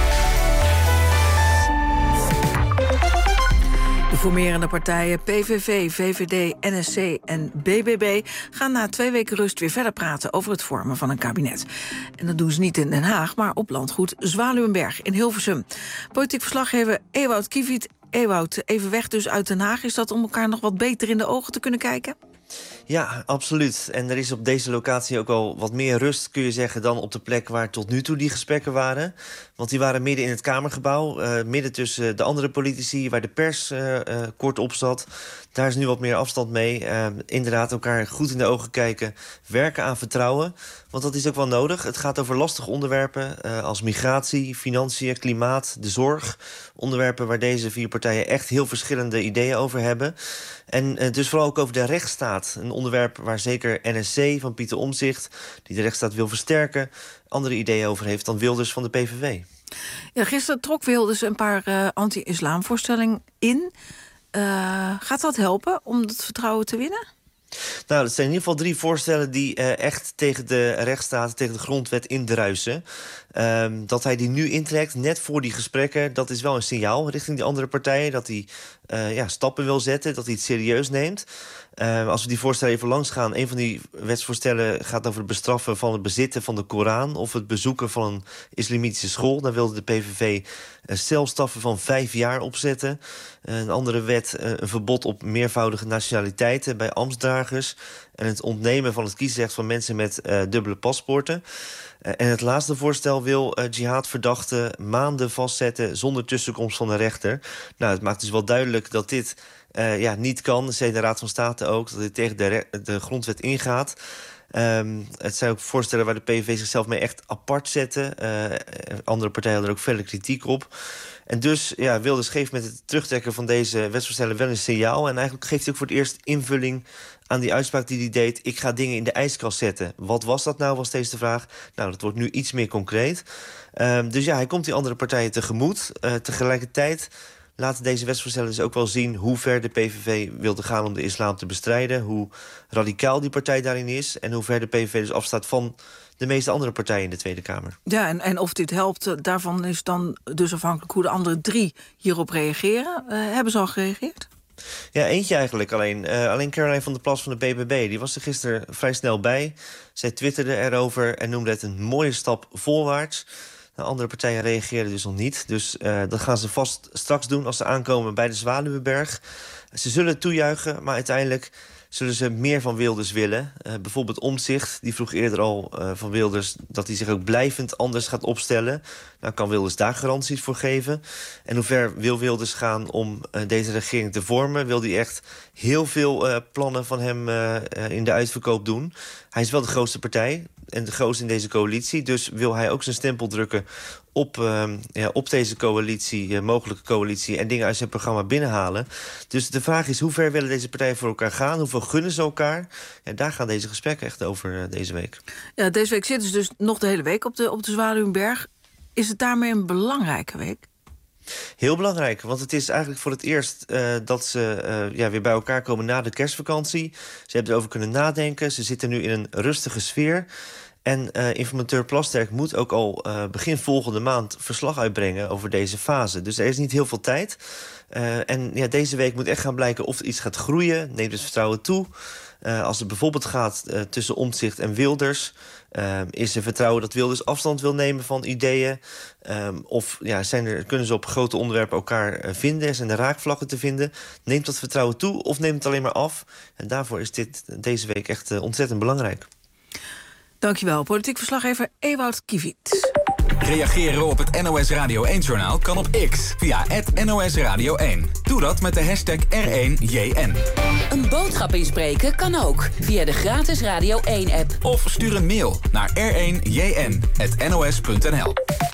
De formerende partijen PVV, VVD, NSC en BBB gaan na 2 weken rust weer verder praten over het vormen van een kabinet. En dat doen ze niet in Den Haag, maar op landgoed Zwaluwenberg in Hilversum. Politiek verslaggever Ewout Kiviet. Ewout, even weg dus uit Den Haag. Is dat om elkaar nog wat beter in de ogen te kunnen kijken? Ja, absoluut. En er is op deze locatie ook wel wat meer rust, kun je zeggen, dan op de plek waar tot nu toe die gesprekken waren. Want die waren midden in het Kamergebouw, midden tussen de andere politici, waar de pers kort op zat. Daar is nu wat meer afstand mee. Inderdaad, elkaar goed in de ogen kijken, werken aan vertrouwen. Want dat is ook wel nodig. Het gaat over lastige onderwerpen als migratie, financiën, klimaat, de zorg. Onderwerpen waar deze 4 partijen echt heel verschillende ideeën over hebben. En dus vooral ook over de rechtsstaat. Een onderwerp waar zeker NSC van Pieter Omtzigt, die de rechtsstaat wil versterken, andere ideeën over heeft dan Wilders van de PVV. Ja, gisteren trok Wilders een paar anti-islamvoorstellingen in. Gaat dat helpen om het vertrouwen te winnen? Nou, dat zijn in ieder geval 3 voorstellen die echt tegen de rechtsstaat, tegen de grondwet indruisen. Dat hij die nu intrekt, net voor die gesprekken, dat is wel een signaal richting die andere partijen. Dat hij stappen wil zetten, dat hij het serieus neemt. Als we die voorstellen even langs gaan, een van die wetsvoorstellen gaat over het bestraffen van het bezitten van de Koran of het bezoeken van een islamitische school. Daar wilde de PVV celstraffen van 5 jaar opzetten. Een andere wet, een verbod op meervoudige nationaliteiten bij ambtsdragers en het ontnemen van het kiesrecht van mensen met dubbele paspoorten. En het laatste voorstel wil jihadverdachten maanden vastzetten zonder tussenkomst van de rechter. Nou, het maakt dus wel duidelijk dat dit niet kan. Dat zei de Raad van State ook, dat dit tegen de grondwet ingaat. Het zijn ook voorstellen waar de PVV zichzelf mee echt apart zetten. Andere partijen hadden er ook verder kritiek op. En dus Wilders geeft met het terugtrekken van deze wetsvoorstellen wel een signaal. En eigenlijk geeft hij ook voor het eerst invulling aan die uitspraak die hij deed. Ik ga dingen in de ijskast zetten. Wat was dat nou, was steeds de vraag. Nou, dat wordt nu iets meer concreet. Dus hij komt die andere partijen tegemoet. Tegelijkertijd laten deze wetsvoorstellen dus ook wel zien hoe ver de PVV wilde gaan om de islam te bestrijden. Hoe radicaal die partij daarin is. En hoe ver de PVV dus afstaat van de meeste andere partijen in de Tweede Kamer. Ja, en of dit helpt, daarvan is dan dus afhankelijk hoe de andere 3 hierop reageren. Hebben ze al gereageerd? Ja, eentje eigenlijk alleen. Alleen Caroline van der Plas van de BBB. Die was er gisteren vrij snel bij. Zij twitterde erover en noemde het een mooie stap voorwaarts. Andere partijen reageerden dus nog niet. Dus dat gaan ze vast straks doen als ze aankomen bij de Zwaluwenberg. Ze zullen toejuichen, maar uiteindelijk zullen ze meer van Wilders willen. Bijvoorbeeld Omtzigt, die vroeg eerder al van Wilders dat hij zich ook blijvend anders gaat opstellen. Nou, kan Wilders daar garanties voor geven? En hoe ver wil Wilders gaan om deze regering te vormen? Wil hij echt heel veel plannen van hem in de uitverkoop doen? Hij is wel de grootste partij en de grootste in deze coalitie. Dus wil hij ook zijn stempel drukken op deze coalitie, mogelijke coalitie, en dingen uit zijn programma binnenhalen. Dus de vraag is, hoe ver willen deze partijen voor elkaar gaan? Hoeveel gunnen ze elkaar? Ja, daar gaan deze gesprekken echt over deze week. Ja, deze week zitten ze dus nog de hele week op de Zwaluwenberg. Is het daarmee een belangrijke week? Heel belangrijk, want het is eigenlijk voor het eerst dat ze weer bij elkaar komen na de kerstvakantie. Ze hebben erover kunnen nadenken. Ze zitten nu in een rustige sfeer. En informateur Plasterk moet ook al begin volgende maand verslag uitbrengen over deze fase. Dus er is niet heel veel tijd. En deze week moet echt gaan blijken of er iets gaat groeien. Neemt het vertrouwen toe? Als het bijvoorbeeld gaat tussen Omtzigt en Wilders, is er vertrouwen dat Wilders afstand wil nemen van ideeën? Kunnen ze op grote onderwerpen elkaar vinden? Zijn er raakvlakken te vinden? Neemt dat vertrouwen toe of neemt het alleen maar af? En daarvoor is deze week echt ontzettend belangrijk. Dankjewel, politiek verslaggever Ewout Kiviet. Reageren op het NOS Radio 1-journaal kan op X via @NOS Radio 1. Doe dat met de hashtag R1JN. Een boodschap inspreken kan ook via de gratis Radio 1-app. Of stuur een mail naar r1jn@nos.nl.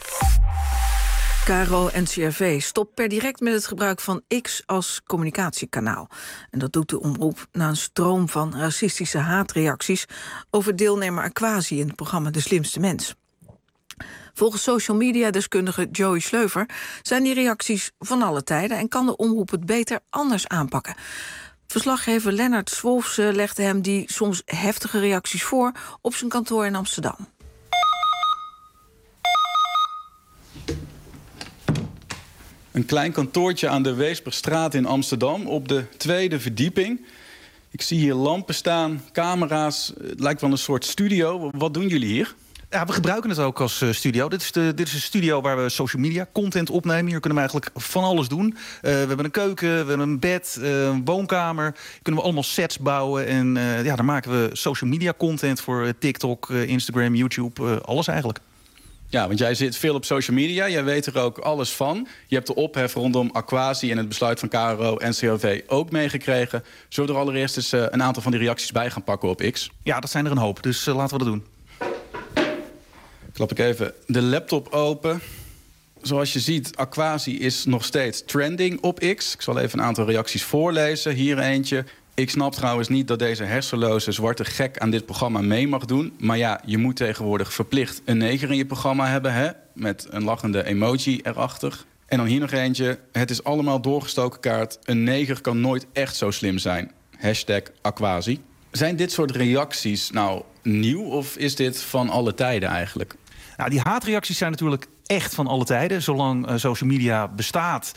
KRO-NCRV stopt per direct met het gebruik van X als communicatiekanaal. En dat doet de omroep na een stroom van racistische haatreacties over deelnemer Aquasi in het programma De Slimste Mens. Volgens social media-deskundige Joey Sleuver zijn die reacties van alle tijden en kan de omroep het beter anders aanpakken. Verslaggever Lennart Swolfse legde hem die soms heftige reacties voor op zijn kantoor in Amsterdam. Een klein kantoortje aan de Weesperstraat in Amsterdam op de 2e verdieping. Ik zie hier lampen staan, camera's. Het lijkt wel een soort studio. Wat doen jullie hier? Ja, we gebruiken het ook als studio. Dit is een studio waar we social media content opnemen. Hier kunnen we eigenlijk van alles doen. We hebben een keuken, we hebben een bed, een woonkamer. Hier kunnen we allemaal sets bouwen. En daar maken we social media content voor TikTok, Instagram, YouTube, alles eigenlijk. Ja, want jij zit veel op social media. Jij weet er ook alles van. Je hebt de ophef rondom Aquasi en het besluit van KRO-NCRV ook meegekregen. Zullen we er allereerst eens een aantal van die reacties bij gaan pakken op X? Ja, dat zijn er een hoop. Dus laten we dat doen. Klap ik even de laptop open. Zoals je ziet, Aquasi is nog steeds trending op X. Ik zal even een aantal reacties voorlezen. Hier eentje. Ik snap trouwens niet dat deze hersenloze zwarte gek aan dit programma mee mag doen. Maar ja, je moet tegenwoordig verplicht een neger in je programma hebben, hè? Met een lachende emoji erachter. En dan hier nog eentje. Het is allemaal doorgestoken kaart. Een neger kan nooit echt zo slim zijn. Hashtag Aquasi. Zijn dit soort reacties nou nieuw of is dit van alle tijden eigenlijk? Nou, die haatreacties zijn natuurlijk echt van alle tijden. Zolang social media bestaat,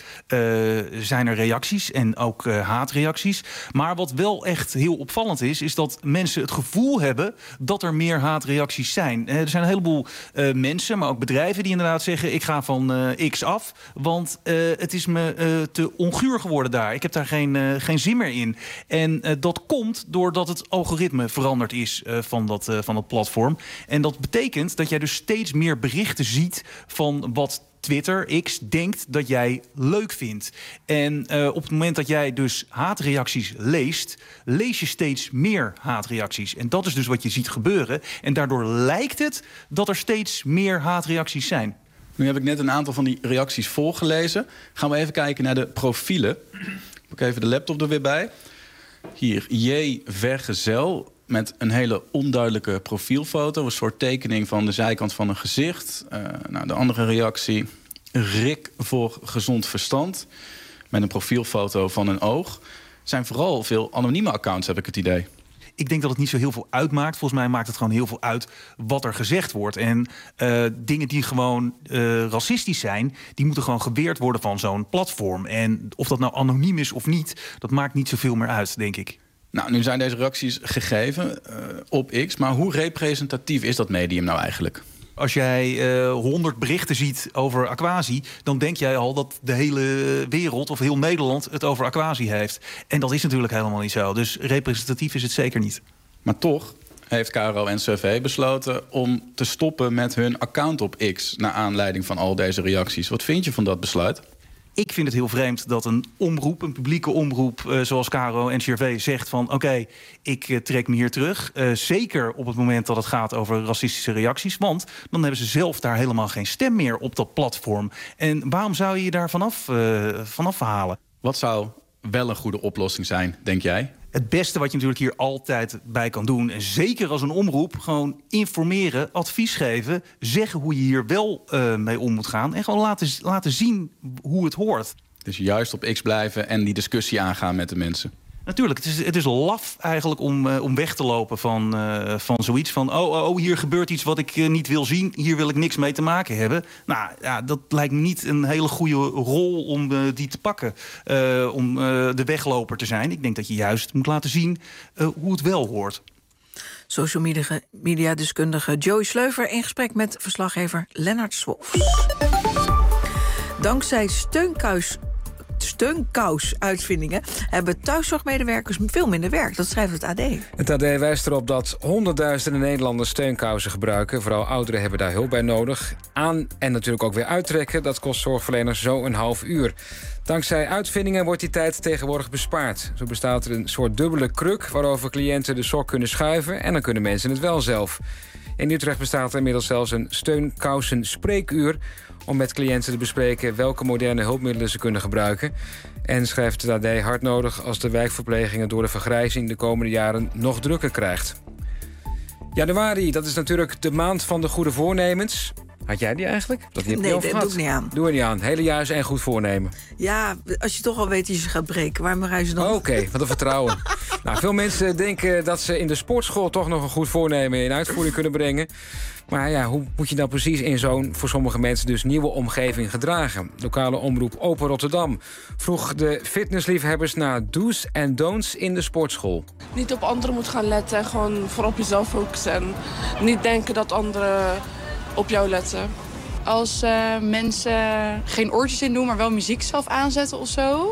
zijn er reacties en ook haatreacties. Maar wat wel echt heel opvallend is dat mensen het gevoel hebben dat er meer haatreacties zijn. Er zijn een heleboel mensen, maar ook bedrijven die inderdaad zeggen: ik ga van X af, want het is me te onguur geworden daar. Ik heb daar geen zin meer in. En dat komt doordat het algoritme veranderd is van dat platform. En dat betekent dat jij dus steeds meer berichten ziet van wat Twitter, X, denkt dat jij leuk vindt. En op het moment dat jij dus haatreacties leest, lees je steeds meer haatreacties. En dat is dus wat je ziet gebeuren. En daardoor lijkt het dat er steeds meer haatreacties zijn. Nu heb ik net een aantal van die reacties voorgelezen. Gaan we even kijken naar de profielen. Ik pak even de laptop er weer bij. Hier, J. Vergezel met een hele onduidelijke profielfoto. Een soort tekening van de zijkant van een gezicht. De andere reactie. Rick voor gezond verstand. Met een profielfoto van een oog. Het zijn vooral veel anonieme accounts, heb ik het idee. Ik denk dat het niet zo heel veel uitmaakt. Volgens mij maakt het gewoon heel veel uit wat er gezegd wordt. En dingen die gewoon racistisch zijn, die moeten gewoon geweerd worden van zo'n platform. En of dat nou anoniem is of niet, dat maakt niet zoveel meer uit, denk ik. Nou, nu zijn deze reacties gegeven op X. Maar hoe representatief is dat medium nou eigenlijk? Als jij 100 berichten ziet over Aquasi, dan denk jij al dat de hele wereld of heel Nederland het over Aquasi heeft. En dat is natuurlijk helemaal niet zo. Dus representatief is het zeker niet. Maar toch heeft KRO-NCRV besloten om te stoppen met hun account op X naar aanleiding van al deze reacties. Wat vind je van dat besluit? Ik vind het heel vreemd dat een omroep, een publieke omroep zoals KRO-NCRV zegt van oké, ik trek me hier terug. Zeker op het moment dat het gaat over racistische reacties. Want dan hebben ze zelf daar helemaal geen stem meer op dat platform. En waarom zou je je daar vanaf halen? Wat zou wel een goede oplossing zijn, denk jij? Het beste wat je natuurlijk hier altijd bij kan doen... en zeker als een omroep, gewoon informeren, advies geven... zeggen hoe je hier wel mee om moet gaan... en gewoon laten zien hoe het hoort. Dus juist op X blijven en die discussie aangaan met de mensen. Natuurlijk, het is laf eigenlijk om weg te lopen van zoiets. Van, hier gebeurt iets wat ik niet wil zien. Hier wil ik niks mee te maken hebben. Nou, ja, dat lijkt me niet een hele goede rol om die te pakken. Om de wegloper te zijn. Ik denk dat je juist moet laten zien hoe het wel hoort. Social media-deskundige Joey Sleuver in gesprek met verslaggever Lennart Swolfs. Dankzij steunkous-uitvindingen hebben thuiszorgmedewerkers veel minder werk. Dat schrijft het AD. Het AD wijst erop dat honderdduizenden Nederlanders steunkousen gebruiken. Vooral ouderen hebben daar hulp bij nodig. Aan en natuurlijk ook weer uittrekken, dat kost zorgverleners zo een half uur. Dankzij uitvindingen wordt die tijd tegenwoordig bespaard. Zo bestaat er een soort dubbele kruk waarover cliënten de sok kunnen schuiven en dan kunnen mensen het wel zelf. In Utrecht bestaat er inmiddels zelfs een steunkousen spreekuur om met cliënten te bespreken welke moderne hulpmiddelen ze kunnen gebruiken. En schrijft het AD hard nodig als de wijkverplegingen door de vergrijzing de komende jaren nog drukker krijgt. Januari, dat is natuurlijk de maand van de goede voornemens. Had jij die eigenlijk? Nee, dat doe ik niet aan. Doe er niet aan. Hele jaar is één goed voornemen. Ja, als je toch al weet dat je ze gaat breken, waarom reizen dan? Oké, wat een vertrouwen. Nou, veel mensen denken dat ze in de sportschool toch nog een goed voornemen in uitvoering kunnen brengen. Maar ja, hoe moet je nou precies in zo'n, voor sommige mensen dus, nieuwe omgeving gedragen? Lokale omroep Open Rotterdam vroeg de fitnessliefhebbers naar do's en don'ts in de sportschool. Niet op anderen moet gaan letten, gewoon vooral op jezelf focussen. En niet denken dat anderen op jou letten. Als mensen geen oortjes in doen, maar wel muziek zelf aanzetten of zo.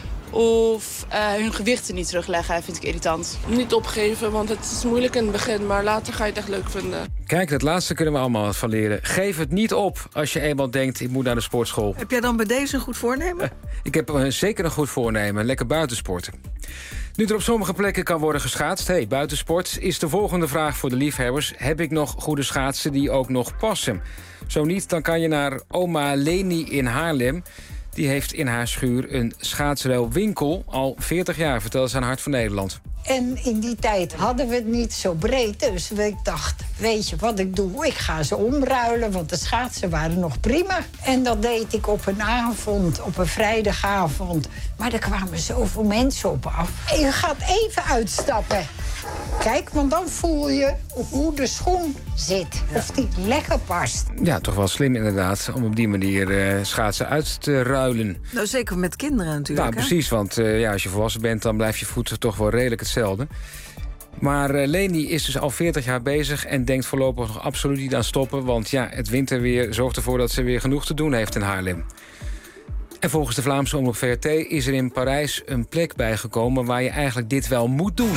Of hun gewichten niet terugleggen, vind ik irritant. Niet opgeven, want het is moeilijk in het begin, maar later ga je het echt leuk vinden. Kijk, dat laatste kunnen we allemaal van leren. Geef het niet op als je eenmaal denkt, ik moet naar de sportschool. Heb jij dan bij deze een goed voornemen? Ik heb zeker een goed voornemen. Lekker buitensporten. Nu er op sommige plekken kan worden geschaatst, buitensport, is de volgende vraag voor de liefhebbers. Heb ik nog goede schaatsen die ook nog passen? Zo niet, dan kan je naar oma Leni in Haarlem. Die heeft in haar schuur een schaatsruilwinkel. Al 40 jaar, vertelt ze aan Hart van Nederland. En in die tijd hadden we het niet zo breed. Dus ik dacht, weet je wat ik doe? Ik ga ze omruilen, want de schaatsen waren nog prima. En dat deed ik op een avond, op een vrijdagavond. Maar er kwamen zoveel mensen op af. En je gaat even uitstappen. Kijk, want dan voel je hoe de schoen zit. Of die lekker past. Ja, toch wel slim inderdaad, om op die manier schaatsen uit te ruilen. Nou, zeker met kinderen natuurlijk. Nou, precies, want als je volwassen bent, dan blijft je voet toch wel redelijk hetzelfde. Maar Leni is dus al 40 jaar bezig en denkt voorlopig nog absoluut niet aan stoppen. Want ja, het winterweer zorgt ervoor dat ze weer genoeg te doen heeft in Haarlem. En volgens de Vlaamse omroep VRT is er in Parijs een plek bijgekomen waar je eigenlijk dit wel moet doen.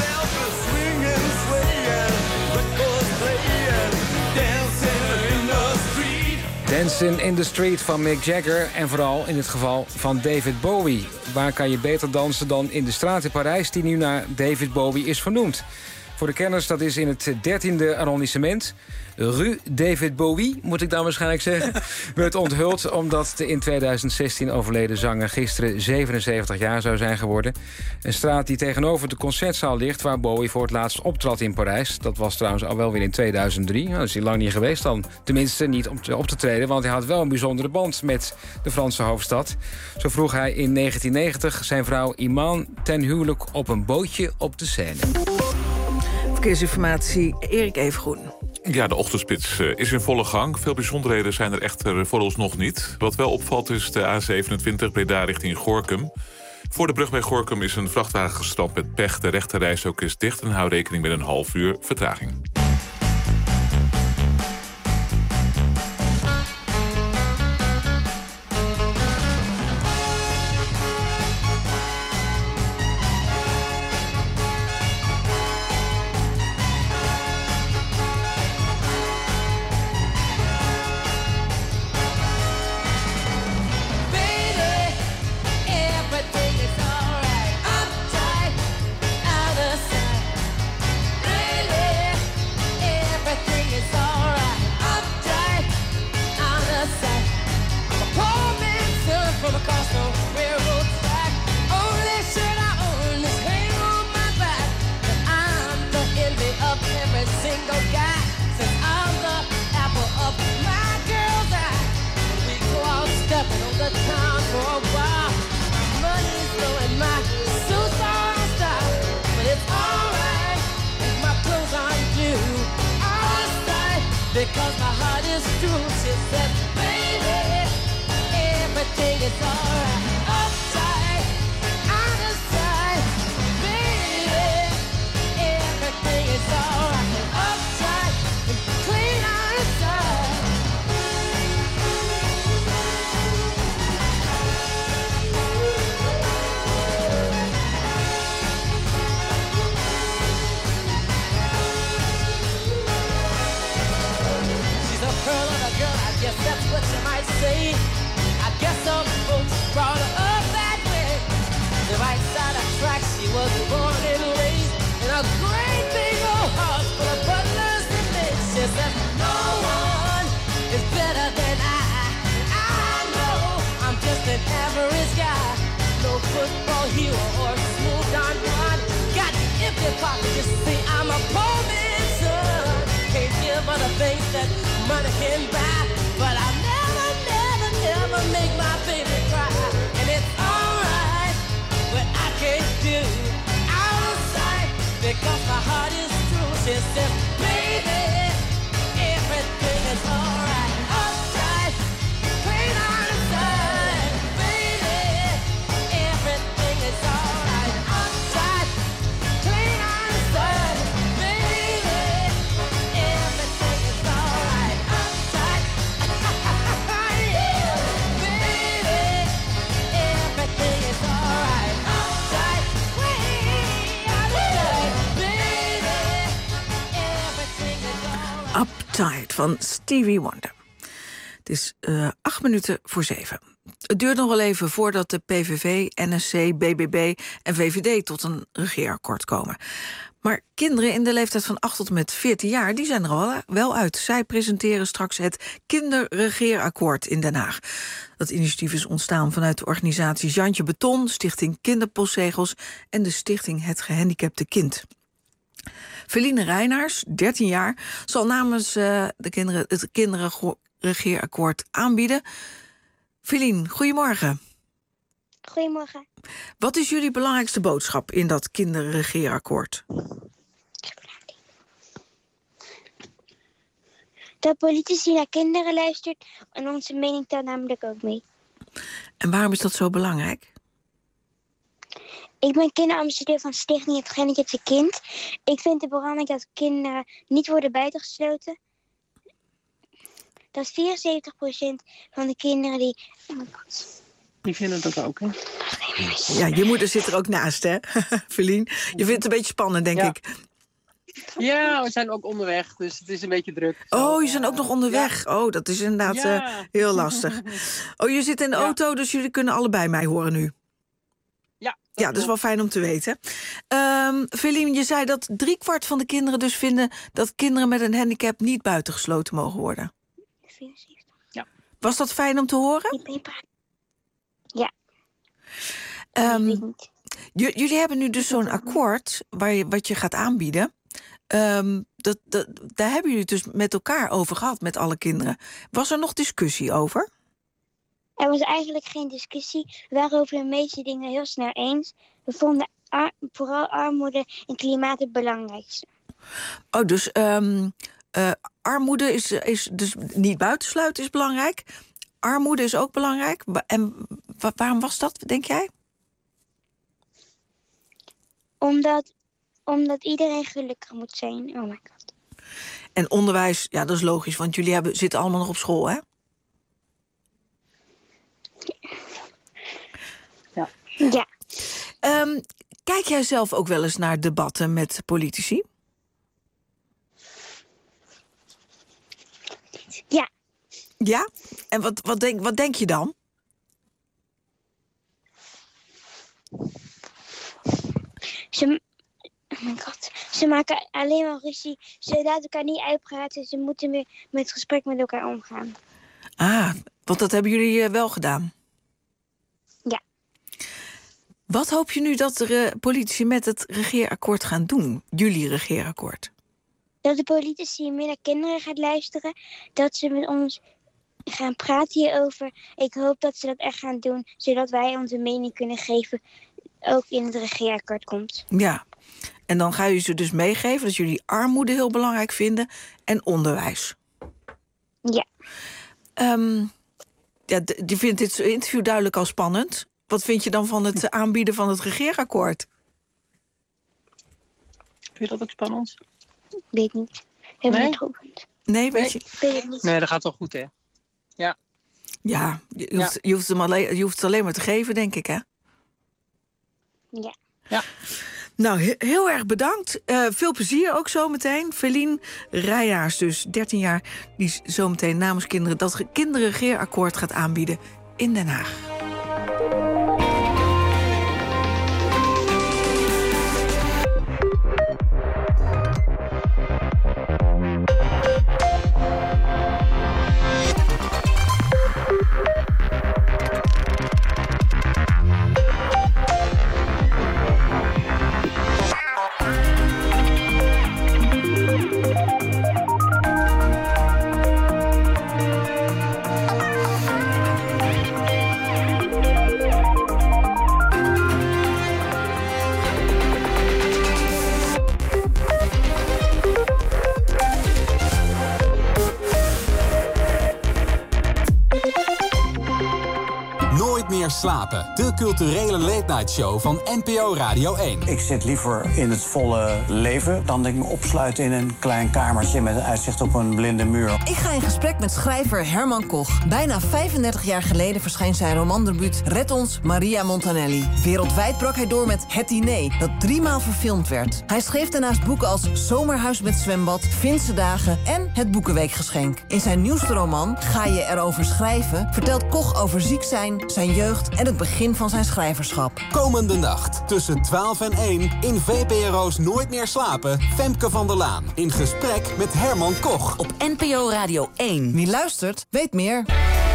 Dancing in the Street van Mick Jagger en vooral in het geval van David Bowie. Waar kan je beter dansen dan in de straat in Parijs die nu naar David Bowie is vernoemd? Voor de kenners, dat is in het 13e arrondissement. Rue David Bowie, moet ik dan waarschijnlijk zeggen, werd onthuld omdat de in 2016 overleden zanger gisteren 77 jaar zou zijn geworden. Een straat die tegenover de concertzaal ligt waar Bowie voor het laatst optrad in Parijs. Dat was trouwens al wel weer in 2003. Nou, dat is hij lang niet geweest dan. Tenminste niet om op te treden, want hij had wel een bijzondere band met de Franse hoofdstad. Zo vroeg hij in 1990 zijn vrouw Iman ten huwelijk op een bootje op de Seine. Verkeersinformatie, Erik Evengroen. Ja, de ochtendspits is in volle gang. Veel bijzonderheden zijn er echter vooralsnog niet. Wat wel opvalt is de A27 Breda richting Gorinchem. Voor de brug bij Gorinchem is een vrachtwagen gestrand met pech. De rechterrijstrook is dicht en hou rekening met een half uur vertraging. single guy, since I'm the apple of my girl's eye. We go out stepping on the town for a while. My money's low and my suits are on style, but it's alright if my clothes aren't new. Out of sight, because my heart is true. She said, baby, everything is alright. Uptight, out of sight, baby, everything is alright. Uptight, and clean out of sight. She's a pearl of a girl, I guess that's what you might say. I guess some folks brought her up that way. The right side of tracks, she was born and raised in a great big old house full of butlers and maids. She said, no one is better than I. I know I'm just an average guy. No football hero or smooth Don Juan. Got empty pockets, you see, I'm a poor man's son. Can't give her the things that money can buy, but I'll never make my baby cry. And it's alright what I can't do out of sight, because my heart is true. She says, baby, everything is alright. Uptight, clean out of sight, baby, everything is alright. Uptight, clean out of sight, baby, everything is alright. Uptight, yeah, baby, everything is alright. Uptight, way out of sight, baby, everything is alright. Uptight van Stevie Wonder. Het is 8 minuten voor 7. Het duurt nog wel even voordat de PVV, NSC, BBB en VVD tot een regeerakkoord komen. Maar kinderen in de leeftijd van 8 tot en met 14 jaar, die zijn er wel uit. Zij presenteren straks het Kinderregeerakkoord in Den Haag. Dat initiatief is ontstaan vanuit de organisatie Jantje Beton, Stichting Kinderpostzegels en de Stichting Het Gehandicapte Kind. Feline Reinaars, 13 jaar, zal namens de kinderen het Kinderregeerakkoord aanbieden. Feline, goedemorgen. Goedemorgen. Wat is jullie belangrijkste boodschap in dat Kinderregeerakkoord? Dat politici naar kinderen luistert en onze mening telt namelijk ook mee. En waarom is dat zo belangrijk? Ik ben kinderambassadeur van Stichting Het Gehandicapte Kind. Ik vind het belangrijk dat kinderen niet worden buitengesloten. Dat 74% van de kinderen die... Die vinden dat ook, hè? Ja, je moeder zit er ook naast, hè, Feline? Je vindt het een beetje spannend, denk ik. Ja, we zijn ook onderweg, dus het is een beetje druk. Oh, je zijn ook nog onderweg. Ja. Oh, dat is inderdaad heel lastig. Oh, je zit in de auto, dus jullie kunnen allebei mij horen nu. Ja, dat is wel fijn om te weten. Feline, je zei dat 3/4 van de kinderen dus vinden dat kinderen met een handicap niet buitengesloten mogen worden. 74. Ja. Was dat fijn om te horen? Ja. Jullie hebben nu dus zo'n akkoord wat je gaat aanbieden. Daar hebben jullie het dus met elkaar over gehad, met alle kinderen. Was er nog discussie over? Er was eigenlijk geen discussie. We waren over de meeste dingen heel snel eens. We vonden vooral armoede en klimaat het belangrijkste. Oh, dus armoede is dus niet buitensluiten is belangrijk. Armoede is ook belangrijk. En waarom was dat, denk jij? Omdat iedereen gelukkig moet zijn. Oh my god. En onderwijs, ja, dat is logisch, want jullie zitten allemaal nog op school, hè? Ja. Kijk jij zelf ook wel eens naar debatten met politici? Ja. Ja? En wat denk je dan? Oh my god. Ze maken alleen maar ruzie. Ze laten elkaar niet uitpraten. Ze moeten weer met het gesprek met elkaar omgaan. Ah, want dat hebben jullie wel gedaan. Ja. Wat hoop je nu dat de politici met het regeerakkoord gaan doen? Jullie regeerakkoord? Dat de politici meer naar kinderen gaat luisteren. Dat ze met ons gaan praten hierover. Ik hoop dat ze dat echt gaan doen, zodat wij onze mening kunnen geven, ook in het regeerakkoord komt. Ja, en dan ga je ze dus meegeven dat jullie armoede heel belangrijk vinden en onderwijs. Ja. Je vindt dit interview duidelijk al spannend. Wat vind je dan van het aanbieden van het regeerakkoord? Vind je dat ook spannend? Weet niet. Nee, weet je? Nee, dat gaat wel goed, hè? Ja. Ja, je hoeft het alleen maar te geven, denk ik, hè? Ja. Nou, heel erg bedankt. Veel plezier ook zometeen. Feline Rijnaars, dus 13 jaar, die zometeen namens kinderen dat kinderregeerakkoord gaat aanbieden in Den Haag. Meer slapen. De culturele late-night show van NPO Radio 1. Ik zit liever in het volle leven dan ik me opsluit in een klein kamertje met een uitzicht op een blinde muur. Ik ga in gesprek met schrijver Herman Koch. Bijna 35 jaar geleden verscheen zijn romandebuut Red ons, Maria Montanelli. Wereldwijd brak hij door met Het Diner, dat 3 maal verfilmd werd. Hij schreef daarnaast boeken als Zomerhuis met zwembad, Finse dagen en Het Boekenweekgeschenk. In zijn nieuwste roman Ga je erover schrijven vertelt Koch over ziek zijn jeugd en het begin van zijn schrijverschap. Komende nacht tussen 12 en 1 in VPRO's Nooit meer slapen. Femke van der Laan in gesprek met Herman Koch. Op NPO Radio 1. Wie luistert, weet meer.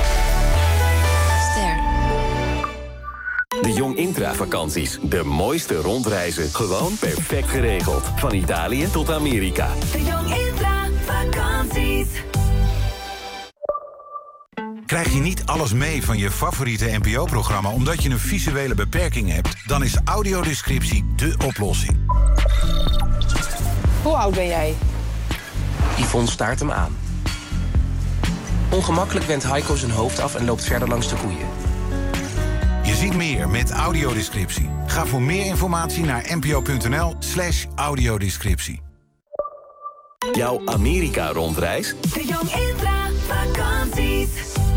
Ster. De Jong Intra vakanties. De mooiste rondreizen. Gewoon perfect geregeld. Van Italië tot Amerika. De Jong Intra vakanties. Krijg je niet alles mee van je favoriete NPO-programma omdat je een visuele beperking hebt? Dan is audiodescriptie dé oplossing. Hoe oud ben jij? Yvonne staart hem aan. Ongemakkelijk wendt Heiko zijn hoofd af en loopt verder langs de koeien. Je ziet meer met audiodescriptie. Ga voor meer informatie naar npo.nl/audiodescriptie. Jouw Amerika-rondreis? De Jong Intra vakanties.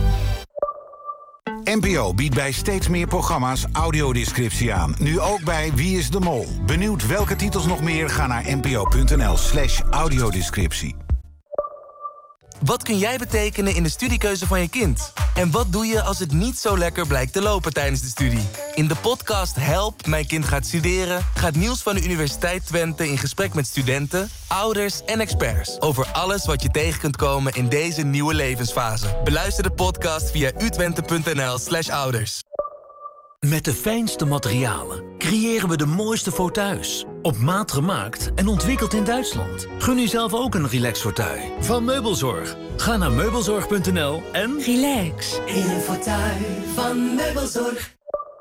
NPO biedt bij steeds meer programma's audiodescriptie aan. Nu ook bij Wie is de Mol? Benieuwd welke titels nog meer? Ga naar npo.nl/audiodescriptie. Wat kun jij betekenen in de studiekeuze van je kind? En wat doe je als het niet zo lekker blijkt te lopen tijdens de studie? In de podcast Help, mijn kind gaat studeren gaat Niels van de Universiteit Twente in gesprek met studenten, ouders en experts over alles wat je tegen kunt komen in deze nieuwe levensfase. Beluister de podcast via utwente.nl/ouders. Met de fijnste materialen creëren we de mooiste fauteuils. Op maat gemaakt en ontwikkeld in Duitsland. Gun u zelf ook een relax-fauteuil van Meubelzorg. Ga naar meubelzorg.nl en relax in een fauteuil van Meubelzorg.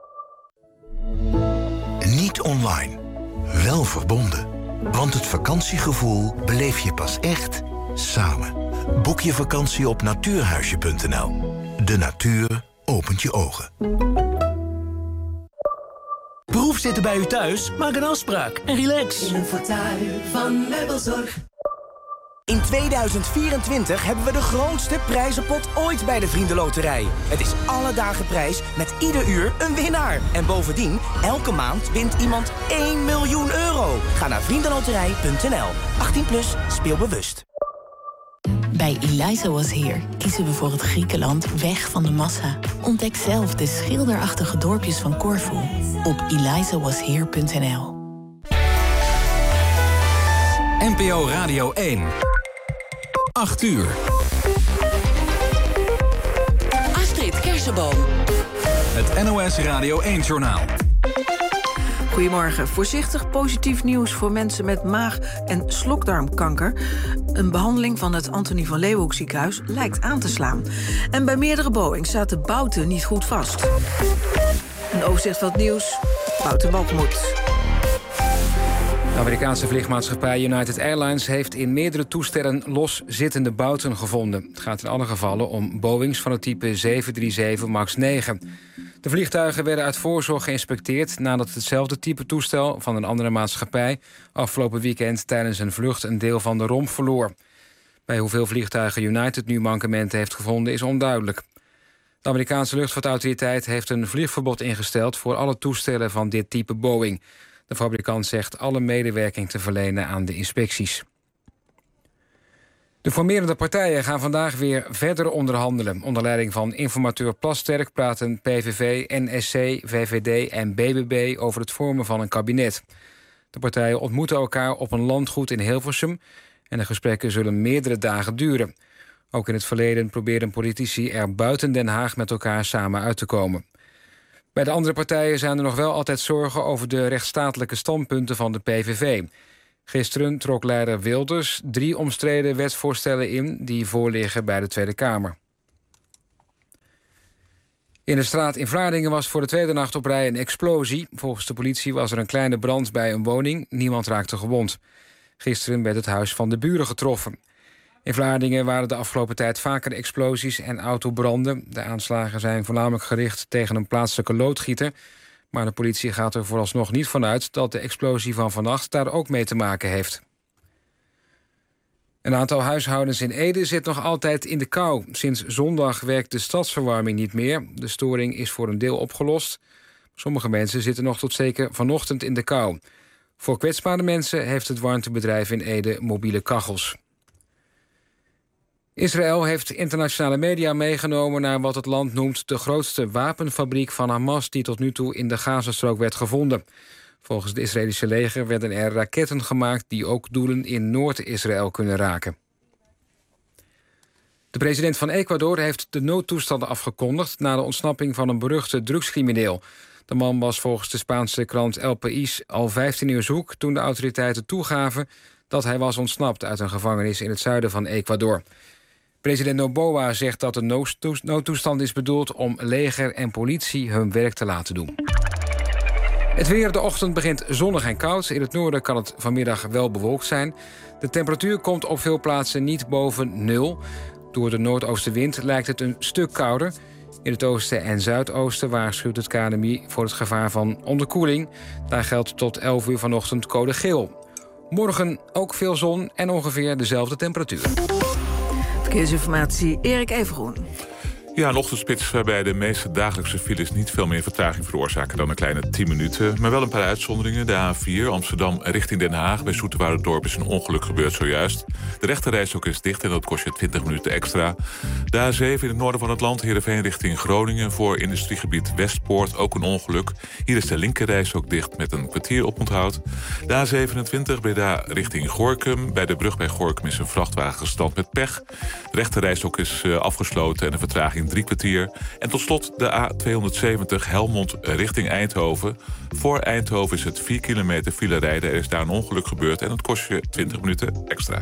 Niet online, wel verbonden. Want het vakantiegevoel beleef je pas echt samen. Boek je vakantie op natuurhuisje.nl. De natuur opent je ogen. Proef zitten bij u thuis? Maak een afspraak en relax. In een fauteuil van Meubelzorg. In 2024 hebben we de grootste prijzenpot ooit bij de Vriendenloterij. Het is alle dagen prijs met ieder uur een winnaar. En bovendien, elke maand wint iemand 1 miljoen euro. Ga naar vriendenloterij.nl. 18 plus, speel bewust. Bij Eliza Was Here kiezen we voor het Griekenland weg van de massa. Ontdek zelf de schilderachtige dorpjes van Corfu op elizawasheer.nl. NPO Radio 1. 8 uur. Astrid Kersenboom. Het NOS Radio 1-journaal. Goedemorgen. Voorzichtig positief nieuws voor mensen met maag- en slokdarmkanker. Een behandeling van het Antonie van Leeuwenhoek ziekenhuis lijkt aan te slaan. En bij meerdere Boeings staat de bouten niet goed vast. Een overzicht van het nieuws. Wouter Walgemoed. De Amerikaanse vliegmaatschappij United Airlines heeft in meerdere toestellen loszittende bouten gevonden. Het gaat in alle gevallen om Boeings van het type 737 MAX 9. De vliegtuigen werden uit voorzorg geïnspecteerd nadat hetzelfde type toestel van een andere maatschappij afgelopen weekend tijdens een vlucht een deel van de romp verloor. Bij hoeveel vliegtuigen United nu mankementen heeft gevonden is onduidelijk. De Amerikaanse luchtvaartautoriteit heeft een vliegverbod ingesteld voor alle toestellen van dit type Boeing. De fabrikant zegt alle medewerking te verlenen aan de inspecties. De formerende partijen gaan vandaag weer verder onderhandelen. Onder leiding van informateur Plasterk praten PVV, NSC, VVD en BBB over het vormen van een kabinet. De partijen ontmoeten elkaar op een landgoed in Hilversum en de gesprekken zullen meerdere dagen duren. Ook in het verleden probeerden politici er buiten Den Haag met elkaar samen uit te komen. Bij de andere partijen zijn er nog wel altijd zorgen over de rechtsstatelijke standpunten van de PVV. Gisteren trok leider Wilders 3 omstreden wetsvoorstellen in die voorliggen bij de Tweede Kamer. In de straat in Vlaardingen was voor de tweede nacht op rij een explosie. Volgens de politie was er een kleine brand bij een woning. Niemand raakte gewond. Gisteren werd het huis van de buren getroffen. In Vlaardingen waren de afgelopen tijd vaker explosies en autobranden. De aanslagen zijn voornamelijk gericht tegen een plaatselijke loodgieter. Maar de politie gaat er vooralsnog niet vanuit dat de explosie van vannacht daar ook mee te maken heeft. Een aantal huishoudens in Ede zit nog altijd in de kou. Sinds zondag werkt de stadsverwarming niet meer. De storing is voor een deel opgelost. Sommige mensen zitten nog tot zeker vanochtend in de kou. Voor kwetsbare mensen heeft het warmtebedrijf in Ede mobiele kachels. Israël heeft internationale media meegenomen naar wat het land noemt de grootste wapenfabriek van Hamas die tot nu toe in de Gazastrook werd gevonden. Volgens het Israëlische leger werden er raketten gemaakt die ook doelen in Noord-Israël kunnen raken. De president van Ecuador heeft de noodtoestanden afgekondigd na de ontsnapping van een beruchte drugscrimineel. De man was volgens de Spaanse krant El País al 15 uur zoek toen de autoriteiten toegaven dat hij was ontsnapt uit een gevangenis in het zuiden van Ecuador. President Noboa zegt dat de noodtoestand is bedoeld om leger en politie hun werk te laten doen. Het weer, de ochtend begint zonnig en koud. In het noorden kan het vanmiddag wel bewolkt zijn. De temperatuur komt op veel plaatsen niet boven 0. Door de noordoostenwind lijkt het een stuk kouder. In het oosten en zuidoosten waarschuwt het KNMI voor het gevaar van onderkoeling. Daar geldt tot 11 uur vanochtend code geel. Morgen ook veel zon en ongeveer dezelfde temperatuur. Verkeersinformatie, Erik Evengroen. Ja, een ochtendspits waarbij de meeste dagelijkse files niet veel meer vertraging veroorzaken dan een kleine 10 minuten. Maar wel een paar uitzonderingen. De A4 Amsterdam richting Den Haag. Bij Zoeterwouderdorp is een ongeluk gebeurd zojuist. De rechterrijstrook is dicht en dat kost je 20 minuten extra. De A7 in het noorden van het land, Heerenveen richting Groningen. Voor industriegebied Westpoort ook een ongeluk. Hier is de linkerrijstrook dicht met een kwartier oponthoud. De A27 Breda richting Gorinchem. Bij de brug bij Gorinchem is een vrachtwagen gestrand met pech. De rechterrijstrook is afgesloten en de vertraging 3 kwartier. En tot slot de A270 Helmond richting Eindhoven. Voor Eindhoven is het 4 kilometer file rijden. Er is daar een ongeluk gebeurd en dat kost je 20 minuten extra.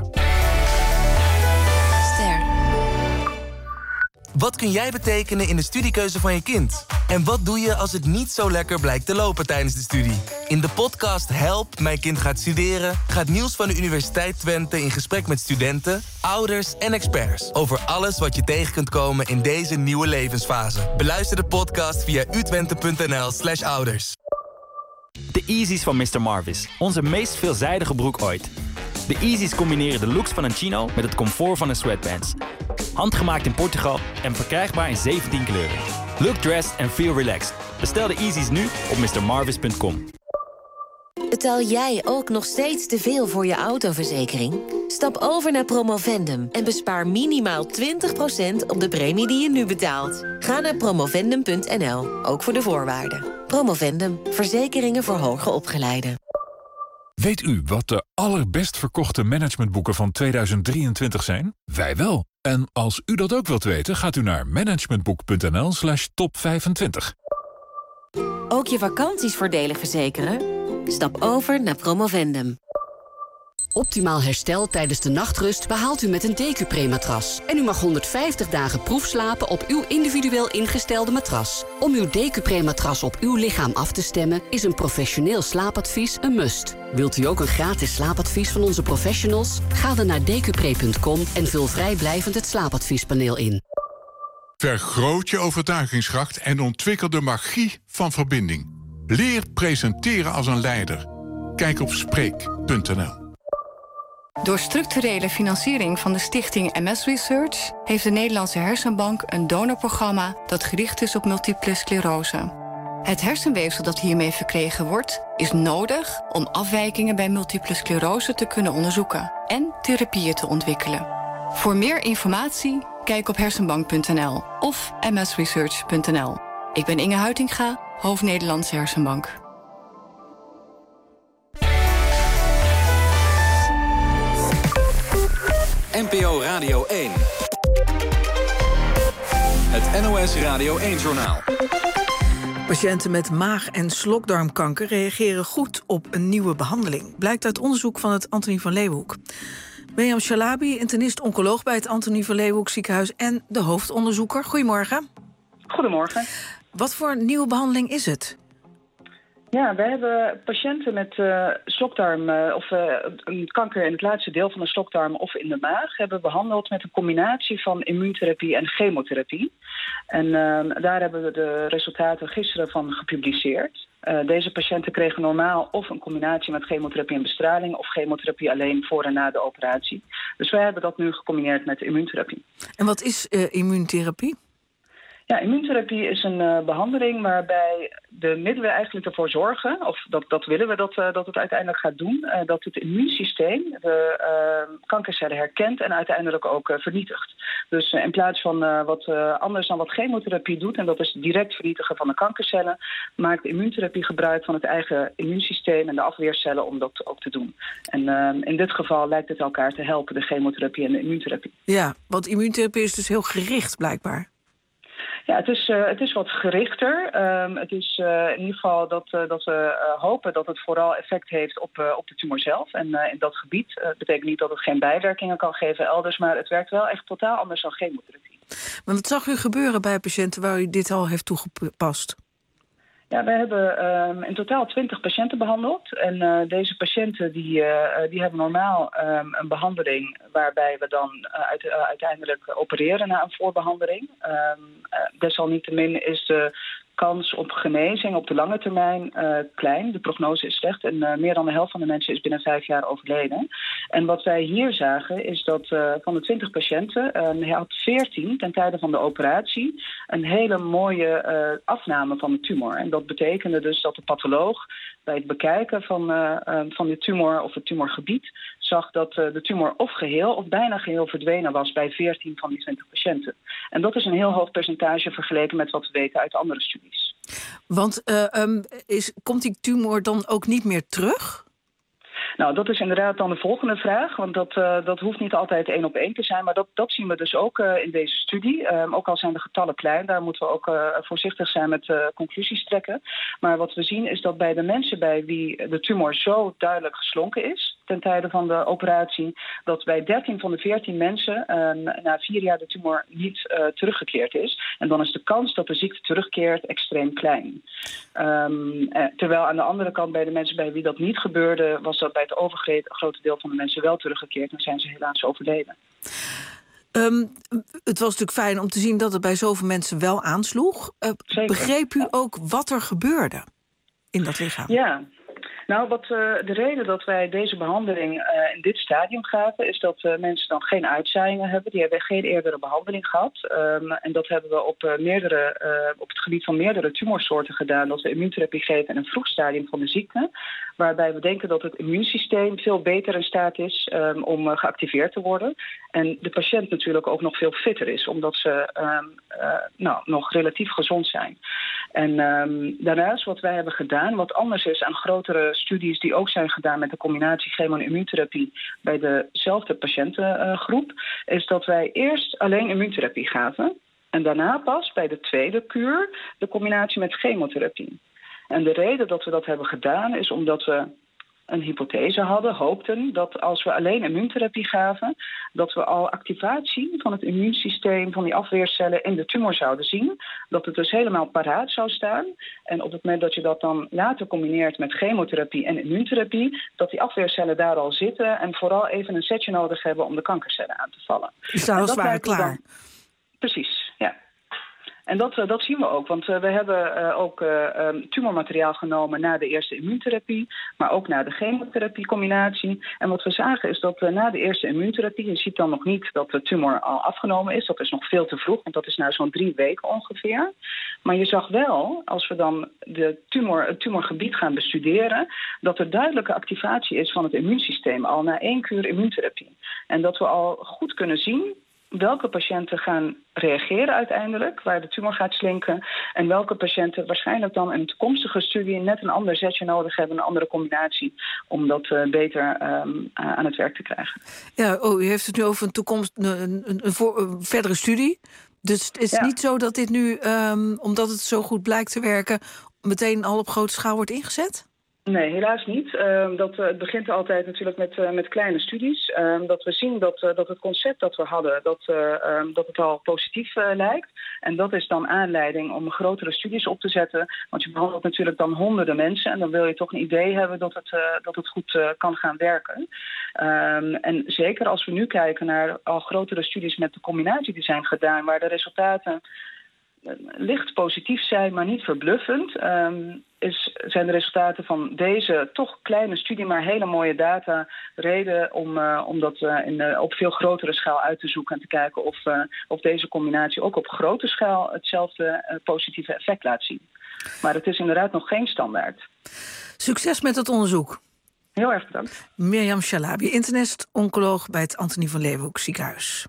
Wat kun jij betekenen in de studiekeuze van je kind? En wat doe je als het niet zo lekker blijkt te lopen tijdens de studie? In de podcast Help, mijn kind gaat studeren gaat Niels van de Universiteit Twente in gesprek met studenten, ouders en experts over alles wat je tegen kunt komen in deze nieuwe levensfase. Beluister de podcast via utwente.nl/ouders. De Yeezys van Mr. Marvis, onze meest veelzijdige broek ooit. De Yeezys combineren de looks van een chino met het comfort van een sweatpants. Handgemaakt in Portugal en verkrijgbaar in 17 kleuren. Look dressed and feel relaxed. Bestel de Yeezys nu op mrmarvis.com. Betaal jij ook nog steeds te veel voor je autoverzekering? Stap over naar Promovendum en bespaar minimaal 20% op de premie die je nu betaalt. Ga naar promovendum.nl, ook voor de voorwaarden. Promovendum, verzekeringen voor hoger opgeleiden. Weet u wat de allerbest verkochte managementboeken van 2023 zijn? Wij wel. En als u dat ook wilt weten, gaat u naar managementboek.nl/top25. Ook je vakanties voordelig verzekeren? Stap over naar Promovendum. Optimaal herstel tijdens de nachtrust behaalt u met een Decupre-matras. En u mag 150 dagen proefslapen op uw individueel ingestelde matras. Om uw Decupre-matras op uw lichaam af te stemmen is een professioneel slaapadvies een must. Wilt u ook een gratis slaapadvies van onze professionals? Ga dan naar decupre.com en vul vrijblijvend het slaapadviespaneel in. Vergroot je overtuigingskracht en ontwikkel de magie van verbinding. Leer presenteren als een leider. Kijk op Spreek.nl. Door structurele financiering van de stichting MS Research heeft de Nederlandse Hersenbank een donorprogramma dat gericht is op multiple sclerose. Het hersenweefsel dat hiermee verkregen wordt, is nodig om afwijkingen bij multiple sclerose te kunnen onderzoeken en therapieën te ontwikkelen. Voor meer informatie, kijk op hersenbank.nl of msresearch.nl. Ik ben Inge Huitinga, hoofd Nederlandse Hersenbank. NPO Radio 1. Het NOS Radio 1-journaal. Patiënten met maag- en slokdarmkanker reageren goed op een nieuwe behandeling. Blijkt uit onderzoek van het Antonie van Leeuwenhoek. Mirjam Chalabi, internist-oncoloog bij het Antonie van Leeuwenhoek ziekenhuis en de hoofdonderzoeker. Goedemorgen. Goedemorgen. Wat voor nieuwe behandeling is het? Ja, wij hebben patiënten met slokdarm of een kanker in het laatste deel van de slokdarm of in de maag hebben behandeld met een combinatie van immuuntherapie en chemotherapie. En daar hebben we de resultaten gisteren van gepubliceerd. Deze patiënten kregen normaal of een combinatie met chemotherapie en bestraling of chemotherapie alleen voor en na de operatie. Dus wij hebben dat nu gecombineerd met immuuntherapie. En wat is immuuntherapie? Ja, immuuntherapie is een behandeling waarbij de middelen eigenlijk ervoor zorgen, of dat willen we dat het uiteindelijk gaat doen, dat het immuunsysteem de kankercellen herkent en uiteindelijk ook vernietigt. Dus in plaats van wat anders dan wat chemotherapie doet, en dat is direct vernietigen van de kankercellen, maakt immuuntherapie gebruik van het eigen immuunsysteem en de afweercellen om dat ook te doen. En in dit geval lijkt het elkaar te helpen, de chemotherapie en de immuuntherapie. Ja, want immuuntherapie is dus heel gericht blijkbaar. Ja, het is wat gerichter. Het is in ieder geval dat we hopen dat het vooral effect heeft op de tumor zelf. En in dat gebied betekent niet dat het geen bijwerkingen kan geven elders, maar het werkt wel echt totaal anders dan chemotherapie. Maar wat zag u gebeuren bij patiënten waar u dit al heeft toegepast? Ja, wij hebben in totaal 20 patiënten behandeld. En deze patiënten die hebben normaal een behandeling waarbij we dan uiteindelijk opereren na een voorbehandeling. Desalniettemin is de kans op genezing op de lange termijn klein. De prognose is slecht en meer dan de helft van de mensen is binnen 5 jaar overleden. En wat wij hier zagen is dat van de 20 patiënten, hij had 14 ten tijde van de operatie een hele mooie afname van de tumor. En dat betekende dus dat de patholoog bij het bekijken van de tumor of het tumorgebied zag dat de tumor of geheel of bijna geheel verdwenen was bij 14 van die 20 patiënten. En dat is een heel hoog percentage vergeleken met wat we weten uit andere studies. Want komt die tumor dan ook niet meer terug? Nou, dat is inderdaad dan de volgende vraag. Want dat hoeft niet altijd 1 op 1 te zijn. Maar dat zien we dus ook in deze studie. Ook al zijn de getallen klein, daar moeten we ook voorzichtig zijn met conclusies trekken. Maar wat we zien is dat bij de mensen bij wie de tumor zo duidelijk geslonken is ten tijde van de operatie, dat bij 13 van de 14 mensen na 4 jaar de tumor niet teruggekeerd is. En dan is de kans dat de ziekte terugkeert extreem klein. Terwijl aan de andere kant bij de mensen bij wie dat niet gebeurde, was dat bij het overgrote deel van de mensen wel teruggekeerd en zijn ze helaas overleden. Het was natuurlijk fijn om te zien dat het bij zoveel mensen wel aansloeg. Begreep u ook wat er gebeurde in dat lichaam? Ja. Nou, de reden dat wij deze behandeling in dit stadium gaven, is dat mensen dan geen uitzaaiingen hebben. Die hebben geen eerdere behandeling gehad. En dat hebben we op het gebied van meerdere tumorsoorten gedaan, dat we immuuntherapie geven in een vroeg stadium van de ziekte. Waarbij we denken dat het immuunsysteem veel beter in staat is om geactiveerd te worden. En de patiënt natuurlijk ook nog veel fitter is, omdat ze nog relatief gezond zijn. En daarnaast wat wij hebben gedaan, wat anders is aan grotere studies die ook zijn gedaan met de combinatie chemo- en immuuntherapie bij dezelfde patiëntengroep, is dat wij eerst alleen immuuntherapie gaven. En daarna pas bij de tweede kuur de combinatie met chemotherapie. En de reden dat we dat hebben gedaan is omdat we een hypothese hoopten dat als we alleen immuuntherapie gaven, dat we al activatie van het immuunsysteem, van die afweercellen in de tumor zouden zien. Dat het dus helemaal paraat zou staan. En op het moment dat je dat dan later combineert met chemotherapie en immuuntherapie, dat die afweercellen daar al zitten en vooral even een setje nodig hebben om de kankercellen aan te vallen. Is daar als het ware klaar? Precies, ja. En dat zien we ook, want we hebben ook tumormateriaal genomen na de eerste immuuntherapie, maar ook na de chemotherapie-combinatie. En wat we zagen is dat na de eerste immuuntherapie, je ziet dan nog niet dat de tumor al afgenomen is. Dat is nog veel te vroeg, want dat is nou zo'n 3 weken ongeveer. Maar je zag wel, als we dan het tumorgebied gaan bestuderen, dat er duidelijke activatie is van het immuunsysteem al na 1 kuur immuuntherapie. En dat we al goed kunnen zien welke patiënten gaan reageren uiteindelijk, waar de tumor gaat slinken, en welke patiënten waarschijnlijk dan in een toekomstige studie net een ander zetje nodig hebben, een andere combinatie, om dat beter aan het werk te krijgen. Ja, u heeft het nu over een toekomst, een verdere studie. Dus het is niet zo dat dit nu, omdat het zo goed blijkt te werken, meteen al op grote schaal wordt ingezet? Nee, helaas niet. Het begint altijd natuurlijk met kleine studies. Dat we zien dat het concept dat we hadden, dat het al positief lijkt. En dat is dan aanleiding om grotere studies op te zetten. Want je behandelt natuurlijk dan honderden mensen. En dan wil je toch een idee hebben dat het goed kan gaan werken. En zeker als we nu kijken naar al grotere studies met de combinatie die zijn gedaan, waar de resultaten licht positief zijn, maar niet verbluffend, zijn de resultaten van deze toch kleine studie, maar hele mooie data, reden om dat op veel grotere schaal uit te zoeken en te kijken of deze combinatie ook op grote schaal hetzelfde positieve effect laat zien. Maar het is inderdaad nog geen standaard. Succes met het onderzoek. Heel erg bedankt. Mirjam Chalabi, internist-oncoloog bij het Antonie van Leeuwenhoek ziekenhuis.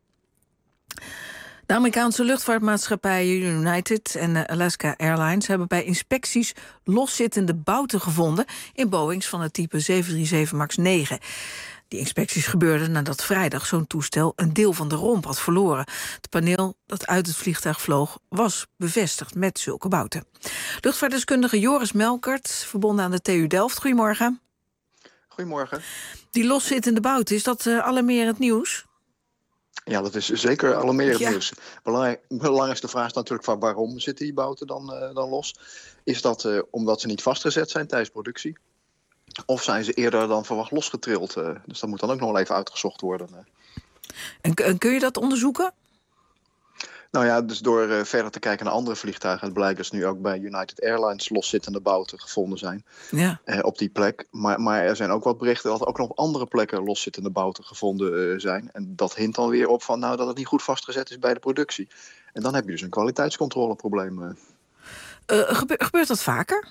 De Amerikaanse luchtvaartmaatschappijen United en Alaska Airlines hebben bij inspecties loszittende bouten gevonden in Boeings van het type 737 MAX 9. Die inspecties gebeurden nadat vrijdag zo'n toestel een deel van de romp had verloren. Het paneel dat uit het vliegtuig vloog was bevestigd met zulke bouten. Luchtvaartdeskundige Joris Melkert, verbonden aan de TU Delft. Goedemorgen. Goedemorgen. Die loszittende bouten, is dat alarmerend nieuws? Ja, dat is zeker alarmerend nieuws. Belangrijkste vraag is natuurlijk van waarom zitten die bouten dan los? Is dat omdat ze niet vastgezet zijn tijdens productie? Of zijn ze eerder dan verwacht losgetrild? Dus dat moet dan ook nog wel even uitgezocht worden. En kun je dat onderzoeken? Nou ja, dus door verder te kijken naar andere vliegtuigen, het blijkt dus nu ook bij United Airlines loszittende bouten gevonden zijn op die plek. Maar er zijn ook wat berichten dat er ook nog op andere plekken loszittende bouten gevonden zijn. En dat hint dan weer op van dat het niet goed vastgezet is bij de productie. En dan heb je dus een kwaliteitscontroleprobleem. Gebeurt dat vaker?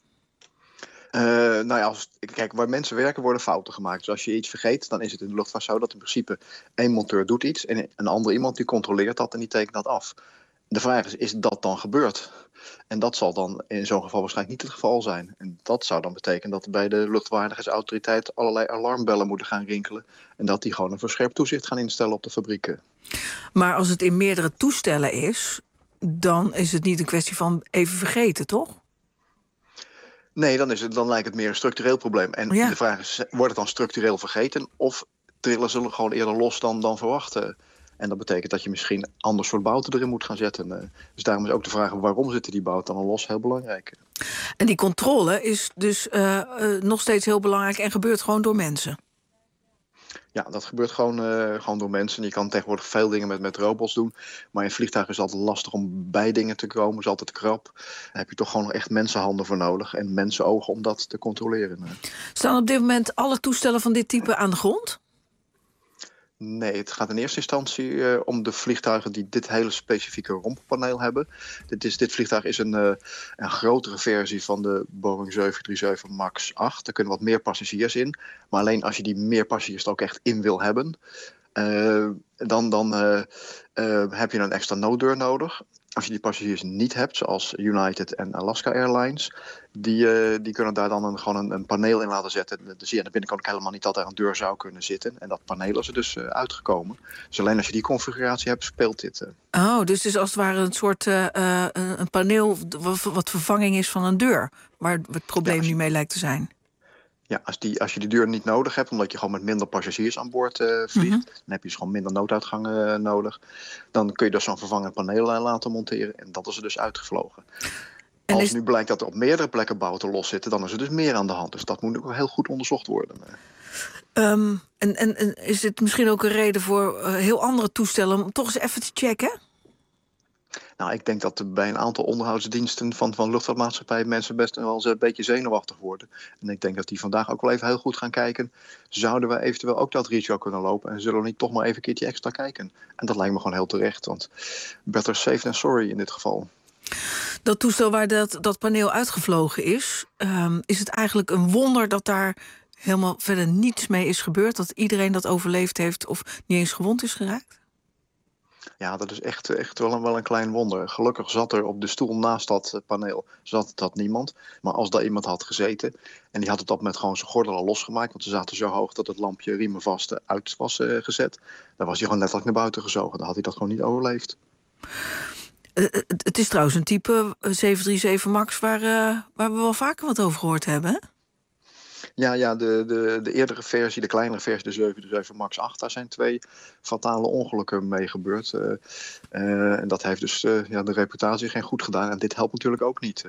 Kijk, waar mensen werken worden fouten gemaakt. Dus als je iets vergeet, dan is het in de luchtvaart zo dat in principe 1 monteur doet iets en een andere iemand die controleert dat en die tekent dat af. De vraag is dat dan gebeurd? En dat zal dan in zo'n geval waarschijnlijk niet het geval zijn. En dat zou dan betekenen dat bij de luchtvaardigheidsautoriteit allerlei alarmbellen moeten gaan rinkelen. En dat die gewoon een verscherpt toezicht gaan instellen op de fabrieken. Maar als het in meerdere toestellen is, dan is het niet een kwestie van even vergeten, toch? Nee, dan lijkt het meer een structureel probleem. En de vraag is, wordt het dan structureel vergeten of trillen ze gewoon eerder los dan verwachten? En dat betekent dat je misschien ander soort bouten erin moet gaan zetten. Dus daarom is ook de vraag waarom zitten die bouten dan los heel belangrijk. En die controle is dus nog steeds heel belangrijk en gebeurt gewoon door mensen? Ja, dat gebeurt gewoon door mensen. Je kan tegenwoordig veel dingen met robots doen. Maar in vliegtuigen is het altijd lastig om bij dingen te komen. is altijd krap. Daar heb je toch gewoon echt mensenhanden voor nodig. En mensenogen om dat te controleren. Staan op dit moment alle toestellen van dit type aan de grond? Nee, het gaat in eerste instantie om de vliegtuigen die dit hele specifieke romppaneel hebben. Dit vliegtuig is een grotere versie van de Boeing 737 MAX 8. Er kunnen wat meer passagiers in. Maar alleen als je die meer passagiers er ook echt in wil hebben, dan heb je een extra nooddeur nodig. Als je die passagiers niet hebt, zoals United en Alaska Airlines, die kunnen daar dan gewoon een paneel in laten zetten. Dan zie je aan de binnenkant helemaal niet dat er een deur zou kunnen zitten. En dat paneel is er dus uitgekomen. Dus alleen als je die configuratie hebt, speelt dit. Oh, dus het is als het ware een soort een paneel wat vervanging is van een deur, waar het probleem niet mee lijkt te zijn. Ja, als je die deur niet nodig hebt, omdat je gewoon met minder passagiers aan boord vliegt, dan heb je dus gewoon minder nooduitgangen nodig. Dan kun je dus zo'n vervangend paneel laten monteren en dat is er dus uitgevlogen. En als nu blijkt dat er op meerdere plekken bouten los zitten, dan is er dus meer aan de hand. Dus dat moet ook heel goed onderzocht worden. En is dit misschien ook een reden voor heel andere toestellen om toch eens even te checken? Nou, ik denk dat bij een aantal onderhoudsdiensten van luchtvaartmaatschappijen mensen best wel eens een beetje zenuwachtig worden. En ik denk dat die vandaag ook wel even heel goed gaan kijken. Zouden we eventueel ook dat risico kunnen lopen? En zullen we niet toch maar even een keertje extra kijken? En dat lijkt me gewoon heel terecht, want better safe than sorry in dit geval. Dat toestel waar dat paneel uitgevlogen is het eigenlijk een wonder dat daar helemaal verder niets mee is gebeurd? Dat iedereen dat overleefd heeft of niet eens gewond is geraakt? Ja, dat is echt wel een klein wonder. Gelukkig zat er op de stoel naast dat paneel zat niemand. Maar als daar iemand had gezeten en die had het op met gewoon zijn gordel al losgemaakt, want ze zaten zo hoog dat het lampje riemenvast uit was gezet, dan was hij gewoon letterlijk naar buiten gezogen. Dan had hij dat gewoon niet overleefd. Het is trouwens een type 737 MAX waar we wel vaker wat over gehoord hebben, hè? Ja, de eerdere versie, de kleinere versie, de 737 MAX 8, daar zijn 2 fatale ongelukken mee gebeurd. En dat heeft dus de reputatie geen goed gedaan. En dit helpt natuurlijk ook niet.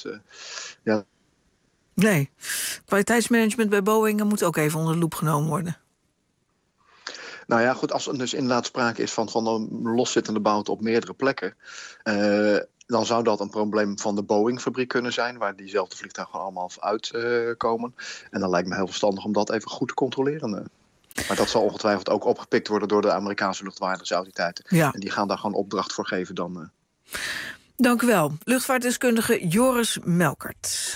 Nee, kwaliteitsmanagement bij Boeing moet ook even onder de loep genomen worden. Nou ja, goed, als er dus inderdaad sprake is van een loszittende bout op meerdere plekken, dan zou dat een probleem van de Boeing-fabriek kunnen zijn, waar diezelfde vliegtuigen allemaal uitkomen. En dan lijkt me heel verstandig om dat even goed te controleren. Maar dat zal ongetwijfeld ook opgepikt worden door de Amerikaanse luchtvaartautoriteiten. Ja. En die gaan daar gewoon opdracht voor geven dan. Dank u wel. Luchtvaartdeskundige Joris Melkert.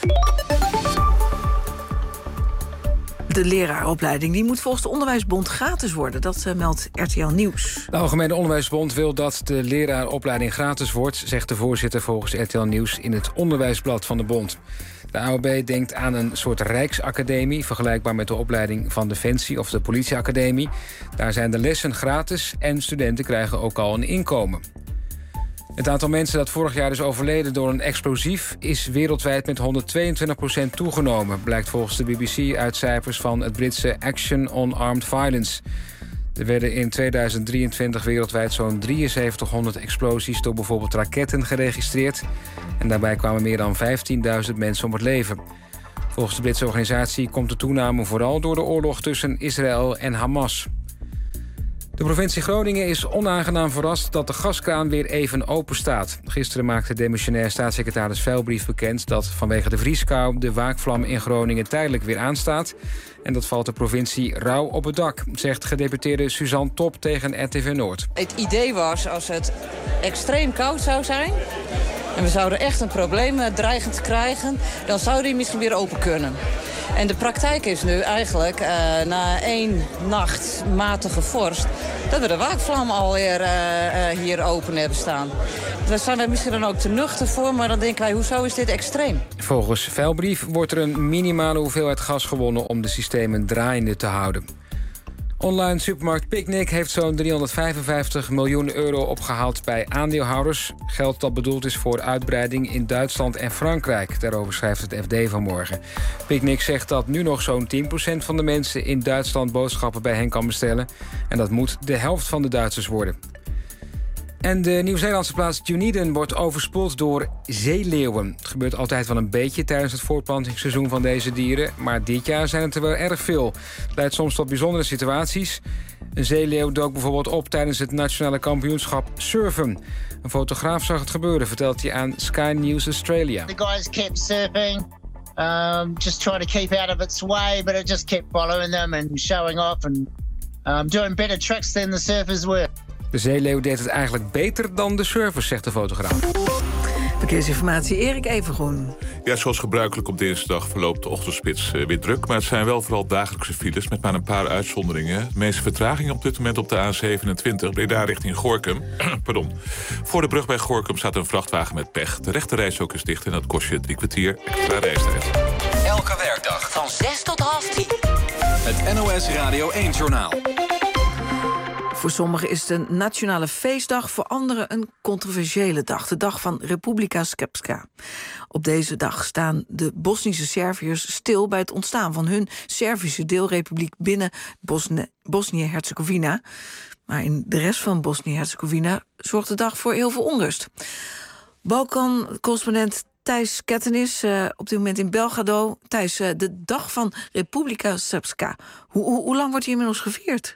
De leraaropleiding die moet volgens de Onderwijsbond gratis worden. Dat meldt RTL Nieuws. De Algemene Onderwijsbond wil dat de leraaropleiding gratis wordt, zegt de voorzitter volgens RTL Nieuws in het Onderwijsblad van de bond. De AOB denkt aan een soort Rijksacademie, vergelijkbaar met de opleiding van Defensie of de Politieacademie. Daar zijn de lessen gratis en studenten krijgen ook al een inkomen. Het aantal mensen dat vorig jaar is overleden door een explosief is wereldwijd met 122% toegenomen, blijkt volgens de BBC uit cijfers van het Britse Action on Armed Violence. Er werden in 2023 wereldwijd zo'n 7300 explosies door bijvoorbeeld raketten geregistreerd. En daarbij kwamen meer dan 15.000 mensen om het leven. Volgens de Britse organisatie komt de toename vooral door de oorlog tussen Israël en Hamas. De provincie Groningen is onaangenaam verrast dat de gaskraan weer even open staat. Gisteren maakte demissionair staatssecretaris Veilbrief bekend dat vanwege de vrieskou de waakvlam in Groningen tijdelijk weer aanstaat. En dat valt de provincie rauw op het dak, zegt gedeputeerde Suzanne Top tegen RTV Noord. Het idee was, als het extreem koud zou zijn en we zouden echt een probleem dreigend krijgen, dan zou die misschien weer open kunnen. En de praktijk is nu eigenlijk, na 1 nacht matige vorst, dat we de waakvlam alweer hier open hebben staan. Daar zijn we misschien dan ook te nuchter voor, maar dan denken wij, hoezo is dit extreem? Volgens Veilbrief wordt er een minimale hoeveelheid gas gewonnen om de systemen draaiende te houden. Online supermarkt Picnic heeft zo'n 355 miljoen euro opgehaald bij aandeelhouders. Geld dat bedoeld is voor uitbreiding in Duitsland en Frankrijk. Daarover schrijft het FD vanmorgen. Picnic zegt dat nu nog zo'n 10% van de mensen in Duitsland boodschappen bij hen kan bestellen. En dat moet de helft van de Duitsers worden. En de Nieuw-Zeelandse plaats Dunedin wordt overspoeld door zeeleeuwen. Het gebeurt altijd wel een beetje tijdens het voortplantingsseizoen van deze dieren. Maar dit jaar zijn het er wel erg veel. Het leidt soms tot bijzondere situaties. Een zeeleeuw dook bijvoorbeeld op tijdens het nationale kampioenschap surfen. Een fotograaf zag het gebeuren, vertelt hij aan Sky News Australia. The guys kept surfing, just trying to keep out of its way, but it just kept following them and showing off and doing better tricks than the surfers were. De zeeleeuw deed het eigenlijk beter dan de surfers, zegt de fotograaf. Verkeersinformatie, Erik Evengroen. Ja, zoals gebruikelijk op dinsdag verloopt de ochtendspits weer druk. Maar het zijn wel vooral dagelijkse files met maar een paar uitzonderingen. De meeste vertraging op dit moment op de A27, Breda richting Gorinchem. Pardon. Voor de brug bij Gorinchem staat een vrachtwagen met pech. De rechterrijstrook is dicht en dat kost je 3 kwartier extra reistijd. Elke werkdag van 6 tot 9:30. Het NOS Radio 1-journaal. Voor sommigen is het een nationale feestdag, voor anderen een controversiële dag. De dag van Republika Srpska. Op deze dag staan de Bosnische Serviërs stil bij het ontstaan van hun Servische deelrepubliek binnen Bosnië-Herzegovina. Maar in de rest van Bosnië-Herzegovina zorgt de dag voor heel veel onrust. Balkan-correspondent Thijs Kettenis, op dit moment in Belgrado. Thijs, de dag van Republika Srpska. Hoe lang wordt die inmiddels gevierd?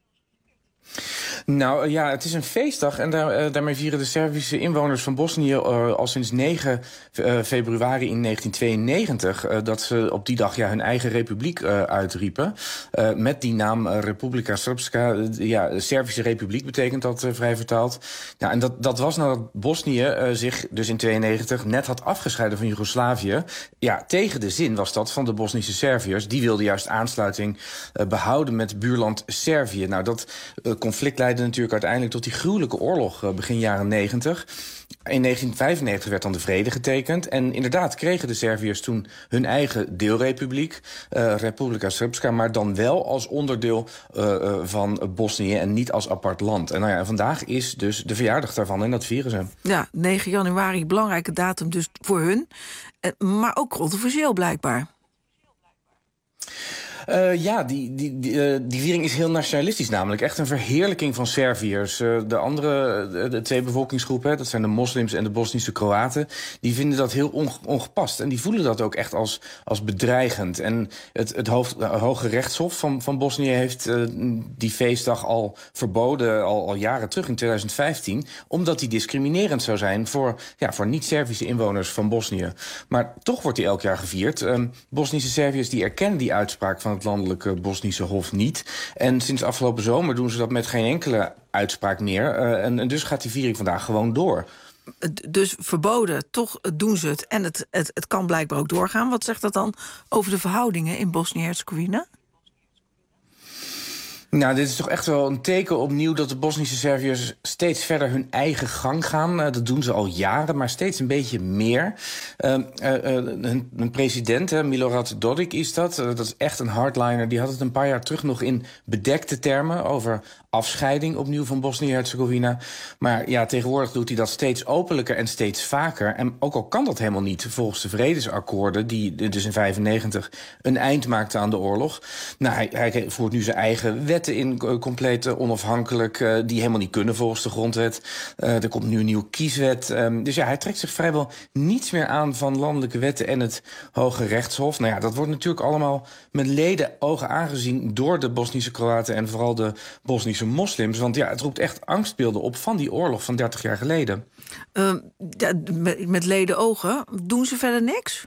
Nou ja, het is een feestdag en daarmee vieren de Servische inwoners van Bosnië al sinds 9 februari in 1992... dat ze op die dag hun eigen republiek uitriepen. Met die naam Republika Srpska. De Servische republiek betekent dat vrij vertaald. Ja, en dat was nadat Bosnië zich dus in 92 net had afgescheiden van Joegoslavië. Ja, tegen de zin was dat van de Bosnische Serviërs. Die wilden juist aansluiting behouden met buurland Servië. Nou, dat conflict leidde natuurlijk uiteindelijk tot die gruwelijke oorlog begin jaren 90. In 1995 werd dan de vrede getekend. En inderdaad kregen de Serviërs toen hun eigen deelrepubliek, Republika Srpska, maar dan wel als onderdeel van Bosnië en niet als apart land. En vandaag is dus de verjaardag daarvan en dat vieren ze. Ja, 9 januari, belangrijke datum dus voor hun. Maar ook controversieel blijkbaar. Die viering is heel nationalistisch namelijk. Echt een verheerlijking van Serviërs. De twee bevolkingsgroepen, dat zijn de moslims en de Bosnische Kroaten, die vinden dat heel ongepast. En die voelen dat ook echt als bedreigend. En het Hoge Rechtshof van Bosnië heeft die feestdag al verboden, al jaren terug in 2015... omdat die discriminerend zou zijn voor niet-Servische inwoners van Bosnië. Maar toch wordt die elk jaar gevierd. Bosnische Serviërs die erkennen die uitspraak van het landelijke Bosnische Hof niet. En sinds afgelopen zomer doen ze dat met geen enkele uitspraak meer. En dus gaat die viering vandaag gewoon door. Dus verboden, toch doen ze het. En het kan blijkbaar ook doorgaan. Wat zegt dat dan over de verhoudingen in Bosnië-Herzegovina? Nou, dit is toch echt wel een teken opnieuw dat de Bosnische Serviërs steeds verder hun eigen gang gaan. Dat doen ze al jaren, maar steeds een beetje meer. Hun president, Milorad Dodik is dat. Dat is echt een hardliner. Die had het een paar jaar terug nog in bedekte termen over afscheiding opnieuw van Bosnië-Herzegovina. Maar ja, tegenwoordig doet hij dat steeds openlijker en steeds vaker. En ook al kan dat helemaal niet volgens de vredesakkoorden, die dus in 1995 een eind maakten aan de oorlog. Nou, hij voert nu zijn eigen wetten in, compleet onafhankelijk, die helemaal niet kunnen volgens de grondwet. Er komt nu een nieuwe kieswet. Dus ja, hij trekt zich vrijwel niets meer aan van landelijke wetten en het Hoge Rechtshof. Nou ja, dat wordt natuurlijk allemaal met ledenogen aangezien door de Bosnische Kroaten en vooral de Bosnische moslims. Want ja, het roept echt angstbeelden op van die oorlog van 30 jaar geleden. Met ledenogen doen ze verder niks?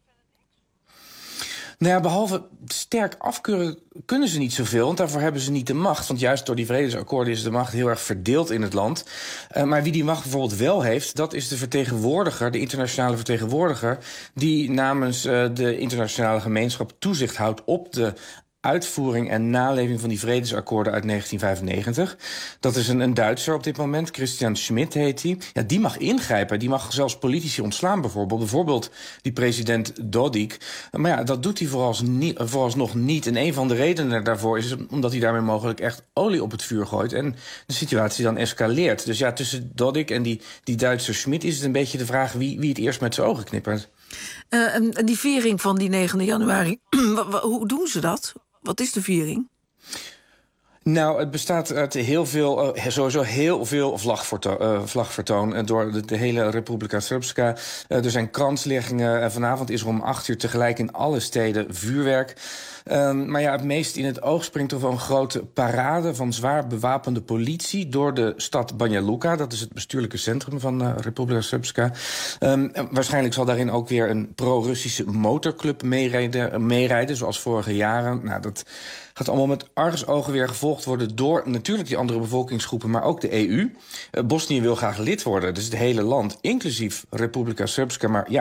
Nou ja, behalve sterk afkeuren kunnen ze niet zoveel, want daarvoor hebben ze niet de macht. Want juist door die vredesakkoorden is de macht heel erg verdeeld in het land. Maar wie die macht bijvoorbeeld wel heeft, dat is de vertegenwoordiger, de internationale vertegenwoordiger, die namens de internationale gemeenschap toezicht houdt op de uitvoering en naleving van die vredesakkoorden uit 1995. Dat is een Duitser op dit moment, Christian Schmidt heet hij. Ja, die mag ingrijpen, die mag zelfs politici ontslaan bijvoorbeeld. Bijvoorbeeld die president Dodik. Maar ja, dat doet hij vooralsnog niet. En een van de redenen daarvoor is omdat hij daarmee mogelijk echt olie op het vuur gooit en de situatie dan escaleert. Dus ja, tussen Dodik en die Duitser Schmidt is het een beetje de vraag wie het eerst met zijn ogen knippert. Die viering van die 9 januari, hoe doen ze dat? Wat is de viering? Nou, het bestaat uit sowieso heel veel vlagvertoon door de hele Republika Srpska. Er zijn kransleggingen en vanavond is er om 8 uur tegelijk in alle steden vuurwerk. Maar ja, het meest in het oog springt toch wel een grote parade van zwaar bewapende politie door de stad Banja Luka. Dat is het bestuurlijke centrum van Republika Srpska. Waarschijnlijk zal daarin ook weer een pro-Russische motorclub meerijden, zoals vorige jaren. Nou, dat gaat allemaal met argusogen weer gevolgd worden door natuurlijk die andere bevolkingsgroepen, maar ook de EU. Bosnië wil graag lid worden, dus het hele land, inclusief Republika Srpska. Maar ja,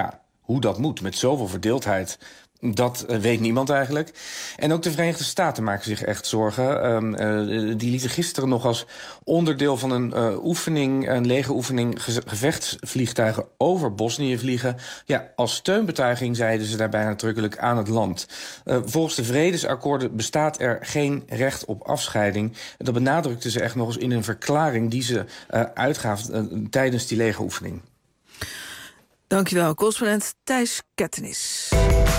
hoe dat moet. Met zoveel verdeeldheid, dat weet niemand eigenlijk. En ook de Verenigde Staten maken zich echt zorgen. Die lieten gisteren nog als onderdeel van een legeroefening gevechtsvliegtuigen over Bosnië vliegen. Ja, als steunbetuiging zeiden ze daarbij nadrukkelijk aan het land. Volgens de vredesakkoorden bestaat er geen recht op afscheiding. Dat benadrukten ze echt nog eens in een verklaring die ze uitgaven tijdens die legeroefening. Dankjewel, correspondent Thijs Kettenis.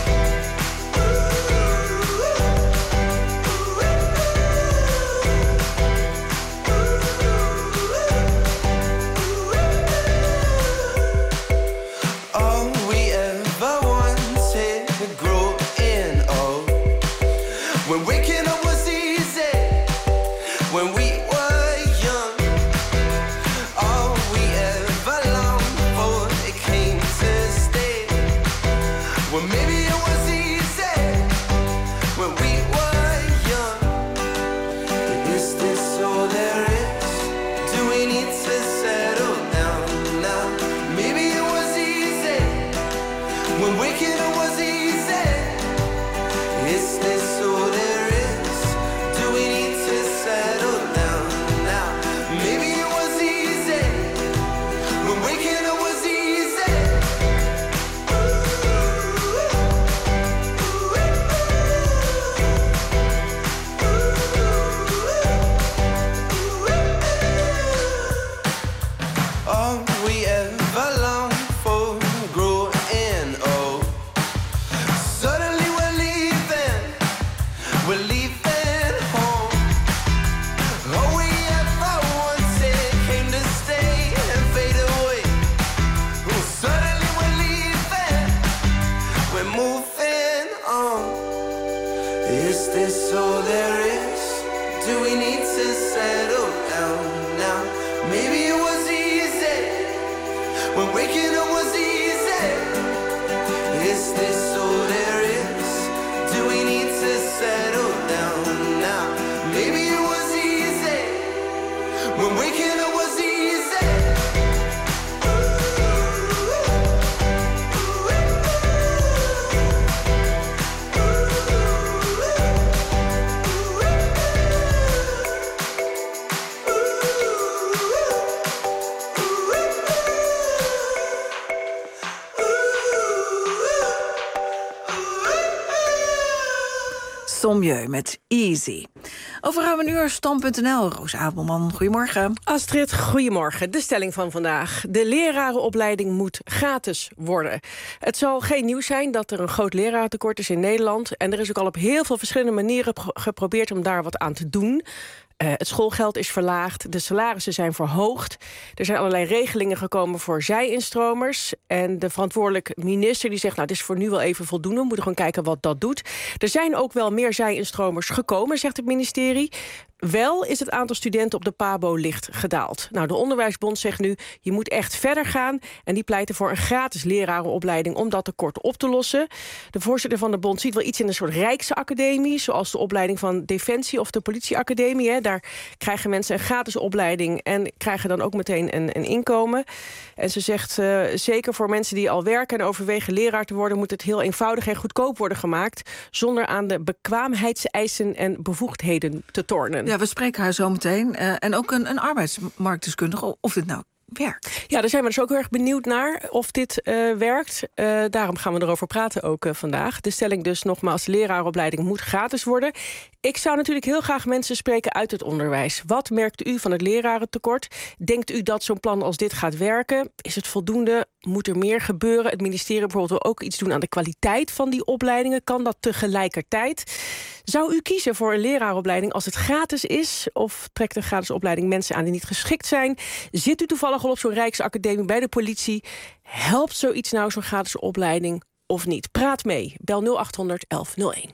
Sommieu met Easy. Over ruim een uur Stand.nl. Roos Abelman, goedemorgen. Astrid, goedemorgen. De stelling van vandaag. De lerarenopleiding moet gratis worden. Het zal geen nieuws zijn dat er een groot lerarentekort is in Nederland. En er is ook al op heel veel verschillende manieren geprobeerd om daar wat aan te doen. Het schoolgeld is verlaagd, de salarissen zijn verhoogd. Er zijn allerlei regelingen gekomen voor zij-instromers. En de verantwoordelijk minister die zegt, nou, dit is voor nu wel even voldoende. We moeten gewoon kijken wat dat doet. Er zijn ook wel meer zij-instromers gekomen, zegt het ministerie. Wel is het aantal studenten op de PABO licht gedaald. Nou, de Onderwijsbond zegt nu, je moet echt verder gaan. En die pleiten voor een gratis lerarenopleiding om dat tekort op te lossen. De voorzitter van de bond ziet wel iets in een soort Rijksacademie, zoals de opleiding van Defensie of de Politieacademie. Hè. Daar krijgen mensen een gratis opleiding en krijgen dan ook meteen een inkomen. En ze zegt, zeker voor mensen die al werken en overwegen leraar te worden, moet het heel eenvoudig en goedkoop worden gemaakt, zonder aan de bekwaamheidseisen en bevoegdheden te tornen. Ja, we spreken haar zo meteen. En ook een arbeidsmarktdeskundige, of dit nou werkt. Ja, daar zijn we dus ook heel erg benieuwd naar of dit werkt. Daarom gaan we erover praten ook vandaag. De stelling dus nogmaals, lerarenopleiding moet gratis worden. Ik zou natuurlijk heel graag mensen spreken uit het onderwijs. Wat merkt u van het lerarentekort? Denkt u dat zo'n plan als dit gaat werken? Is het voldoende? Moet er meer gebeuren? Het ministerie bijvoorbeeld wil ook iets doen aan de kwaliteit van die opleidingen. Kan dat tegelijkertijd? Zou u kiezen voor een leraaropleiding als het gratis is? Of trekt een gratis opleiding mensen aan die niet geschikt zijn? Zit u toevallig al op zo'n Rijksacademie bij de politie? Helpt zoiets nou, zo'n gratis opleiding, of niet? Praat mee. Bel 0800 1101.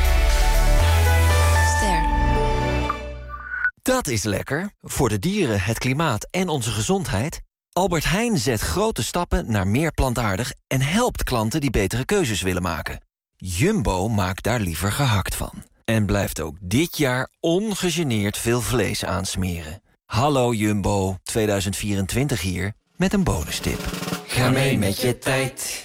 Dat is lekker. Voor de dieren, het klimaat en onze gezondheid. Albert Heijn zet grote stappen naar meer plantaardig en helpt klanten die betere keuzes willen maken. Jumbo maakt daar liever gehakt van. En blijft ook dit jaar ongegeneerd veel vlees aansmeren. Hallo Jumbo, 2024 hier, met een bonustip. Ga mee met je tijd.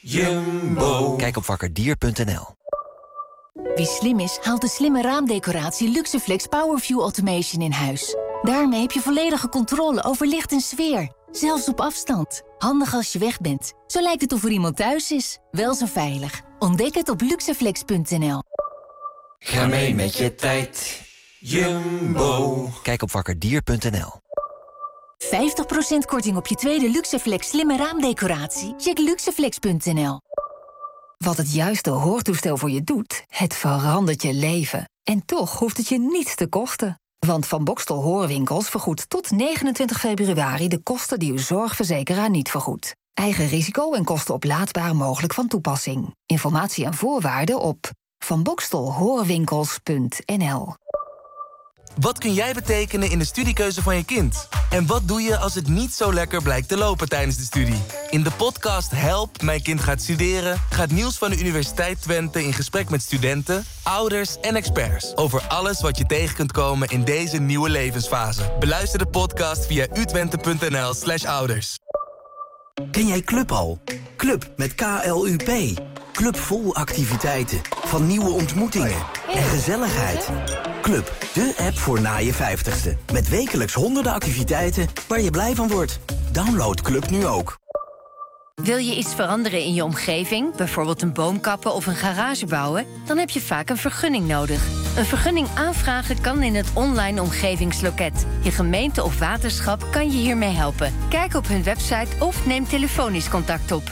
Jumbo. Kijk op wakkerdier.nl. Wie slim is, haalt de slimme raamdecoratie Luxeflex Powerview Automation in huis. Daarmee heb je volledige controle over licht en sfeer. Zelfs op afstand. Handig als je weg bent. Zo lijkt het of er iemand thuis is. Wel zo veilig. Ontdek het op luxeflex.nl. Ga mee met je tijd. Jumbo. Kijk op wakkerdier.nl. 50% korting op je tweede Luxeflex slimme raamdecoratie? Check luxeflex.nl. Wat het juiste hoortoestel voor je doet, het verandert je leven. En toch hoeft het je niets te kosten. Want Van Boxtel Hoorwinkels vergoedt tot 29 februari... de kosten die uw zorgverzekeraar niet vergoedt. Eigen risico en kosten oplaadbaar mogelijk van toepassing. Informatie en voorwaarden op vanboxtelhoorwinkels.nl. Wat kun jij betekenen in de studiekeuze van je kind? En wat doe je als het niet zo lekker blijkt te lopen tijdens de studie? In de podcast Help, mijn kind gaat studeren... gaat Niels van de Universiteit Twente in gesprek met studenten, ouders en experts... over alles wat je tegen kunt komen in deze nieuwe levensfase. Beluister de podcast via utwente.nl/ouders. Ken jij Club al? Club met KLUP. Club vol activiteiten, van nieuwe ontmoetingen en gezelligheid. Club, de app voor na je 50ste. Met wekelijks honderden activiteiten waar je blij van wordt. Download Club nu ook. Wil je iets veranderen in je omgeving, bijvoorbeeld een boom kappen of een garage bouwen? Dan heb je vaak een vergunning nodig. Een vergunning aanvragen kan in het online omgevingsloket. Je gemeente of waterschap kan je hiermee helpen. Kijk op hun website of neem telefonisch contact op.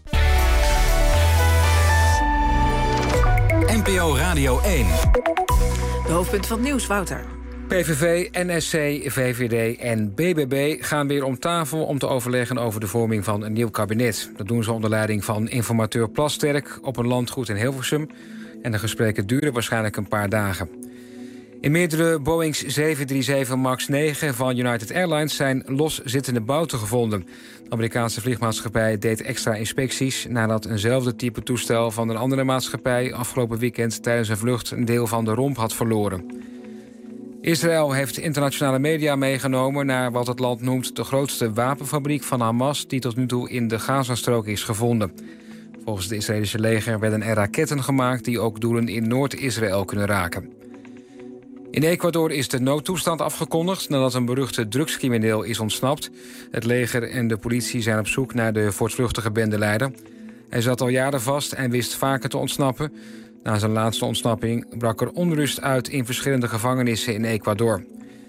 NPO Radio 1. De hoofdpunt van het nieuws, Wouter. PVV, NSC, VVD en BBB gaan weer om tafel om te overleggen over de vorming van een nieuw kabinet. Dat doen ze onder leiding van informateur Plasterk op een landgoed in Hilversum. En de gesprekken duren waarschijnlijk een paar dagen. In meerdere Boeings 737 MAX 9 van United Airlines zijn loszittende bouten gevonden. De Amerikaanse vliegmaatschappij deed extra inspecties nadat eenzelfde type toestel van een andere maatschappij afgelopen weekend tijdens een vlucht een deel van de romp had verloren. Israël heeft internationale media meegenomen naar wat het land noemt de grootste wapenfabriek van Hamas die tot nu toe in de Gazastrook is gevonden. Volgens het Israëlische leger werden er raketten gemaakt die ook doelen in Noord-Israël kunnen raken. In Ecuador is de noodtoestand afgekondigd nadat een beruchte drugscrimineel is ontsnapt. Het leger en de politie zijn op zoek naar de voortvluchtige bendeleider. Hij zat al jaren vast en wist vaker te ontsnappen. Na zijn laatste ontsnapping brak er onrust uit in verschillende gevangenissen in Ecuador.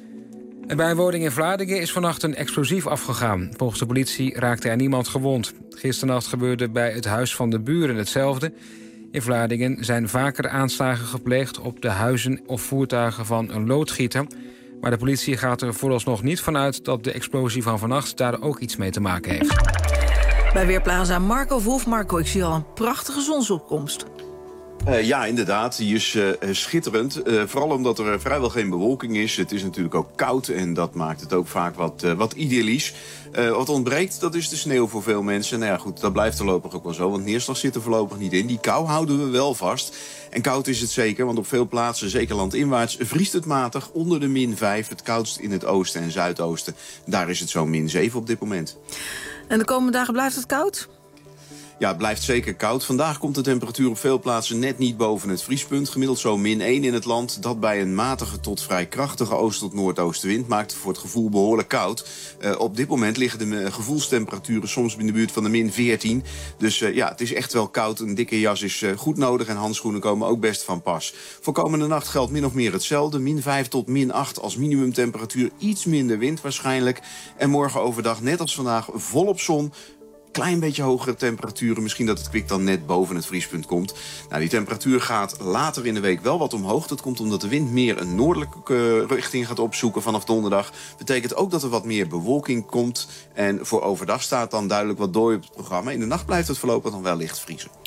En bij een woning in Vlaardingen is vannacht een explosief afgegaan. Volgens de politie raakte er niemand gewond. Gisternacht gebeurde bij het huis van de buren hetzelfde. In Vlaardingen zijn vaker aanslagen gepleegd op de huizen of voertuigen van een loodgieter. Maar de politie gaat er vooralsnog niet vanuit dat de explosie van vannacht daar ook iets mee te maken heeft. Bij Weerplaza Marco Wolf. Marco, ik zie al een prachtige zonsopkomst. Ja, inderdaad. Die is schitterend. Vooral omdat er vrijwel geen bewolking is. Het is natuurlijk ook koud en dat maakt het ook vaak wat idyllisch. Wat ontbreekt, dat is de sneeuw voor veel mensen. Nou ja, goed, dat blijft voorlopig ook wel zo, want neerslag zit er voorlopig niet in. Die kou houden we wel vast. En koud is het zeker, want op veel plaatsen, zeker landinwaarts, vriest het matig onder de -5. Het koudst in het oosten en zuidoosten. Daar is het zo'n -7 op dit moment. En de komende dagen blijft het koud? Ja, het blijft zeker koud. Vandaag komt de temperatuur op veel plaatsen net niet boven het vriespunt. Gemiddeld zo -1 in het land. Dat bij een matige tot vrij krachtige oost- tot noordoostenwind maakt het voor het gevoel behoorlijk koud. Op dit moment liggen de gevoelstemperaturen soms in de buurt van de -14. Dus ja, het is echt wel koud. Een dikke jas is goed nodig en handschoenen komen ook best van pas. Voor komende nacht geldt min of meer hetzelfde. -5 tot -8 als minimumtemperatuur. Iets minder wind waarschijnlijk. En morgen overdag, net als vandaag, volop zon. Klein beetje hogere temperaturen. Misschien dat het kwik dan net boven het vriespunt komt. Nou, die temperatuur gaat later in de week wel wat omhoog. Dat komt omdat de wind meer een noordelijke richting gaat opzoeken vanaf donderdag. Betekent ook dat er wat meer bewolking komt. En voor overdag staat dan duidelijk wat dooi op het programma. In de nacht blijft het voorlopig dan wel licht vriezen.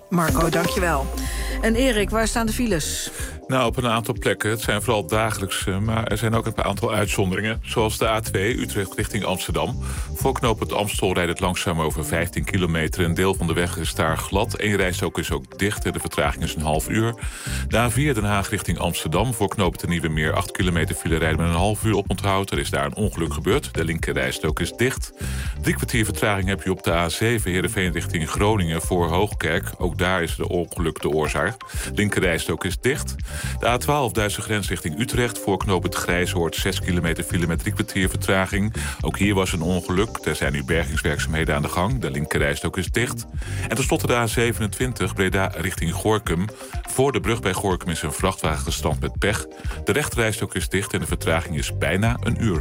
Marco, dankjewel. En Erik, waar staan de files? Nou, op een aantal plekken. Het zijn vooral dagelijkse, maar er zijn ook een aantal uitzonderingen. Zoals de A2 Utrecht richting Amsterdam. Voor knooppunt Amstel rijdt het langzaam over 15 kilometer. Een deel van de weg is daar glad. Eén rijstrook is ook dicht en de vertraging is een half uur. De A4 Den Haag richting Amsterdam. Voor knooppunt de Nieuwe Meer 8 kilometer file rijden met een half uur op onthoud. Er is daar een ongeluk gebeurd. De linker rijstrook is dicht. 3 kwartier vertraging heb je op de A7 Heerenveen richting Groningen voor Hoogkerk. Ook daar is de ongeluk de oorzaak. Linker rijstrook is dicht. De A12 Duitse grens richting Utrecht. Voor knooppunt Grijshoort 6 kilometer file met 3 kwartier vertraging. Ook hier was een ongeluk. Er zijn nu bergingswerkzaamheden aan de gang. De linkerrijstrook is dicht. En tenslotte de A27 Breda richting Gorinchem. Voor de brug bij Gorinchem is een vrachtwagen gestrand met pech. De rechterrijstrook is dicht en de vertraging is bijna een uur.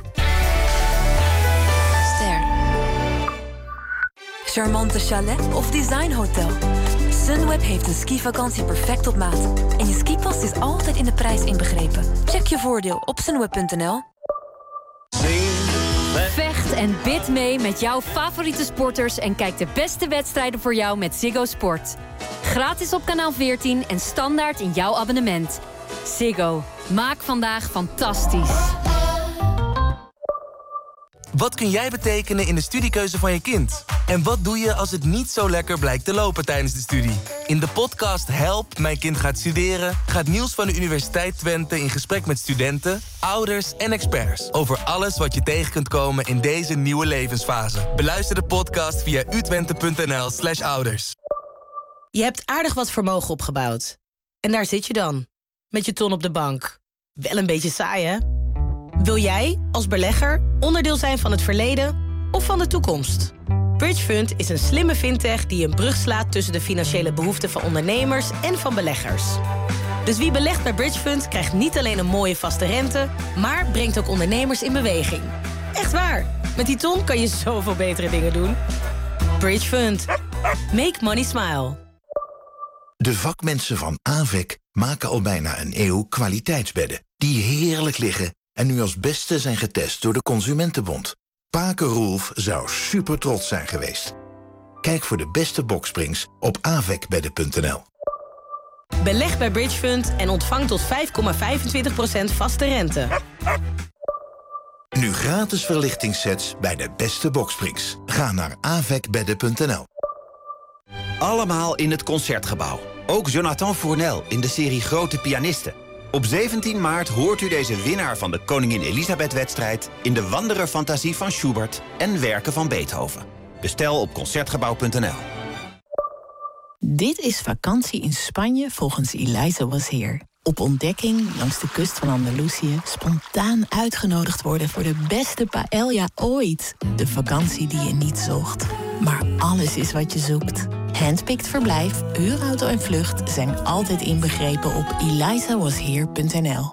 Ster. Charmante chalet of designhotel. Sunweb heeft een skivakantie perfect op maat. En je skipas is altijd in de prijs inbegrepen. Check je voordeel op sunweb.nl. Vecht en bid mee met jouw favoriete sporters en kijk de beste wedstrijden voor jou met Ziggo Sport. Gratis op kanaal 14 en standaard in jouw abonnement. Ziggo. Maak vandaag fantastisch. Wat kun jij betekenen in de studiekeuze van je kind? En wat doe je als het niet zo lekker blijkt te lopen tijdens de studie? In de podcast Help, mijn kind gaat studeren gaat Niels van de Universiteit Twente in gesprek met studenten, ouders en experts over alles wat je tegen kunt komen in deze nieuwe levensfase. Beluister de podcast via utwente.nl/ouders. Je hebt aardig wat vermogen opgebouwd. En daar zit je dan, met je ton op de bank. Wel een beetje saai, hè? Wil jij, als belegger, onderdeel zijn van het verleden of van de toekomst? Bridgefund is een slimme fintech die een brug slaat tussen de financiële behoeften van ondernemers en van beleggers. Dus wie belegt bij Bridgefund krijgt niet alleen een mooie vaste rente, maar brengt ook ondernemers in beweging. Echt waar, met die ton kan je zoveel betere dingen doen. Bridgefund. Make money smile. De vakmensen van AVEC maken al bijna een eeuw kwaliteitsbedden die heerlijk liggen en nu als beste zijn getest door de Consumentenbond. Pake Roelf zou super trots zijn geweest. Kijk voor de beste boksprings op avecbedden.nl. Beleg bij Bridgefund en ontvang tot 5,25% vaste rente. Nu gratis verlichtingssets bij de beste boksprings. Ga naar avecbedden.nl. Allemaal in het Concertgebouw. Ook Jonathan Fournel in de serie Grote Pianisten. Op 17 maart hoort u deze winnaar van de Koningin Elisabeth-wedstrijd in de Wandererfantasie van Schubert en werken van Beethoven. Bestel op Concertgebouw.nl. Dit is vakantie in Spanje volgens Eliza Was Here. Op ontdekking langs de kust van Andalusië, spontaan uitgenodigd worden voor de beste paella ooit. De vakantie die je niet zocht, maar alles is wat je zoekt. Handpicked verblijf, huurauto en vlucht zijn altijd inbegrepen op elizawasheer.nl.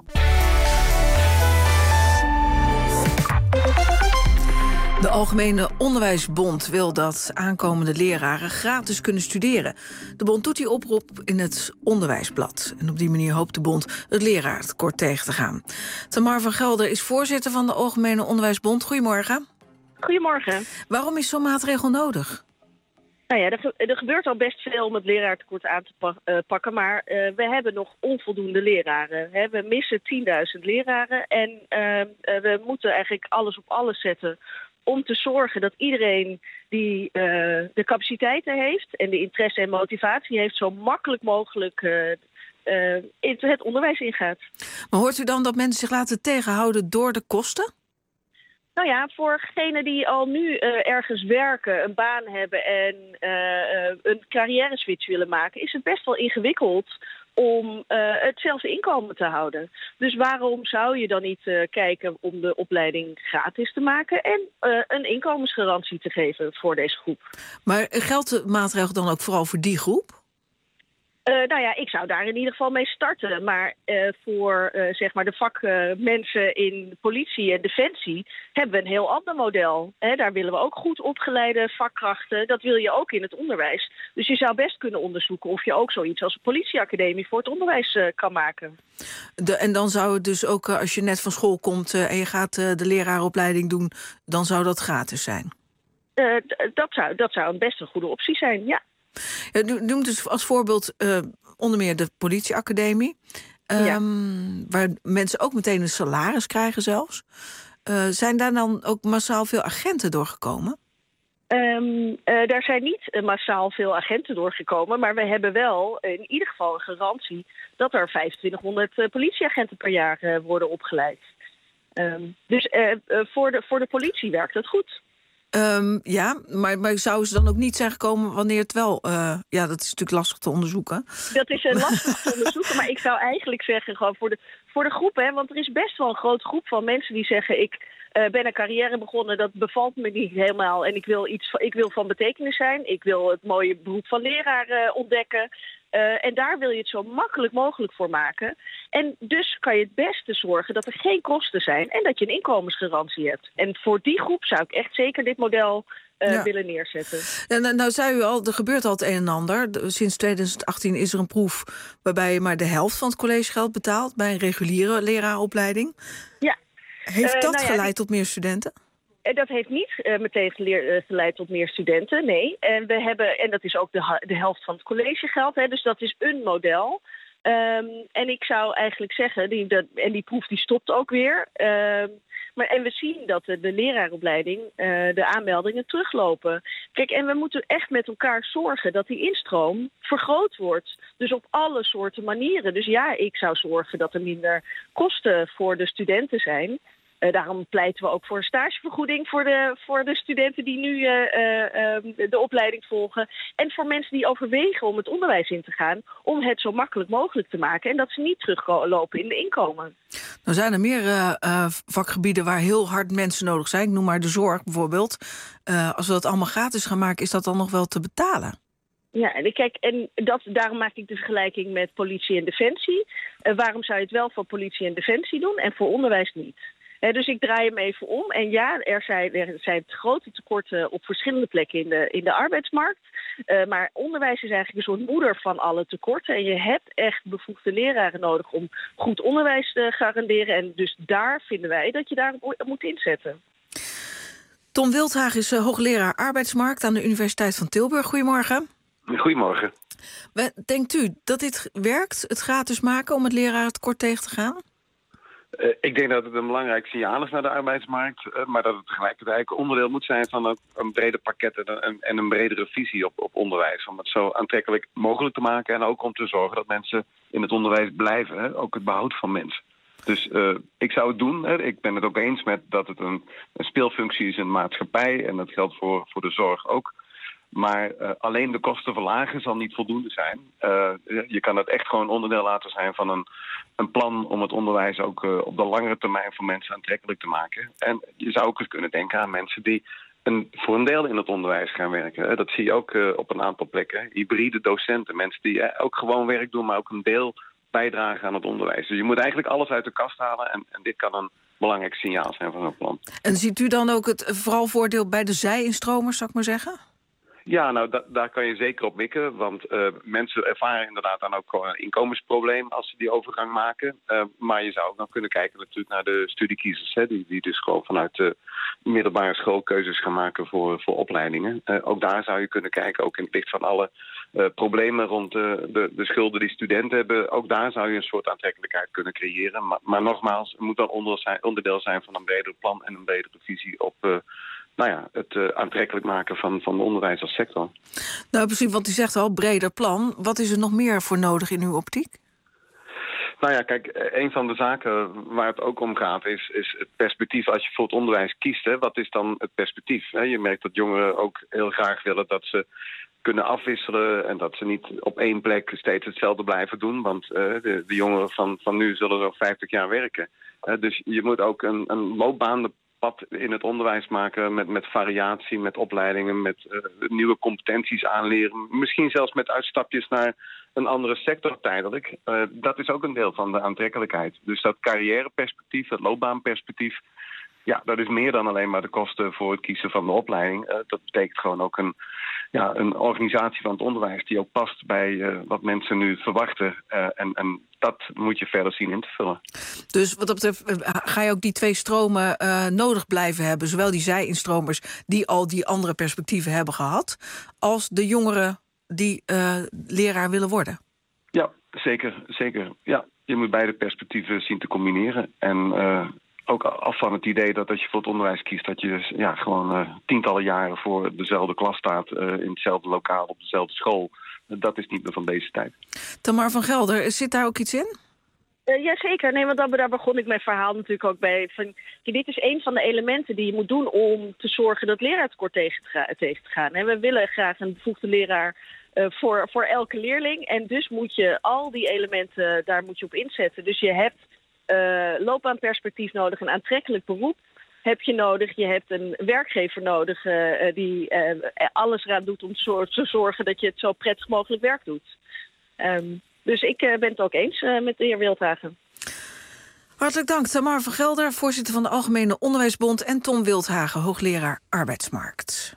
De Algemene Onderwijsbond wil dat aankomende leraren gratis kunnen studeren. De bond doet die oproep in het Onderwijsblad. En op die manier hoopt de bond het leraartekort tegen te gaan. Tamar van Gelder is voorzitter van de Algemene Onderwijsbond. Goedemorgen. Goedemorgen. Waarom is zo'n maatregel nodig? Nou ja, er gebeurt al best veel om het leraartekort aan te pakken, maar we hebben nog onvoldoende leraren. We missen 10.000 leraren en we moeten eigenlijk alles op alles zetten om te zorgen dat iedereen die de capaciteiten heeft en de interesse en motivatie heeft, zo makkelijk mogelijk in het onderwijs ingaat. Maar hoort u dan dat mensen zich laten tegenhouden door de kosten? Nou ja, voor degenen die al nu ergens werken, een baan hebben en een carrière-switch willen maken, is het best wel ingewikkeld om hetzelfde inkomen te houden. Dus waarom zou je dan niet kijken om de opleiding gratis te maken en een inkomensgarantie te geven voor deze groep? Maar geldt de maatregel dan ook vooral voor die groep? Nou ja, ik zou daar in ieder geval mee starten. Maar voor zeg maar de vakmensen in politie en defensie hebben we een heel ander model. Daar willen we ook goed opgeleide vakkrachten. Dat wil je ook in het onderwijs. Dus je zou best kunnen onderzoeken of je ook zoiets als een politieacademie voor het onderwijs kan maken. En dan zou het dus ook, als je net van school komt en je gaat de leraaropleiding doen, dan zou dat gratis zijn? Dat zou best een goede optie zijn, ja. U noemt dus als voorbeeld onder meer de politieacademie. Waar mensen ook meteen een salaris krijgen zelfs. Zijn daar dan ook massaal veel agenten doorgekomen? Daar zijn niet massaal veel agenten doorgekomen, maar we hebben wel in ieder geval een garantie dat er 2500 politieagenten per jaar worden opgeleid. Dus voor de politie werkt het goed. Maar zouden ze dan ook niet zijn gekomen wanneer het wel... dat is natuurlijk lastig te onderzoeken. Dat is lastig te onderzoeken, maar ik zou eigenlijk zeggen gewoon voor de groep. Hè, want er is best wel een grote groep van mensen die zeggen... ik ben een carrière begonnen, dat bevalt me niet helemaal... en ik wil van betekenis zijn. Ik wil het mooie beroep van leraar ontdekken... En daar wil je het zo makkelijk mogelijk voor maken. En dus kan je het beste zorgen dat er geen kosten zijn... en dat je een inkomensgarantie hebt. En voor die groep zou ik echt zeker dit model willen neerzetten. En nou zei u al, er gebeurt al het een en ander. Sinds 2018 is er een proef waarbij je maar de helft van het collegegeld betaalt... bij een reguliere leraaropleiding. Ja. Heeft dat geleid tot meer studenten? Dat heeft niet meteen geleid tot meer studenten, nee. En dat is ook de helft van het collegegeld, hè, dus dat is een model. En ik zou eigenlijk zeggen, die proef die stopt ook weer. En we zien dat de leraaropleiding, de aanmeldingen teruglopen. Kijk, en we moeten echt met elkaar zorgen dat die instroom vergroot wordt. Dus op alle soorten manieren. Dus ja, ik zou zorgen dat er minder kosten voor de studenten zijn... Daarom pleiten we ook voor een stagevergoeding voor de studenten die nu de opleiding volgen. En voor mensen die overwegen om het onderwijs in te gaan, om het zo makkelijk mogelijk te maken. En dat ze niet teruglopen in de inkomen. Nou zijn er meer vakgebieden waar heel hard mensen nodig zijn. Ik noem maar de zorg bijvoorbeeld. Als we dat allemaal gratis gaan maken, is dat dan nog wel te betalen? Ja, en daarom maak ik de vergelijking met politie en defensie. Waarom zou je het wel voor politie en defensie doen en voor onderwijs niet? Dus ik draai hem even om. En ja, er zijn grote tekorten op verschillende plekken in de arbeidsmarkt. Maar onderwijs is eigenlijk een soort moeder van alle tekorten. En je hebt echt bevoegde leraren nodig om goed onderwijs te garanderen. En dus daar vinden wij dat je daar moet inzetten. Tom Wildhagen is hoogleraar arbeidsmarkt aan de Universiteit van Tilburg. Goedemorgen. Goedemorgen. Denkt u dat dit werkt, het gratis maken om het lerarentekort tegen te gaan? Ik denk dat het een belangrijk signaal is naar de arbeidsmarkt, maar dat het tegelijkertijd onderdeel moet zijn van een breder pakket en een bredere visie op onderwijs. Om het zo aantrekkelijk mogelijk te maken en ook om te zorgen dat mensen in het onderwijs blijven, hè? Ook het behoud van mensen. Dus ik zou het doen. Hè? Ik ben het ook eens met dat het een speelfunctie is in de maatschappij en dat geldt voor de zorg ook. Maar alleen de kosten verlagen zal niet voldoende zijn. Je kan het echt gewoon onderdeel laten zijn van een plan om het onderwijs ook op de langere termijn voor mensen aantrekkelijk te maken. En je zou ook eens kunnen denken aan mensen die voor een deel in het onderwijs gaan werken. Dat zie je ook op een aantal plekken. Hybride docenten, mensen die ook gewoon werk doen, maar ook een deel bijdragen aan het onderwijs. Dus je moet eigenlijk alles uit de kast halen en dit kan een belangrijk signaal zijn van zo'n plan. En ziet u dan ook het vooral voordeel bij de zij-instromers, zou ik maar zeggen? Ja, nou, daar kan je zeker op mikken. Want mensen ervaren inderdaad dan ook een inkomensprobleem als ze die overgang maken. Maar je zou ook nog kunnen kijken natuurlijk naar de studiekiezers. Hè, die dus gewoon vanuit de middelbare school keuzes gaan maken voor opleidingen. Ook daar zou je kunnen kijken, ook in het licht van alle problemen rond de schulden die studenten hebben. Ook daar zou je een soort aantrekkelijkheid kunnen creëren. Maar nogmaals, het moet dan onderdeel zijn van een breder plan en een bredere visie op het aantrekkelijk maken van de onderwijs als sector. Nou, precies, want u zegt al, breder plan. Wat is er nog meer voor nodig in uw optiek? Nou ja, kijk, een van de zaken waar het ook om gaat is het perspectief. Als je voor het onderwijs kiest, hè, wat is dan het perspectief? Je merkt dat jongeren ook heel graag willen dat ze kunnen afwisselen en dat ze niet op één plek steeds hetzelfde blijven doen. Want de jongeren van nu zullen zo 50 jaar werken. Dus je moet ook een loopbaan in het onderwijs maken met variatie, met opleidingen, met nieuwe competenties aanleren. Misschien zelfs met uitstapjes naar een andere sector tijdelijk. Dat is ook een deel van de aantrekkelijkheid. Dus dat carrièreperspectief, het loopbaanperspectief, ja, dat is meer dan alleen maar de kosten voor het kiezen van de opleiding. Dat betekent gewoon ook een organisatie van het onderwijs die ook past bij wat mensen nu verwachten. En dat moet je verder zien in te vullen. Dus wat dat betreft ga je ook die twee stromen nodig blijven hebben. Zowel die zij-instromers die al die andere perspectieven hebben gehad, als de jongeren die leraar willen worden? Ja, zeker. Ja, je moet beide perspectieven zien te combineren. En ook af van het idee dat als je voor het onderwijs kiest, dat je dus, gewoon tientallen jaren voor dezelfde klas staat, in hetzelfde lokaal, op dezelfde school. Dat is niet meer van deze tijd. Tamar van Gelder, zit daar ook iets in? Jazeker, nee, want daar begon ik mijn verhaal natuurlijk ook bij. Dit is een van de elementen die je moet doen om te zorgen dat leraartekort tegen te gaan. En we willen graag een bevoegde leraar voor elke leerling. En dus moet je al die elementen, daar moet je op inzetten. Dus je hebt loopbaanperspectief nodig, een aantrekkelijk beroep heb je nodig. Je hebt een werkgever nodig die alles eraan doet om te zorgen dat je het zo prettig mogelijk werk doet. Dus ik ben het ook eens met de heer Wildhagen. Hartelijk dank, Tamar van Gelder, voorzitter van de Algemene Onderwijsbond, en Tom Wildhagen, hoogleraar arbeidsmarkt.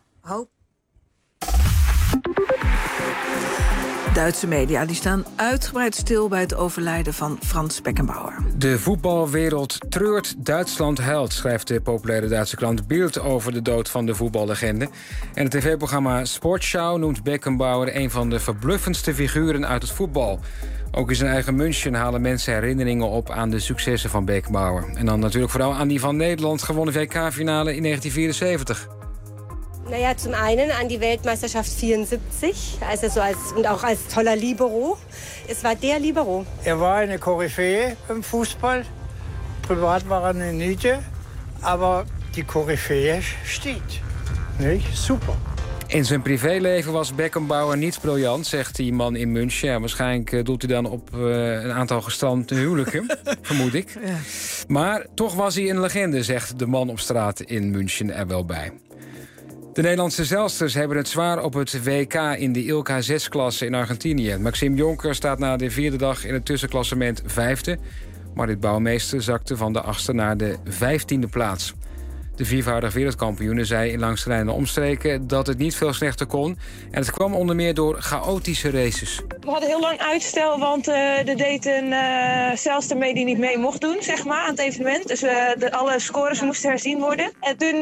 Duitse media die staan uitgebreid stil bij het overlijden van Frans Beckenbauer. De voetbalwereld treurt, Duitsland huilt, schrijft de populaire Duitse krant Bild over de dood van de voetballegende. En het tv-programma Sportschau noemt Beckenbauer een van de verbluffendste figuren uit het voetbal. Ook in zijn eigen München halen mensen herinneringen op aan de successen van Beckenbauer. En dan natuurlijk vooral aan die van Nederland gewonnen WK-finale in 1974. Naja, zum einen an die Weltmeisterschaft 74, und auch als toller Libero. Es war der Libero. War eine Koryphäe im Fußball. Privat war eine Niete, aber die Koryphäe steht. Nee, super. In zijn privéleven was Beckenbauer niet briljant, zegt die man in München. Ja, waarschijnlijk doelt hij dan op een aantal gestrande huwelijken, vermoed ik. Ja. Maar toch was hij een legende, zegt de man op straat in München er wel bij. De Nederlandse zeilsters hebben het zwaar op het WK in de ILCA 6-klasse in Argentinië. Maxime Jonker staat na de 4e dag in het tussenklassement 5e. Marit Bouwmeester zakte van de 8e naar de 15e plaats. De viervoudig wereldkampioene zei in Langs de Lijn en Omstreken dat het niet veel slechter kon. En het kwam onder meer door chaotische races. We hadden heel lang uitstel, want er deed een zeilster mee die niet mee mocht doen, zeg maar, aan het evenement. Dus alle scores moesten herzien worden. En toen,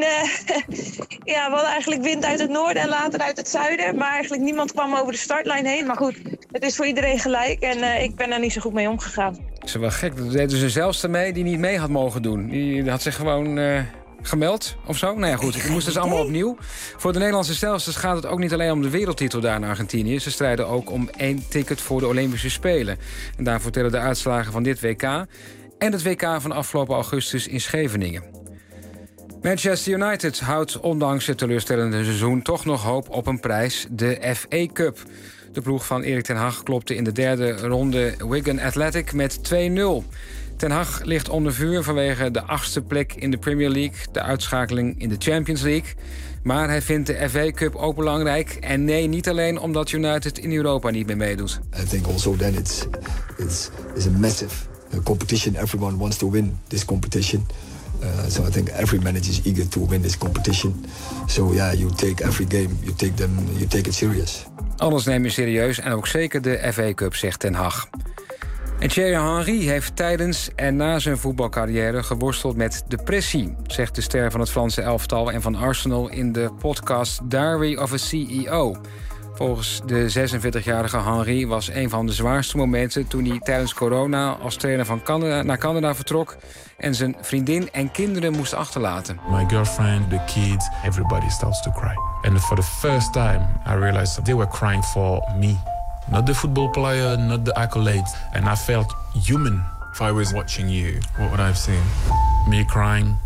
we hadden eigenlijk wind uit het noorden en later uit het zuiden. Maar eigenlijk niemand kwam over de startlijn heen. Maar goed, het is voor iedereen gelijk en ik ben daar niet zo goed mee omgegaan. Dat is wel gek. Er deed dus een zeilster mee die niet mee had mogen doen. Die had zich gewoon gemeld of zo. Nou ja, goed, het moest dus allemaal opnieuw. Voor de Nederlandse zeilsters gaat het ook niet alleen om de wereldtitel daar in Argentinië. Ze strijden ook om 1 ticket voor de Olympische Spelen. En daarvoor tellen de uitslagen van dit WK en het WK van afgelopen augustus in Scheveningen. Manchester United houdt ondanks het teleurstellende seizoen toch nog hoop op een prijs, de FA Cup. De ploeg van Erik ten Hag klopte in de 3e ronde Wigan Athletic met 2-0. Ten Hag ligt onder vuur vanwege de 8e plek in de Premier League, de uitschakeling in de Champions League. Maar hij vindt de FA Cup ook belangrijk. En nee, niet alleen omdat United in Europa niet meer meedoet. I think also then it's a massive competition. Everyone wants to win this competition. So I think every manager is eager to win this competition. So yeah, you take every game, you take it serious. Alles neem je serieus en ook zeker de FA Cup, zegt Ten Hag. En Thierry Henry heeft tijdens en na zijn voetbalcarrière geworsteld met depressie, zegt de ster van het Franse elftal en van Arsenal in de podcast Diary of a CEO. Volgens de 46-jarige Henry was een van de zwaarste momenten toen hij tijdens corona als trainer van naar Canada vertrok en zijn vriendin en kinderen moest achterlaten. My girlfriend, the kids, everybody starts to cry. And for the first time I realized they were crying for me. Not the football player, not the accolades. And I felt human. If I was watching you, what would I have seen? Me crying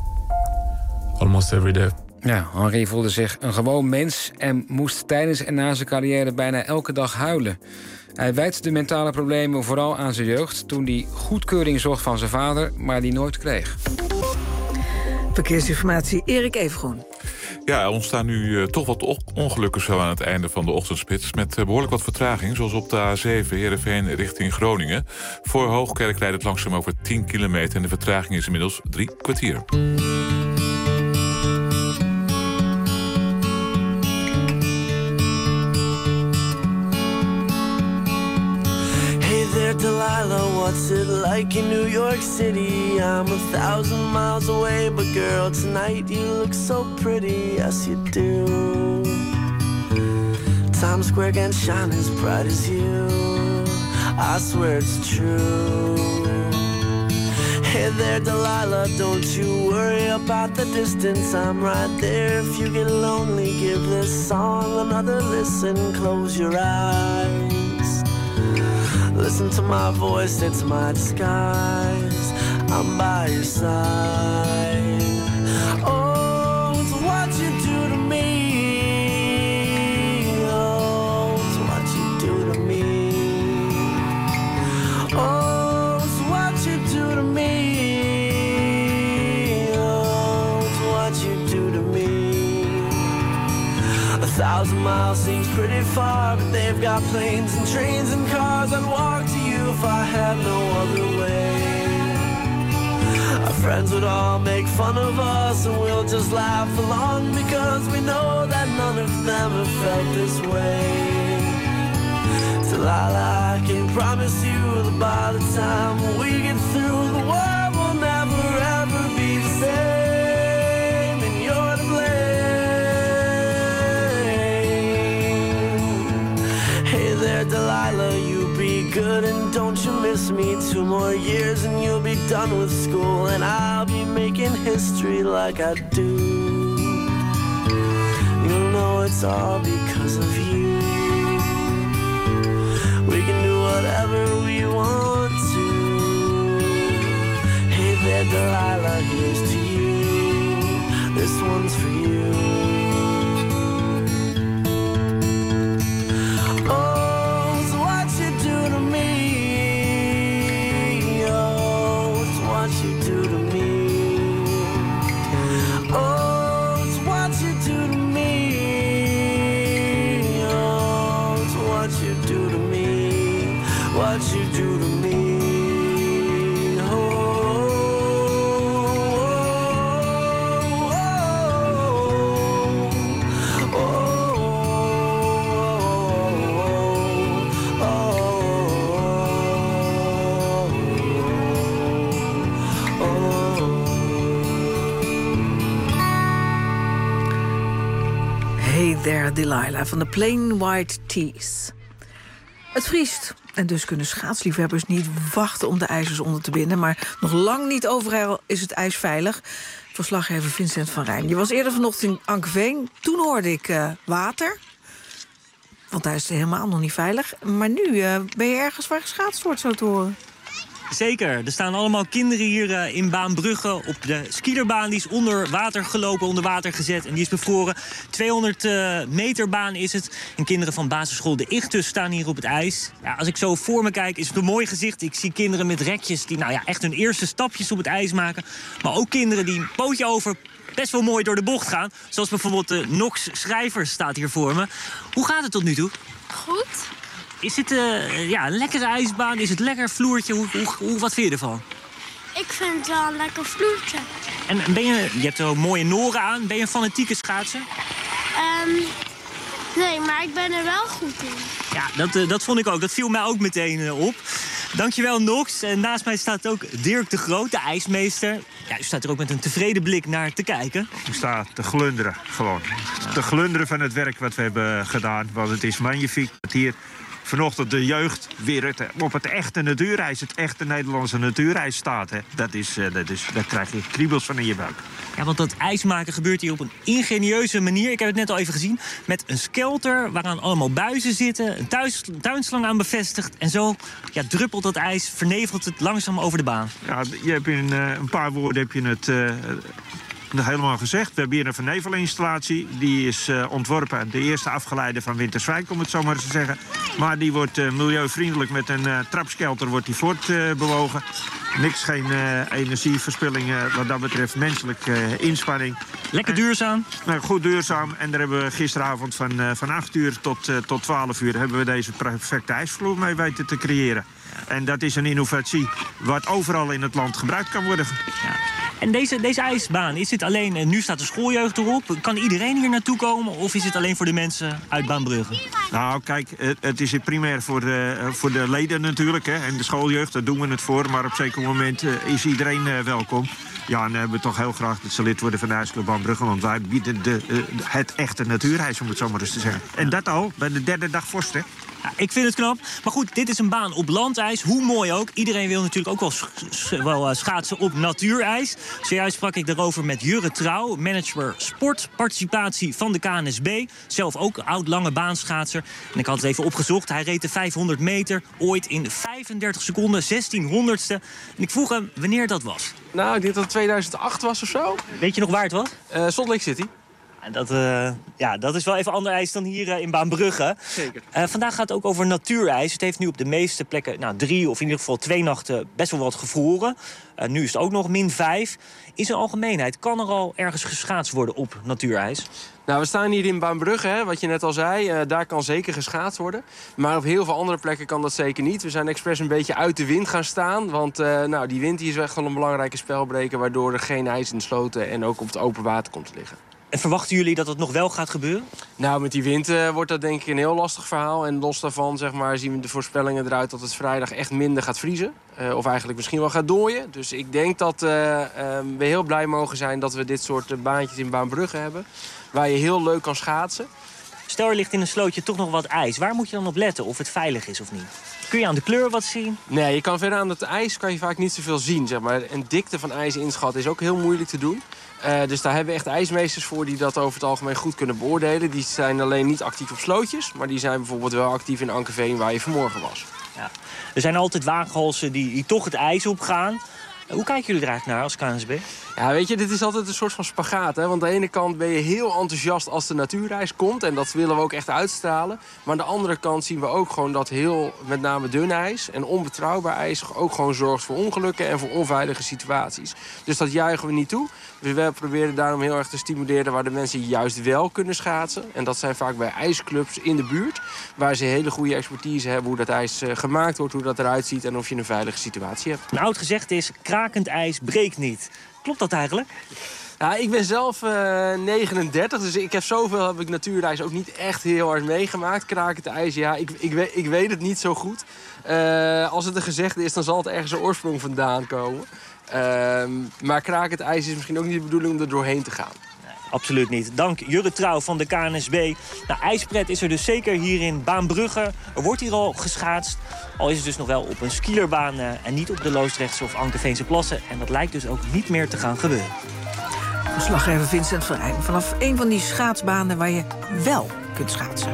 almost every day. Ja, Henry voelde zich een gewoon mens en moest tijdens en na zijn carrière bijna elke dag huilen. Hij wijt de mentale problemen vooral aan zijn jeugd, toen hij goedkeuring zocht van zijn vader, maar die nooit kreeg. Verkeersinformatie, Erik Evengroen. Ja, er ontstaan nu toch wat ongelukken zo aan het einde van de ochtendspits, met behoorlijk wat vertraging, zoals op de A7 Heerenveen richting Groningen. Voor Hoogkerk rijdt het langzaam over 10 kilometer en de vertraging is inmiddels 3 kwartier. Delilah, what's it like in New York City? I'm 1,000 miles away, but girl, tonight you look so pretty, yes you do. Times Square can't shine as bright as you. I swear it's true. Hey there, Delilah, don't you worry about the distance. I'm right there. If you get lonely, give this song another listen. Close your eyes. Listen to my voice, it's my disguise. I'm by your side. Oh, it's what you do to me. Oh, it's what you do to me. Oh, it's what you do to me. Oh, it's what you do to me. 1,000 miles seems pretty far, but they've got planes and trains and cars. I'd walk to you if I had no other way. Our friends would all make fun of us, and we'll just laugh along because we know that none of them have felt this way. Delilah, I can promise you that by the time we get through, the world will never ever be the same, and you're to blame. Hey there, Delilah, you be good and don't you miss me. 2 more years and you'll be done with school, and I'll be making history like I do. You'll know it's all because of you. We can do whatever we want to. Hey there, Delilah, here's to you. This one's for you. Oh, it's what you do to me. Oh, it's what you do to me. Oh, it's what you do to me. Oh, it's what you do to me. What you do to me. Hey there, Delilah van de Plain White Tees. Het vriest en dus kunnen schaatsliefhebbers niet wachten om de ijzers onder te binden. Maar nog lang niet overal is het ijs veilig. Verslaggever Vincent van Rijn. Je was eerder vanochtend in Ankeveen. Toen hoorde ik water. Want daar is het helemaal nog niet veilig. Maar nu ben je ergens waar geschaatst wordt, zo te horen. Zeker. Er staan allemaal kinderen hier in Baanbrugge op de skierbaan. Die is onder water gelopen, onder water gezet en die is bevroren. 200 meter baan is het. En kinderen van basisschool De Ichthus staan hier op het ijs. Ja, als ik zo voor me kijk is het een mooi gezicht. Ik zie kinderen met rekjes die echt hun eerste stapjes op het ijs maken. Maar ook kinderen die een pootje over best wel mooi door de bocht gaan. Zoals bijvoorbeeld Nox Schrijvers staat hier voor me. Hoe gaat het tot nu toe? Goed. Is het een lekkere ijsbaan? Is het lekker vloertje? Wat vind je ervan? Ik vind het wel een lekker vloertje. En je hebt er ook mooie noren aan. Ben je een fanatieke schaatser? Nee, maar ik ben er wel goed in. Ja, dat vond ik ook. Dat viel mij ook meteen op. Dankjewel, Nox. En naast mij staat ook Dirk de Groot, de ijsmeester. Ja, u staat er ook met een tevreden blik naar te kijken. Ik sta te glunderen, gewoon. Te glunderen van het werk wat we hebben gedaan. Want het is magnifiek. Hier vanochtend de jeugd weer op het echte natuurijs, het echte Nederlandse natuurijs staat. Hè. Daar krijg je kriebels van in je buik. Ja, want dat ijsmaken gebeurt hier op een ingenieuze manier. Ik heb het net al even gezien. Met een skelter waaraan allemaal buizen zitten. Een tuinslang aan bevestigd. En zo druppelt dat ijs, vernevelt het langzaam over de baan. Ja, je hebt in een paar woorden heb je het helemaal gezegd. We hebben hier een vernevelinstallatie. Die is ontworpen. De eerste afgeleide van Winterswijk, om het zo maar te zeggen. Maar die wordt milieuvriendelijk. Met een trapskelter wordt die voortbewogen. Geen energieverspilling wat dat betreft. Menselijke inspanning. Lekker duurzaam? Goed duurzaam. En daar hebben we gisteravond van 8 uur tot 12 uur... hebben we deze perfecte ijsvloer mee weten te creëren. En dat is een innovatie wat overal in het land gebruikt kan worden. Ja. En deze ijsbaan, is het alleen, nu staat de schooljeugd erop... kan iedereen hier naartoe komen of is het alleen voor de mensen uit Baanbrugge? Nou, kijk, het is primair voor de leden natuurlijk, hè, en de schooljeugd, daar doen we het voor. Maar op zeker moment is iedereen welkom. Ja, en hebben we toch heel graag dat ze lid worden van de IJsclub Baanbrugge. Want wij bieden het echte natuurijs, om het zo maar eens te zeggen. En dat al bij de derde dag vorst, hè? Ja, ik vind het knap. Maar goed, dit is een baan op landijs. Hoe mooi ook. Iedereen wil natuurlijk ook wel schaatsen op natuurijs. Zojuist sprak ik daarover met Jurre Trouw, manager sportparticipatie van de KNSB. Zelf ook oud lange baanschaatser. En ik had het even opgezocht. Hij reed de 500 meter ooit in 35 seconden, 1600ste. En ik vroeg hem wanneer dat was. Nou, ik denk dat het 2008 was of zo. Weet je nog waar het was? Salt Lake City. Dat is wel even ander ijs dan hier in Baanbrugge. Zeker. Vandaag gaat het ook over natuurijs. Het heeft nu op de meeste plekken 3 of in ieder geval 2 nachten best wel wat gevroren. Nu is het ook nog -5. In zijn algemeenheid, kan er al ergens geschaatst worden op natuurijs? Nou, we staan hier in Baanbrugge, hè, wat je net al zei. Daar kan zeker geschaatst worden. Maar op heel veel andere plekken kan dat zeker niet. We zijn expres een beetje uit de wind gaan staan. Want die wind hier is echt wel een belangrijke spelbreker, waardoor er geen ijs in de sloten en ook op het open water komt te liggen. En verwachten jullie dat het nog wel gaat gebeuren? Nou, met die wind wordt dat denk ik een heel lastig verhaal. En los daarvan zien we de voorspellingen eruit dat het vrijdag echt minder gaat vriezen. Of eigenlijk misschien wel gaat dooien. Dus ik denk dat we heel blij mogen zijn dat we dit soort baantjes in Baanbrugge hebben. Waar je heel leuk kan schaatsen. Stel, er ligt in een slootje toch nog wat ijs. Waar moet je dan op letten of het veilig is of niet? Kun je aan de kleur wat zien? Nee, je kan verder aan het ijs kan je vaak niet zoveel zien. Zeg maar. Een dikte van ijs inschatten is ook heel moeilijk te doen. Dus daar hebben we echt ijsmeesters voor die dat over het algemeen goed kunnen beoordelen. Die zijn alleen niet actief op slootjes, maar die zijn bijvoorbeeld wel actief in Ankerveen, waar je vanmorgen was. Ja. Er zijn altijd waaghalsen die toch het ijs opgaan. Hoe kijken jullie er eigenlijk naar als KNSB? Ja, weet je, dit is altijd een soort van spagaat. Hè? Want aan de ene kant ben je heel enthousiast als de natuurijs komt. En dat willen we ook echt uitstralen. Maar aan de andere kant zien we ook gewoon dat heel, met name dun ijs en onbetrouwbaar ijs ook gewoon zorgt voor ongelukken en voor onveilige situaties. Dus dat juichen we niet toe. Dus we proberen daarom heel erg te stimuleren waar de mensen juist wel kunnen schaatsen. En dat zijn vaak bij ijsclubs in de buurt. Waar ze hele goede expertise hebben hoe dat ijs gemaakt wordt, hoe dat eruit ziet en of je een veilige situatie hebt. Een oud gezegde is, krakend ijs breekt niet. Klopt dat eigenlijk? Ja, ik ben zelf 39, dus heb ik natuurijs ook niet echt heel hard meegemaakt. Krakend ijs, ja, ik weet het niet zo goed. Als het een gezegde is, dan zal het ergens een oorsprong vandaan komen. Maar krakend ijs is misschien ook niet de bedoeling om er doorheen te gaan. Nee, absoluut niet. Dank Jurre Trouw van de KNSB. Nou, ijspret is er dus zeker hier in Baanbrugge. Er wordt hier al geschaatst. Al is het dus nog wel op een skierbaan en niet op de Loosdrechtse of Ankerveense plassen. En dat lijkt dus ook niet meer te gaan gebeuren. Verslaggever Vincent van Rijn vanaf een van die schaatsbanen waar je wel kunt schaatsen.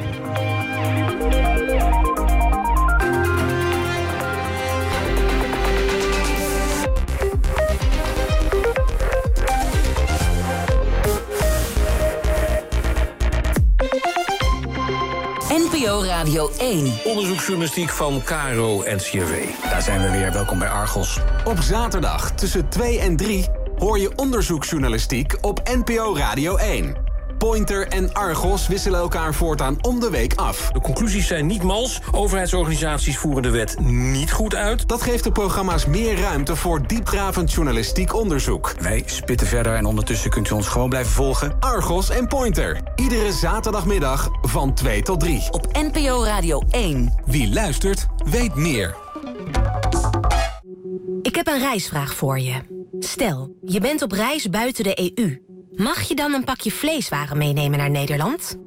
NPO Radio 1. Onderzoeksjournalistiek van KRO en NCRV. Daar zijn we weer. Welkom bij Argos. Op zaterdag tussen 2 en 3 hoor je onderzoeksjournalistiek op NPO Radio 1. Pointer en Argos wisselen elkaar voortaan om de week af. De conclusies zijn niet mals. Overheidsorganisaties voeren de wet niet goed uit. Dat geeft de programma's meer ruimte voor diepgravend journalistiek onderzoek. Wij spitten verder en ondertussen kunt u ons gewoon blijven volgen. Argos en Pointer. Iedere zaterdagmiddag van 2 tot 3. Op NPO Radio 1. Wie luistert, weet meer. Ik heb een reisvraag voor je. Stel, je bent op reis buiten de EU. Mag je dan een pakje vleeswaren meenemen naar Nederland?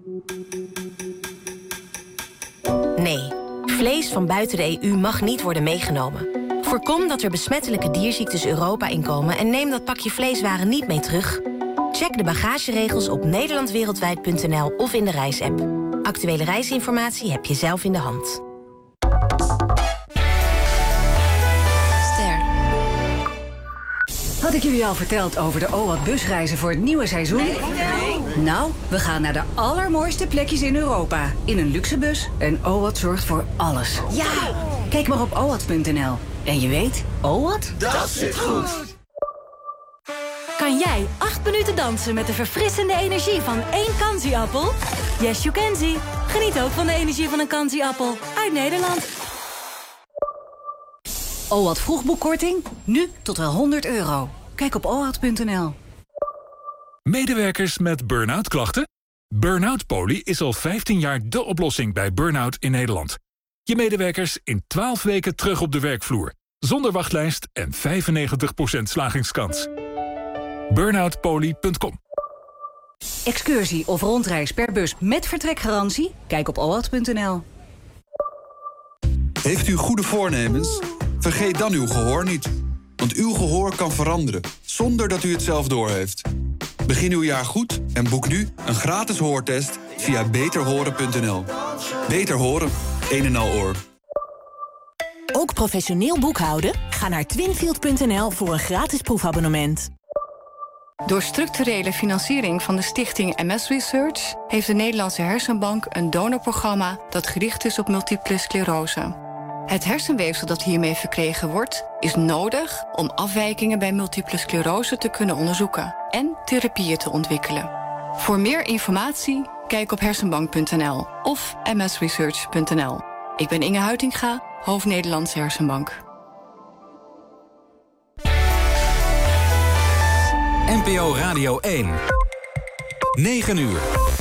Nee, vlees van buiten de EU mag niet worden meegenomen. Voorkom dat er besmettelijke dierziektes Europa inkomen en neem dat pakje vleeswaren niet mee terug. Check de bagageregels op nederlandwereldwijd.nl of in de reisapp. Actuele reisinformatie heb je zelf in de hand. Had ik jullie al verteld over de OWAT busreizen voor het nieuwe seizoen? Nee. Nou, we gaan naar de allermooiste plekjes in Europa. In een luxe bus en OWAT zorgt voor alles. Ja! Kijk maar op owat.nl. En je weet, OWAT? Dat zit goed! Kan jij 8 minuten dansen met de verfrissende energie van 1 Kanzi-appel? Yes, you can see. Geniet ook van de energie van een Kanzi-appel. Uit Nederland. OWAT vroegboekkorting? Nu tot wel €100. Kijk op owat.nl. Medewerkers met burn-out klachten? Burn-out Poly is al 15 jaar de oplossing bij burn-out in Nederland. Je medewerkers in 12 weken terug op de werkvloer. Zonder wachtlijst en 95% slagingskans. burnoutpoly.com. Excursie of rondreis per bus met vertrekgarantie? Kijk op oat.nl. Heeft u goede voornemens? Vergeet dan uw gehoor niet. Want uw gehoor kan veranderen, zonder dat u het zelf doorheeft. Begin uw jaar goed en boek nu een gratis hoortest via beterhoren.nl. Beter horen, een en al oor. Ook professioneel boekhouden? Ga naar twinfield.nl voor een gratis proefabonnement. Door structurele financiering van de stichting MS Research heeft de Nederlandse Hersenbank een donorprogramma dat gericht is op multiple sclerose. Het hersenweefsel dat hiermee verkregen wordt, is nodig om afwijkingen bij multiple sclerose te kunnen onderzoeken en therapieën te ontwikkelen. Voor meer informatie, kijk op hersenbank.nl of msresearch.nl. Ik ben Inge Huitinga, hoofd Nederlandse Hersenbank. NPO Radio 1. 9 uur.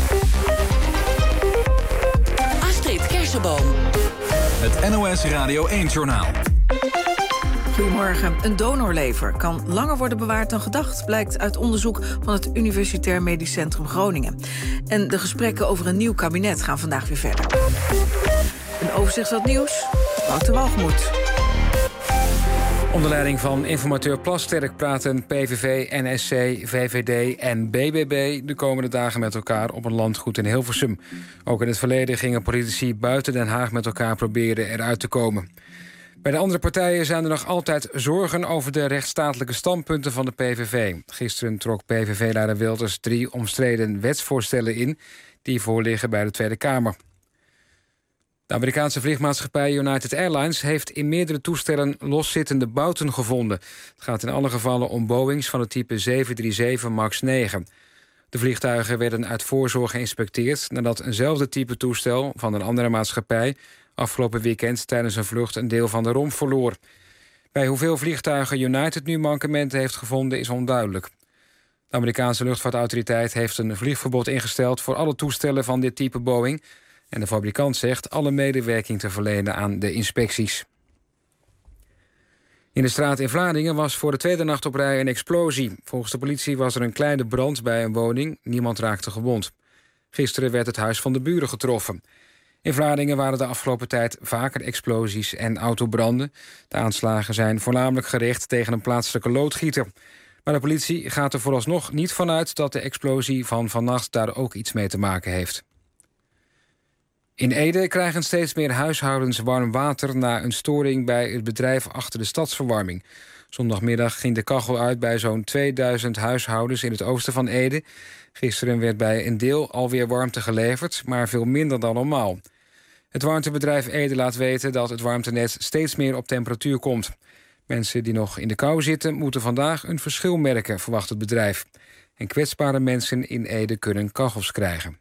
Astrid Kersenboom. Het NOS Radio 1-journaal. Goedemorgen. Een donorlever kan langer worden bewaard dan gedacht, blijkt uit onderzoek van het Universitair Medisch Centrum Groningen. En de gesprekken over een nieuw kabinet gaan vandaag weer verder. Een overzicht van het nieuws. Wouter Walgemoed. Onder leiding van informateur Plasterk praten PVV, NSC, VVD en BBB de komende dagen met elkaar op een landgoed in Hilversum. Ook in het verleden gingen politici buiten Den Haag met elkaar proberen eruit te komen. Bij de andere partijen zijn er nog altijd zorgen over de rechtsstatelijke standpunten van de PVV. Gisteren trok PVV-leider Wilders 3 omstreden wetsvoorstellen in die voorliggen bij de Tweede Kamer. De Amerikaanse vliegmaatschappij United Airlines heeft in meerdere toestellen loszittende bouten gevonden. Het gaat in alle gevallen om Boeings van het type 737 MAX 9. De vliegtuigen werden uit voorzorg geïnspecteerd nadat eenzelfde type toestel van een andere maatschappij afgelopen weekend tijdens een vlucht een deel van de romp verloor. Bij hoeveel vliegtuigen United nu mankementen heeft gevonden is onduidelijk. De Amerikaanse luchtvaartautoriteit heeft een vliegverbod ingesteld voor alle toestellen van dit type Boeing. En de fabrikant zegt alle medewerking te verlenen aan de inspecties. In de straat in Vlaardingen was voor de tweede nacht op rij een explosie. Volgens de politie was er een kleine brand bij een woning. Niemand raakte gewond. Gisteren werd het huis van de buren getroffen. In Vlaardingen waren de afgelopen tijd vaker explosies en autobranden. De aanslagen zijn voornamelijk gericht tegen een plaatselijke loodgieter. Maar de politie gaat er vooralsnog niet vanuit dat de explosie van vannacht daar ook iets mee te maken heeft. In Ede krijgen steeds meer huishoudens warm water na een storing bij het bedrijf achter de stadsverwarming. Zondagmiddag ging de kachel uit bij zo'n 2000 huishoudens in het oosten van Ede. Gisteren werd bij een deel alweer warmte geleverd, maar veel minder dan normaal. Het warmtebedrijf Ede laat weten dat het warmtenet steeds meer op temperatuur komt. Mensen die nog in de kou zitten moeten vandaag een verschil merken, verwacht het bedrijf. En kwetsbare mensen in Ede kunnen kachels krijgen.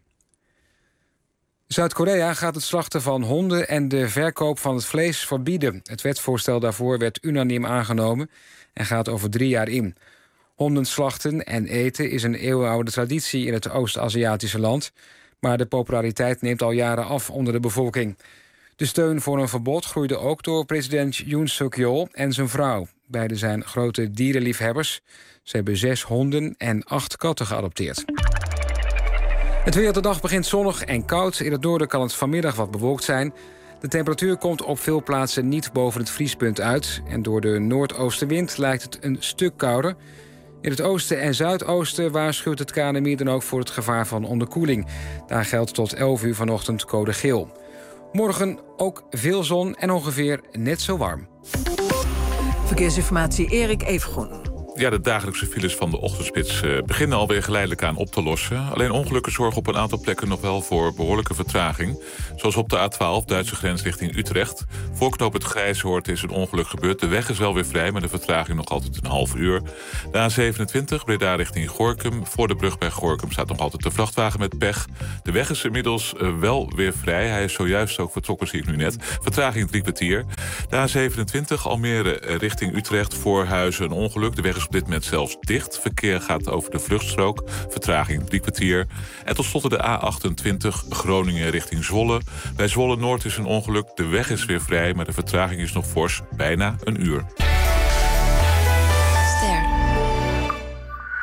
Zuid-Korea gaat het slachten van honden en de verkoop van het vlees verbieden. Het wetsvoorstel daarvoor werd unaniem aangenomen en gaat over 3 jaar in. Honden slachten en eten is een eeuwenoude traditie in het Oost-Aziatische land, maar de populariteit neemt al jaren af onder de bevolking. De steun voor een verbod groeide ook door president Yoon Suk-yeol en zijn vrouw. Beiden zijn grote dierenliefhebbers. Ze hebben 6 honden en 8 katten geadopteerd. Het weer, de dag begint zonnig en koud. In het noorden kan het vanmiddag wat bewolkt zijn. De temperatuur komt op veel plaatsen niet boven het vriespunt uit. En door de noordoostenwind lijkt het een stuk kouder. In het oosten en zuidoosten waarschuwt het KNMI dan ook voor het gevaar van onderkoeling. Daar geldt tot 11 uur vanochtend code geel. Morgen ook veel zon en ongeveer net zo warm. Verkeersinformatie Erik Evengroen. Ja, de dagelijkse files van de ochtendspits beginnen alweer geleidelijk aan op te lossen. Alleen ongelukken zorgen op een aantal plekken nog wel voor behoorlijke vertraging. Zoals op de A12, Duitse grens richting Utrecht. Voor knooppunt Grijshoort is een ongeluk gebeurd. De weg is wel weer vrij, maar de vertraging nog altijd een half uur. De A27, Breda richting Gorinchem. Voor de brug bij Gorinchem staat nog altijd de vrachtwagen met pech. De weg is inmiddels wel weer vrij. Hij is zojuist ook vertrokken, zie ik nu net. Vertraging 3 kwartier. De A27, Almere richting Utrecht. Voor Huizen een ongeluk. De weg is op dit moment zelfs dicht. Verkeer gaat over de vluchtstrook. Vertraging 3 kwartier. En tot slot de A28 Groningen richting Zwolle. Bij Zwolle Noord is een ongeluk. De weg is weer vrij, maar de vertraging is nog fors. Bijna een uur.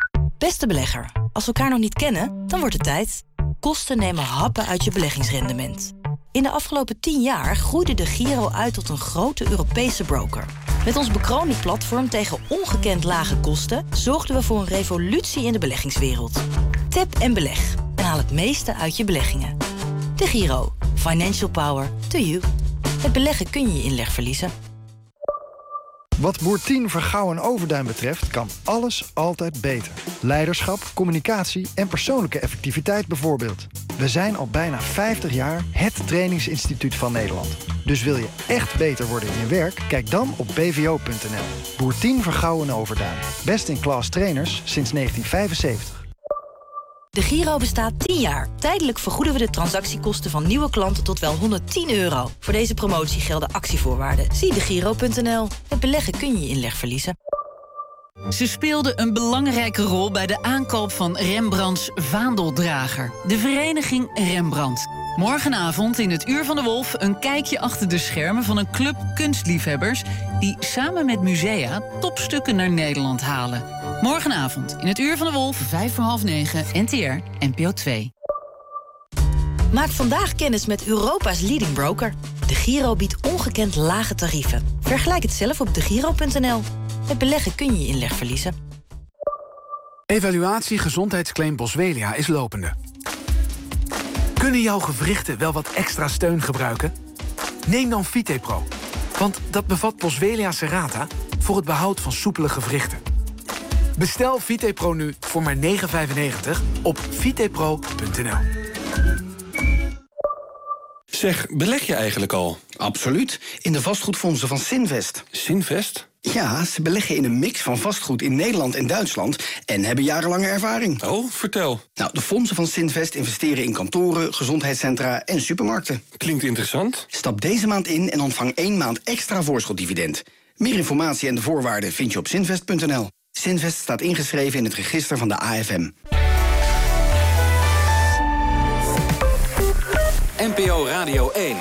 Beste belegger, als we elkaar nog niet kennen, dan wordt het tijd. Kosten nemen happen uit je beleggingsrendement. In de afgelopen 10 jaar groeide de Giro uit tot een grote Europese broker. Met ons bekroning-platform tegen ongekend lage kosten zorgden we voor een revolutie in de beleggingswereld. Tap en beleg en haal het meeste uit je beleggingen. De Giro. Financial power to you. Met beleggen kun je je inleg verliezen. Wat Boer 10 Vergouwen Overduin betreft kan alles altijd beter. Leiderschap, communicatie en persoonlijke effectiviteit bijvoorbeeld. We zijn al bijna 50 jaar het trainingsinstituut van Nederland. Dus wil je echt beter worden in je werk? Kijk dan op bvo.nl. Boer 10 Vergouwen Overduin. Best in class trainers sinds 1975. De Giro bestaat 10 jaar. Tijdelijk vergoeden we de transactiekosten van nieuwe klanten tot wel €110. Voor deze promotie gelden actievoorwaarden. Zie degiro.nl. Met beleggen kun je je inleg verliezen. Ze speelde een belangrijke rol bij de aankoop van Rembrandts vaandeldrager. De vereniging Rembrandt. Morgenavond in het Uur van de Wolf een kijkje achter de schermen van een club kunstliefhebbers die samen met musea topstukken naar Nederland halen. Morgenavond in het Uur van de Wolf, 8:55, NTR, NPO 2. Maak vandaag kennis met Europa's leading broker. De Giro biedt ongekend lage tarieven. Vergelijk het zelf op degiro.nl. Met beleggen kun je je inleg verliezen. Evaluatie gezondheidsclaim Boswellia is lopende. Kunnen jouw gewrichten wel wat extra steun gebruiken? Neem dan VitePro, want dat bevat Boswellia serrata voor het behoud van soepele gewrichten. Bestel VitePro nu voor maar €9,95 op vitepro.nl. Zeg, beleg je eigenlijk al? Absoluut, in de vastgoedfondsen van Sinvest. Sinvest? Ja, ze beleggen in een mix van vastgoed in Nederland en Duitsland en hebben jarenlange ervaring. Oh, vertel. Nou, de fondsen van Sinvest investeren in kantoren, gezondheidscentra en supermarkten. Klinkt interessant. Stap deze maand in en ontvang 1 maand extra voorschotdividend. Meer informatie en de voorwaarden vind je op sinvest.nl. Sinvest staat ingeschreven in het register van de AFM. NPO Radio 1.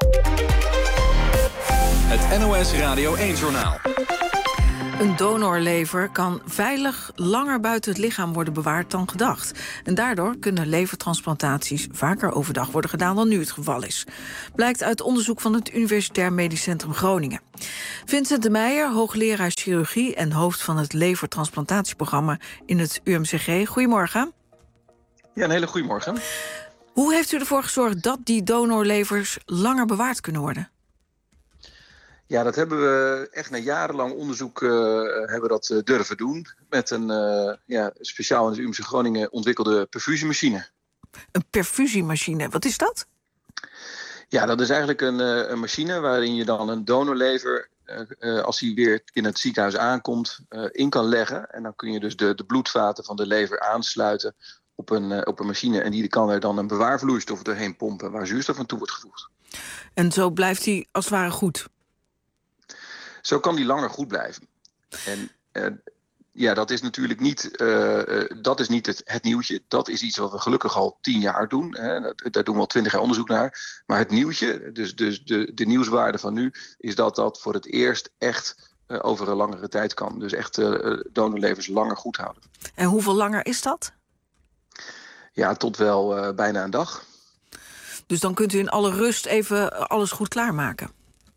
Het NOS Radio 1-journaal. Een donorlever kan veilig langer buiten het lichaam worden bewaard dan gedacht. En daardoor kunnen levertransplantaties vaker overdag worden gedaan dan nu het geval is. Blijkt uit onderzoek van het Universitair Medisch Centrum Groningen. Vincent de Meijer, hoogleraar chirurgie en hoofd van het levertransplantatieprogramma in het UMCG. Goedemorgen. Ja, een hele goede morgen. Hoe heeft u ervoor gezorgd dat die donorlevers langer bewaard kunnen worden? Ja, dat hebben we echt na jarenlang onderzoek hebben dat durven doen. Met een speciaal in het UMC Groningen ontwikkelde perfusiemachine. Een perfusiemachine, wat is dat? Ja, dat is eigenlijk een machine waarin je dan een donorlever, als hij weer in het ziekenhuis aankomt, in kan leggen. En dan kun je dus de bloedvaten van de lever aansluiten op een machine. En die kan er dan een bewaarvloeistof doorheen pompen waar zuurstof aan toe wordt gevoegd. En zo blijft hij als het ware goed? Zo kan die langer goed blijven. En dat is natuurlijk niet, het nieuwtje. Dat is iets wat we gelukkig al 10 jaar doen. Hè. Daar doen we al 20 jaar onderzoek naar. Maar het nieuwtje, dus de nieuwswaarde van nu, is dat voor het eerst echt over een langere tijd kan. Dus echt donorlevers langer goed houden. En hoeveel langer is dat? Ja, tot wel bijna een dag. Dus dan kunt u in alle rust even alles goed klaarmaken?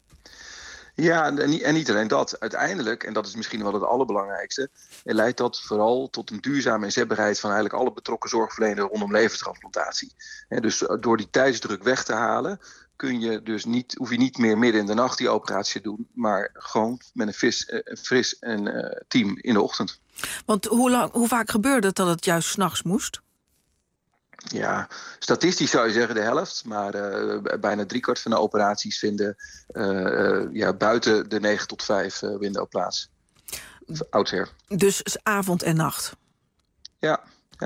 Ja, en niet alleen dat. Uiteindelijk, en dat is misschien wel het allerbelangrijkste, leidt dat vooral tot een duurzame inzetbaarheid van eigenlijk alle betrokken zorgverleners rondom levertransplantatie. Dus door die tijdsdruk weg te halen, hoef je niet meer midden in de nacht die operatie te doen, maar gewoon met een fris team in de ochtend. Want hoe vaak gebeurde het dat het juist 's nachts moest? Ja, statistisch zou je zeggen de helft, maar bijna 3/4 van de operaties vinden buiten de 9 tot 5 window plaats. Oudsher. Dus avond en nacht? Ja.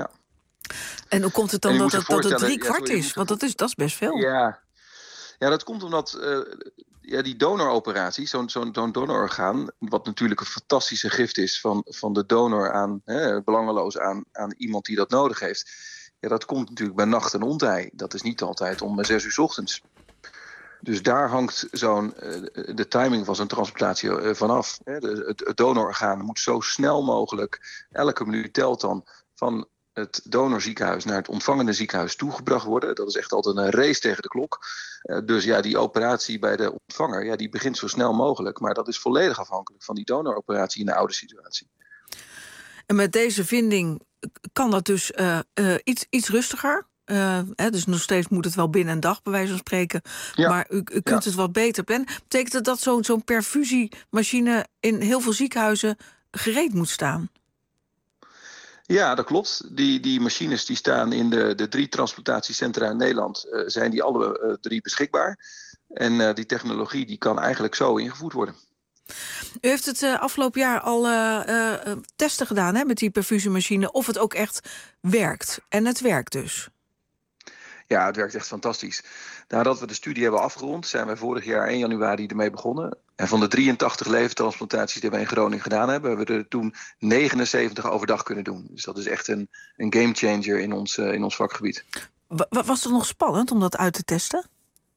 En hoe komt het dan dat het 3/4 is? Want dat is best veel. Ja, dat komt omdat die donoroperatie, zo'n donororgaan, wat natuurlijk een fantastische gift is van de donor aan, belangeloos aan iemand die dat nodig heeft. Ja, dat komt natuurlijk bij nacht en ontij. Dat is niet altijd om 6 uur 's ochtends. Dus daar hangt de timing van zo'n transplantatie vanaf. Het donororgaan moet zo snel mogelijk, elke minuut telt dan, van het donorziekenhuis naar het ontvangende ziekenhuis toegebracht worden. Dat is echt altijd een race tegen de klok. Dus ja, die operatie bij de ontvanger, die begint zo snel mogelijk. Maar dat is volledig afhankelijk van die donoroperatie in de oude situatie. En met deze vinding kan dat dus iets rustiger. Dus nog steeds moet het wel binnen een dag, bij wijze van spreken. Ja. Maar u kunt het wat beter plannen. Betekent dat zo'n perfusiemachine in heel veel ziekenhuizen gereed moet staan? Ja, dat klopt. Die machines die staan in de 3 transplantatiecentra in Nederland. Zijn die alle 3 beschikbaar. En die technologie die kan eigenlijk zo ingevoerd worden. U heeft het afgelopen jaar al testen gedaan met die perfusiemachine. Of het ook echt werkt. En het werkt dus. Ja, het werkt echt fantastisch. Nadat we de studie hebben afgerond, zijn wij vorig jaar 1 januari ermee begonnen. En van de 83 levertransplantaties die we in Groningen gedaan hebben we er toen 79 overdag kunnen doen. Dus dat is echt een gamechanger in ons vakgebied. Was het nog spannend om dat uit te testen?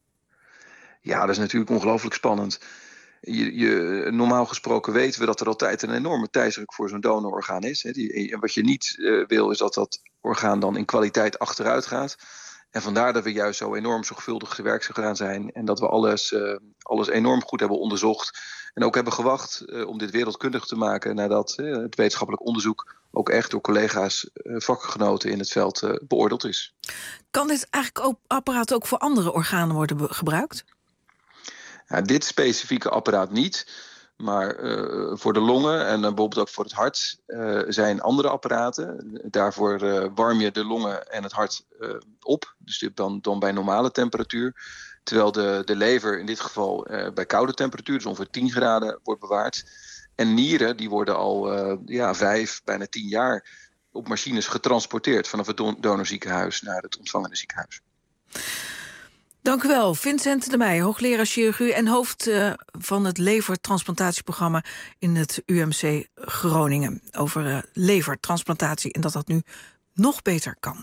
Ja, dat is natuurlijk ongelooflijk spannend. Normaal gesproken weten we dat er altijd een enorme tijdsdruk voor zo'n donororgaan is. Wat je niet wil is dat orgaan dan in kwaliteit achteruit gaat. En vandaar dat we juist zo enorm zorgvuldig te werk gegaan zijn. En dat we alles enorm goed hebben onderzocht. En ook hebben gewacht om dit wereldkundig te maken nadat het wetenschappelijk onderzoek ook echt door collega's, vakgenoten in het veld beoordeeld is. Kan dit apparaat ook voor andere organen worden gebruikt? Ja, dit specifieke apparaat niet. Maar voor de longen en bijvoorbeeld ook voor het hart zijn andere apparaten. Daarvoor warm je de longen en het hart op. Dus dan bij normale temperatuur. Terwijl de lever in dit geval bij koude temperatuur, dus ongeveer 10 graden, wordt bewaard. En nieren die worden al 5, bijna 10 jaar op machines getransporteerd vanaf het donorziekenhuis naar het ontvangende ziekenhuis. Dank u wel, Vincent de Meij, hoogleraar chirurgie en hoofd van het levertransplantatieprogramma in het UMC Groningen. Over levertransplantatie en dat nu nog beter kan.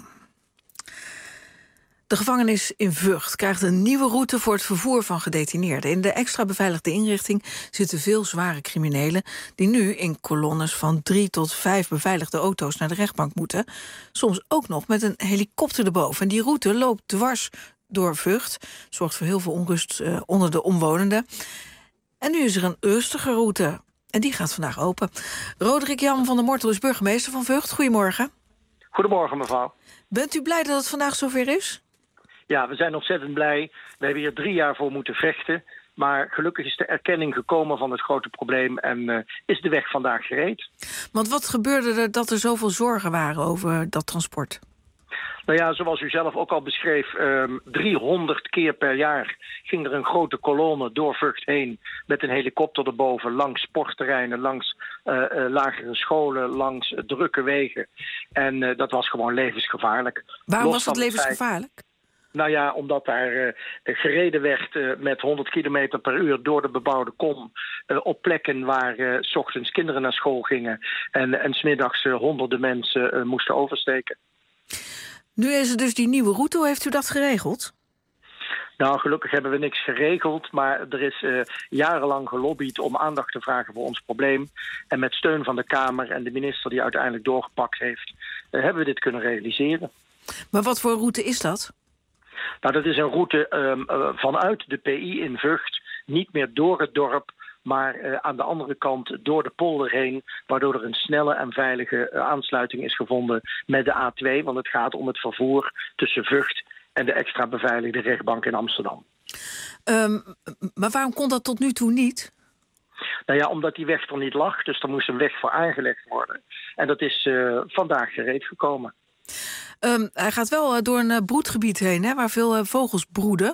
De gevangenis in Vught krijgt een nieuwe route voor het vervoer van gedetineerden. In de extra beveiligde inrichting zitten veel zware criminelen die nu in kolonnes van 3 tot 5 beveiligde auto's naar de rechtbank moeten. Soms ook nog met een helikopter erboven. En die route loopt dwars door Vught. Zorgt voor heel veel onrust onder de omwonenden. En nu is er een rustige route. En die gaat vandaag open. Roderick Jan van der Mortel is burgemeester van Vught. Goedemorgen. Goedemorgen, mevrouw. Bent u blij dat het vandaag zover is? Ja, we zijn ontzettend blij. We hebben hier 3 jaar voor moeten vechten. Maar gelukkig is de erkenning gekomen van het grote probleem en is de weg vandaag gereed. Want wat gebeurde er dat er zoveel zorgen waren over dat transport? Nou ja, zoals u zelf ook al beschreef, 300 keer per jaar ging er een grote kolonne door Vught heen met een helikopter erboven, langs sportterreinen, langs lagere scholen, langs drukke wegen. En dat was gewoon levensgevaarlijk. Waarom was dat levensgevaarlijk? Nou ja, omdat daar gereden werd met 100 kilometer per uur door de bebouwde kom. Op plekken waar 's ochtends kinderen naar school gingen en 's middags honderden mensen moesten oversteken. Nu is er dus die nieuwe route. Hoe heeft u dat geregeld? Nou, gelukkig hebben we niks geregeld, maar er is jarenlang gelobbyd om aandacht te vragen voor ons probleem. En met steun van de Kamer en de minister die uiteindelijk doorgepakt heeft, hebben we dit kunnen realiseren. Maar wat voor route is dat? Nou, dat is een route vanuit de PI in Vught, niet meer door het dorp, maar aan de andere kant door de polder heen, waardoor er een snelle en veilige aansluiting is gevonden met de A2, want het gaat om het vervoer tussen Vught en de extra beveiligde rechtbank in Amsterdam. Maar waarom kon dat tot nu toe niet? Nou ja, omdat die weg er niet lag, dus er moest een weg voor aangelegd worden. En dat is vandaag gereed gekomen. Hij gaat wel door een broedgebied heen, hè, waar veel vogels broeden.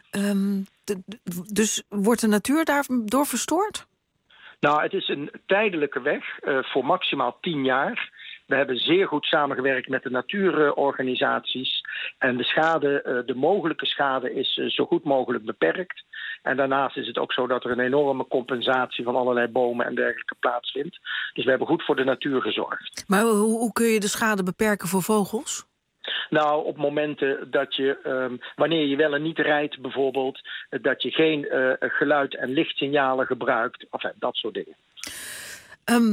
Dus wordt de natuur daardoor verstoord? Nou, het is een tijdelijke weg voor maximaal 10 jaar. We hebben zeer goed samengewerkt met de natuurorganisaties. En de mogelijke schade is zo goed mogelijk beperkt. En daarnaast is het ook zo dat er een enorme compensatie van allerlei bomen en dergelijke plaatsvindt. Dus we hebben goed voor de natuur gezorgd. Maar hoe kun je de schade beperken voor vogels? Nou, op momenten dat je, wanneer je wel en niet rijdt bijvoorbeeld, dat je geen geluid- en lichtsignalen gebruikt. Enfin, dat soort dingen.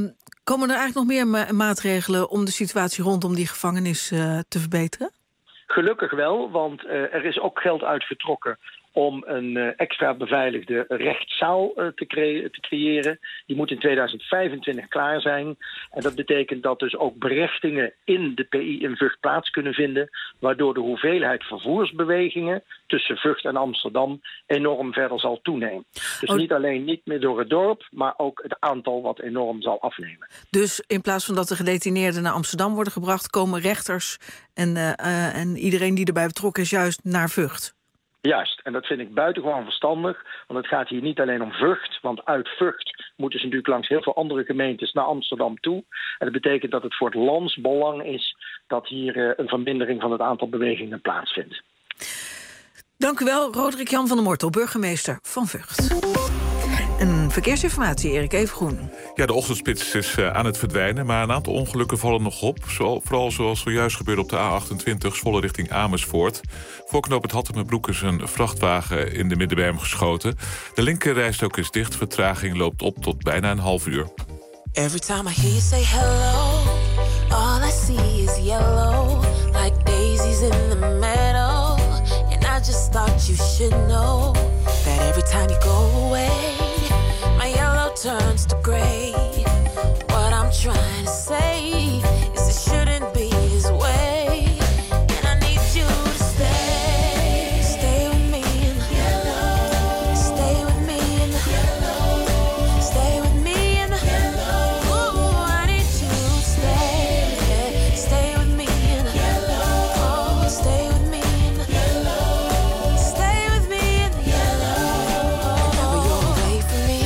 Komen er eigenlijk nog meer maatregelen om de situatie rondom die gevangenis te verbeteren? Gelukkig wel, want er is ook geld uitgetrokken om een extra beveiligde rechtszaal te creëren. Die moet in 2025 klaar zijn. En dat betekent dat dus ook berechtingen in de PI in Vught plaats kunnen vinden, waardoor de hoeveelheid vervoersbewegingen tussen Vught en Amsterdam enorm verder zal toenemen. Dus niet meer door het dorp, maar ook het aantal wat enorm zal afnemen. Dus in plaats van dat de gedetineerden naar Amsterdam worden gebracht, komen rechters en iedereen die erbij betrokken is juist naar Vught? Juist, en dat vind ik buitengewoon verstandig, want het gaat hier niet alleen om Vught, want uit Vught moeten ze natuurlijk langs heel veel andere gemeentes naar Amsterdam toe. En dat betekent dat het voor het landsbelang is dat hier een vermindering van het aantal bewegingen plaatsvindt. Dank u wel, Roderick Jan van der Mortel, burgemeester van Vught. En verkeersinformatie, Erik Evengroen. Ja, de ochtendspits is aan het verdwijnen, maar een aantal ongelukken vallen nog op. Vooral zoals zojuist gebeurde op de A28, Zwolle richting Amersfoort. Voor knooppunt Hattemerbroek is een vrachtwagen in de middenberm geschoten. De linkerrijstrook is dicht, vertraging loopt op tot bijna een half uur. Every time I hear you say hello, all I see is yellow, like daisies in the meadow. And I just thought you should know that every time you go away, my yellow turns to gray. What I'm trying to say is it shouldn't be this way. And I need you to stay, stay with me in the yellow, stay with me in the yellow, stay with me in the yellow. Ooh, I need you to stay, stay with me in the yellow, oh, stay with me in the yellow, stay with me in the yellow. Whenever you're away from me,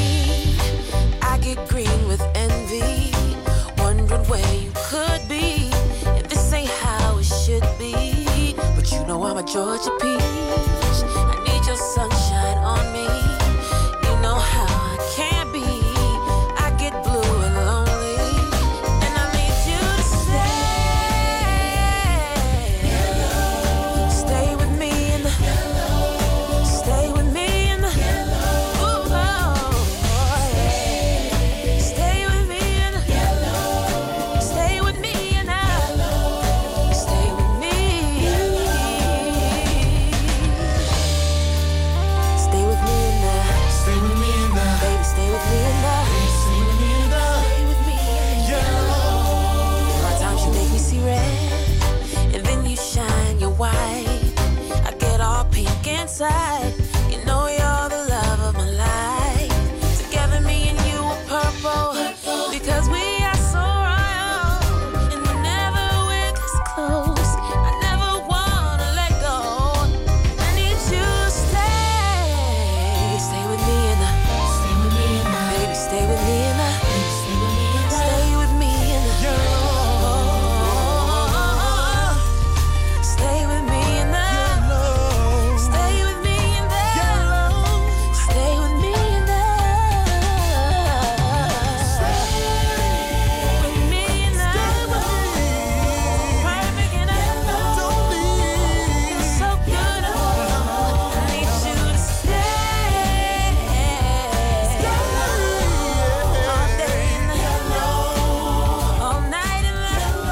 I get green with envy, wondering where you could be. And this ain't how it should be, but you know I'm a Georgia peach. I need your sunshine on me. You know how I can't be. I get blue and lonely, and I need you to stay, stay with me in the yellow, stay with me in the yellow. Ooh, oh, yeah. Stay with me in the yellow, stay with me in the yellow, stay with me. Stay with me in the, stay with me in the, baby, stay with me in the, stay with me in the, stay with me in the yellow. There are times you make me see red, and then you shine your white. I get all pink inside. You know you're the love of my life. Together, me and you are purple, because we are so royal. And whenever we're this close, I never wanna let go. I need you to stay, stay with me in the, stay with me in the, baby, stay with me in the, stay with me in the, stay with me in the, stay with me in the, stay with me in the, stay with me in the, with me in the, perfect in the, so good. I need you to stay, all day in the yellow, all night in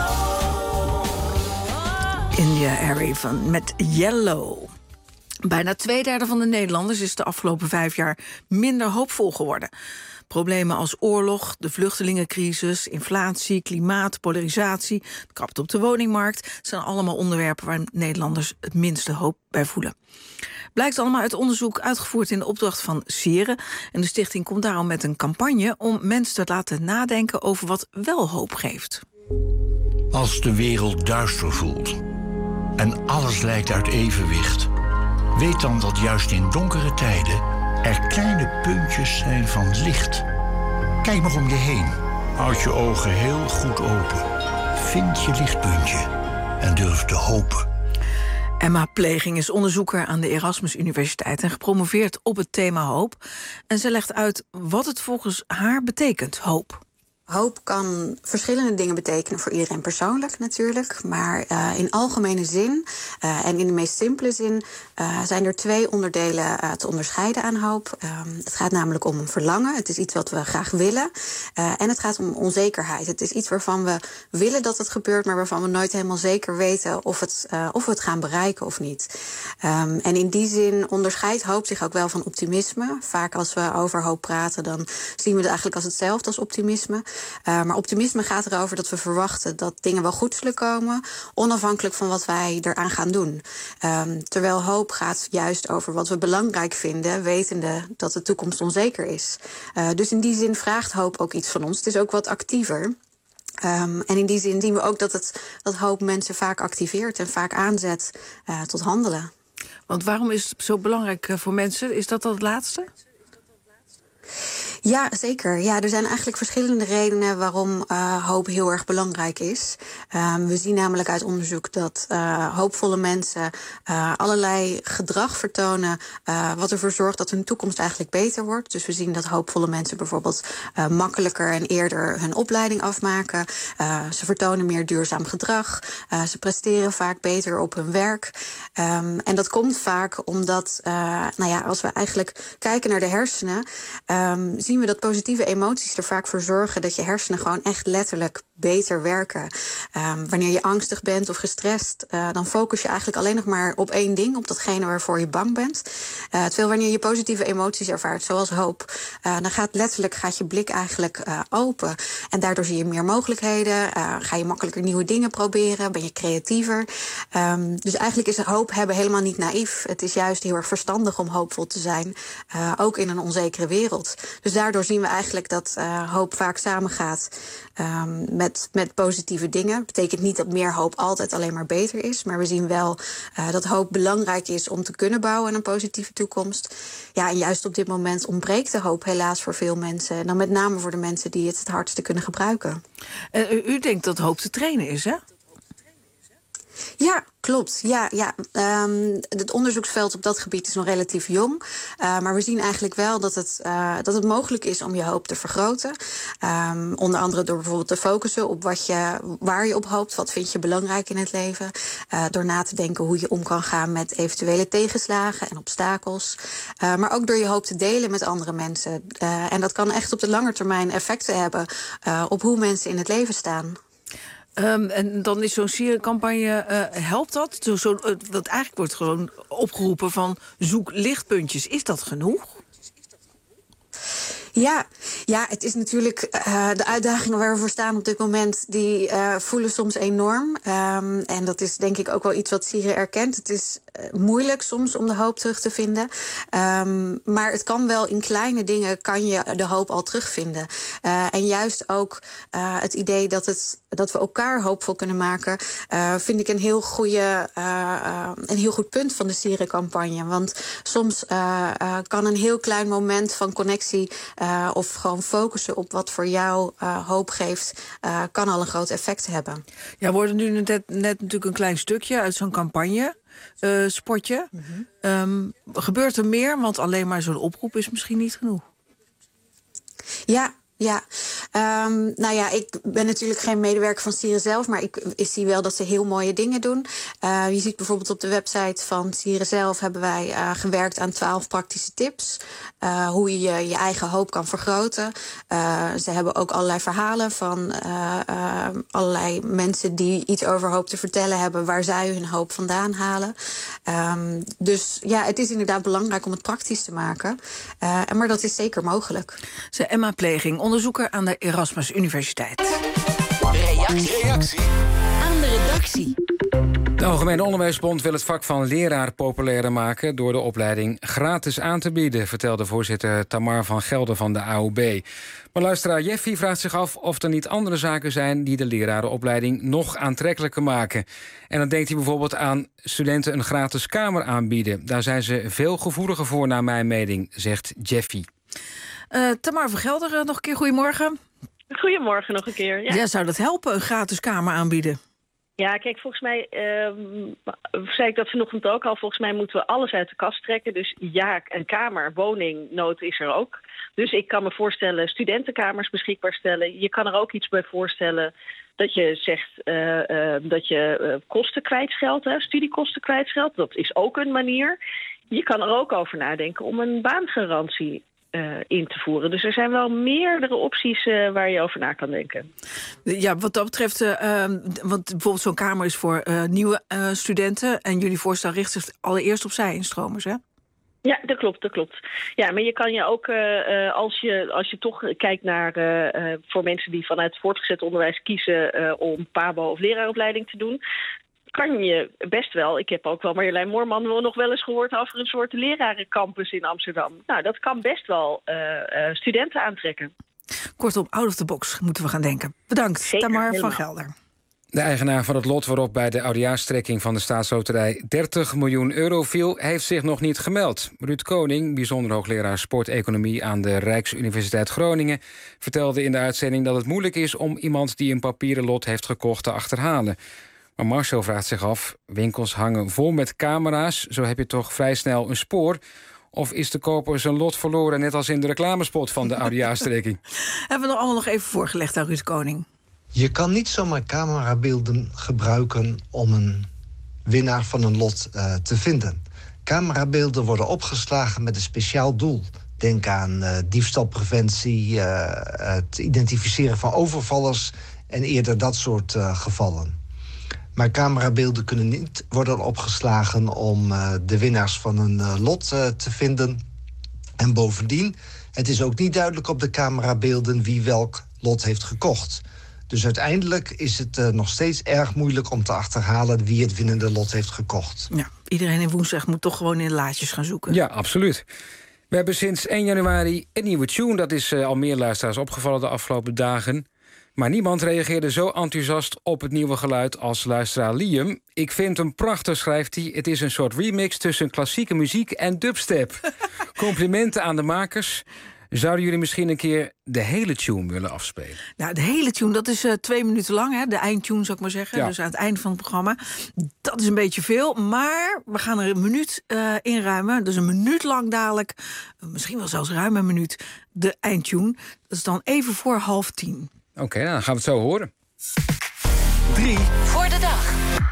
the India Arie met Yellow. Bijna 2/3 van de Nederlanders is de afgelopen 5 jaar minder hoopvol geworden. Problemen als oorlog, de vluchtelingencrisis, inflatie, klimaat, polarisatie, de krapte op de woningmarkt zijn allemaal onderwerpen waar Nederlanders het minste hoop bij voelen. Blijkt allemaal uit onderzoek uitgevoerd in de opdracht van Sieren. En de stichting komt daarom met een campagne om mensen te laten nadenken over wat wel hoop geeft. Als de wereld duister voelt en alles lijkt uit evenwicht, weet dan dat juist in donkere tijden er kleine puntjes zijn van licht. Kijk maar om je heen. Houd je ogen heel goed open. Vind je lichtpuntje en durf te hopen. Emma Pleging is onderzoeker aan de Erasmus Universiteit en gepromoveerd op het thema hoop. En ze legt uit wat het volgens haar betekent, hoop. Hoop kan verschillende dingen betekenen voor iedereen persoonlijk natuurlijk. Maar in algemene zin En in de meest simpele zin zijn er 2 onderdelen te onderscheiden aan hoop. Het gaat namelijk om een verlangen. Het is iets wat we graag willen. En het gaat om onzekerheid. Het is iets waarvan we willen dat het gebeurt, maar waarvan we nooit helemaal zeker weten of we het gaan bereiken of niet. En in die zin onderscheidt hoop zich ook wel van optimisme. Vaak als we over hoop praten, dan zien we het eigenlijk als hetzelfde als optimisme. Maar optimisme gaat erover dat we verwachten dat dingen wel goed zullen komen, onafhankelijk van wat wij eraan gaan doen. Terwijl hoop gaat juist over wat we belangrijk vinden, wetende dat de toekomst onzeker is. Dus in die zin vraagt hoop ook iets van ons. Het is ook wat actiever. En in die zin zien we ook dat hoop mensen vaak activeert en vaak aanzet tot handelen. Want waarom is het zo belangrijk voor mensen? Is dat het laatste? Ja, zeker. Ja, er zijn eigenlijk verschillende redenen waarom hoop heel erg belangrijk is. We zien namelijk uit onderzoek dat hoopvolle mensen allerlei gedrag vertonen wat ervoor zorgt dat hun toekomst eigenlijk beter wordt. Dus we zien dat hoopvolle mensen bijvoorbeeld makkelijker en eerder hun opleiding afmaken. Ze vertonen meer duurzaam gedrag. Ze presteren vaak beter op hun werk. En dat komt vaak omdat, als we eigenlijk kijken naar de hersenen, zien we dat positieve emoties er vaak voor zorgen dat je hersenen gewoon echt letterlijk beter werken. Wanneer je angstig bent of gestrest, dan focus je eigenlijk alleen nog maar op één ding, op datgene waarvoor je bang bent. Terwijl wanneer je positieve emoties ervaart, zoals hoop, dan gaat je blik eigenlijk open. En daardoor zie je meer mogelijkheden, ga je makkelijker nieuwe dingen proberen, ben je creatiever. Dus eigenlijk is hoop hebben helemaal niet naïef. Het is juist heel erg verstandig om hoopvol te zijn, ook in een onzekere wereld. Dus daardoor zien we eigenlijk dat hoop vaak samengaat met positieve dingen. Dat betekent niet dat meer hoop altijd alleen maar beter is, maar we zien wel dat hoop belangrijk is om te kunnen bouwen aan een positieve toekomst. Ja, en juist op dit moment ontbreekt de hoop helaas voor veel mensen. En dan met name voor de mensen die het hardste kunnen gebruiken. U denkt dat hoop te trainen is, hè? Ja, klopt. Ja. Het onderzoeksveld op dat gebied is nog relatief jong. Maar we zien eigenlijk wel dat het mogelijk is om je hoop te vergroten. Onder andere door bijvoorbeeld te focussen op waar je op hoopt. Wat vind je belangrijk in het leven? Door na te denken hoe je om kan gaan met eventuele tegenslagen en obstakels. Maar ook door je hoop te delen met andere mensen. En dat kan echt op de lange termijn effecten hebben op hoe mensen in het leven staan. En dan is zo'n sierencampagne, helpt dat? Want eigenlijk wordt gewoon opgeroepen van zoek lichtpuntjes. Is dat genoeg? Ja, het is natuurlijk de uitdagingen waar we voor staan op dit moment, die voelen soms enorm. En dat is denk ik ook wel iets wat Sieren erkent. Het is moeilijk soms om de hoop terug te vinden. Maar het kan wel in kleine dingen, kan je de hoop al terugvinden. En juist ook het idee dat we elkaar hoopvol kunnen maken, vind ik een heel goed punt van de Sieren-campagne. Want soms kan een heel klein moment van connectie of gewoon focussen op wat voor jou hoop geeft, kan al een groot effect hebben. Ja, we hoorden nu net natuurlijk een klein stukje uit zo'n campagne. Spotje. Gebeurt er meer? Want alleen maar zo'n oproep is misschien niet genoeg. Ja. Ik ben natuurlijk geen medewerker van Sieren zelf, maar ik zie wel dat ze heel mooie dingen doen. Je ziet bijvoorbeeld op de website van Sieren zelf hebben wij gewerkt aan 12 praktische tips. Hoe je je eigen hoop kan vergroten. Ze hebben ook allerlei verhalen van allerlei mensen die iets over hoop te vertellen hebben, waar zij hun hoop vandaan halen. Dus ja, het is inderdaad belangrijk om het praktisch te maken. Maar dat is zeker mogelijk. Emma Pleging, onderzoeker aan de Erasmus Universiteit. Reactie aan de redactie. De Algemene Onderwijsbond wil het vak van leraar populairder maken door de opleiding gratis aan te bieden, vertelde voorzitter Tamar van Gelder van de AOB. Maar luisteraar Jeffy vraagt zich af of er niet andere zaken zijn die de lerarenopleiding nog aantrekkelijker maken. En dan denkt hij bijvoorbeeld aan studenten een gratis kamer aanbieden. Daar zijn ze veel gevoeliger voor naar mijn mening, zegt Jeffy. Tamar van Gelder, nog een keer goedemorgen. Goedemorgen nog een keer. Ja, zou dat helpen, een gratis kamer aanbieden? Ja, kijk, volgens mij zei ik dat vanochtend ook al. Volgens mij moeten we alles uit de kast trekken. Dus ja, een kamer, woningnood is er ook. Dus ik kan me voorstellen studentenkamers beschikbaar stellen. Je kan er ook iets bij voorstellen Dat je zegt dat je kosten kwijtscheldt, studiekosten kwijtscheldt. Dat is ook een manier. Je kan er ook over nadenken om een baangarantie in te voeren. Dus er zijn wel meerdere opties waar je over na kan denken. Ja, wat dat betreft, want bijvoorbeeld zo'n kamer is voor nieuwe studenten. En jullie voorstel richt zich allereerst op zij-instromers, hè? Ja, dat klopt. Ja, maar je kan je ook, als je toch kijkt naar voor mensen die vanuit voortgezet onderwijs kiezen om PABO of leraaropleiding te doen, kan je best wel, ik heb ook wel Marjolein Moorman nog wel eens gehoord over een soort lerarencampus in Amsterdam. Nou, dat kan best wel studenten aantrekken. Kortom, out of the box moeten we gaan denken. Bedankt, Zeker, Tamar helemaal. van Gelder. De eigenaar van het lot waarop bij de oudejaarstrekking van de staatsloterij 30 miljoen euro viel, heeft zich nog niet gemeld. Ruud Koning, bijzonder hoogleraar sporteconomie aan de Rijksuniversiteit Groningen, vertelde in de uitzending dat het moeilijk is om iemand die een papieren lot heeft gekocht te achterhalen. Maar Marcel vraagt zich af, winkels hangen vol met camera's, zo heb je toch vrij snel een spoor. Of is de koper zijn lot verloren, net als in de reclamespot van de oudejaarstrekking? Hebben we nog allemaal nog even voorgelegd aan Ruud Koning. Je kan niet zomaar camerabeelden gebruiken om een winnaar van een lot te vinden. Camerabeelden worden opgeslagen met een speciaal doel. Denk aan diefstalpreventie, het identificeren van overvallers en eerder dat soort gevallen. Maar camerabeelden kunnen niet worden opgeslagen om de winnaars van een lot te vinden. En bovendien, het is ook niet duidelijk op de camerabeelden wie welk lot heeft gekocht. Dus uiteindelijk is het nog steeds erg moeilijk om te achterhalen wie het winnende lot heeft gekocht. Ja, iedereen in Woensdag moet toch gewoon in de laadjes gaan zoeken. Ja, absoluut. We hebben sinds 1 januari een nieuwe tune. Dat is al meer luisteraars opgevallen de afgelopen dagen. Maar niemand reageerde zo enthousiast op het nieuwe geluid als luisteraar Liam. Ik vind hem prachtig, schrijft hij. Het is een soort remix tussen klassieke muziek en dubstep. Complimenten aan de makers. Zouden jullie misschien een keer de hele tune willen afspelen? Nou, de hele tune, dat is 2 minuten lang, hè? De eindtune zou ik maar zeggen. Ja. Dus aan het einde van het programma. Dat is een beetje veel, maar we gaan er een minuut inruimen. Dus een minuut lang dadelijk, misschien wel zelfs ruim een minuut, de eindtune. Dat is dan even voor 9:30. Oké, nou, dan gaan we het zo horen. 3 voor de dag.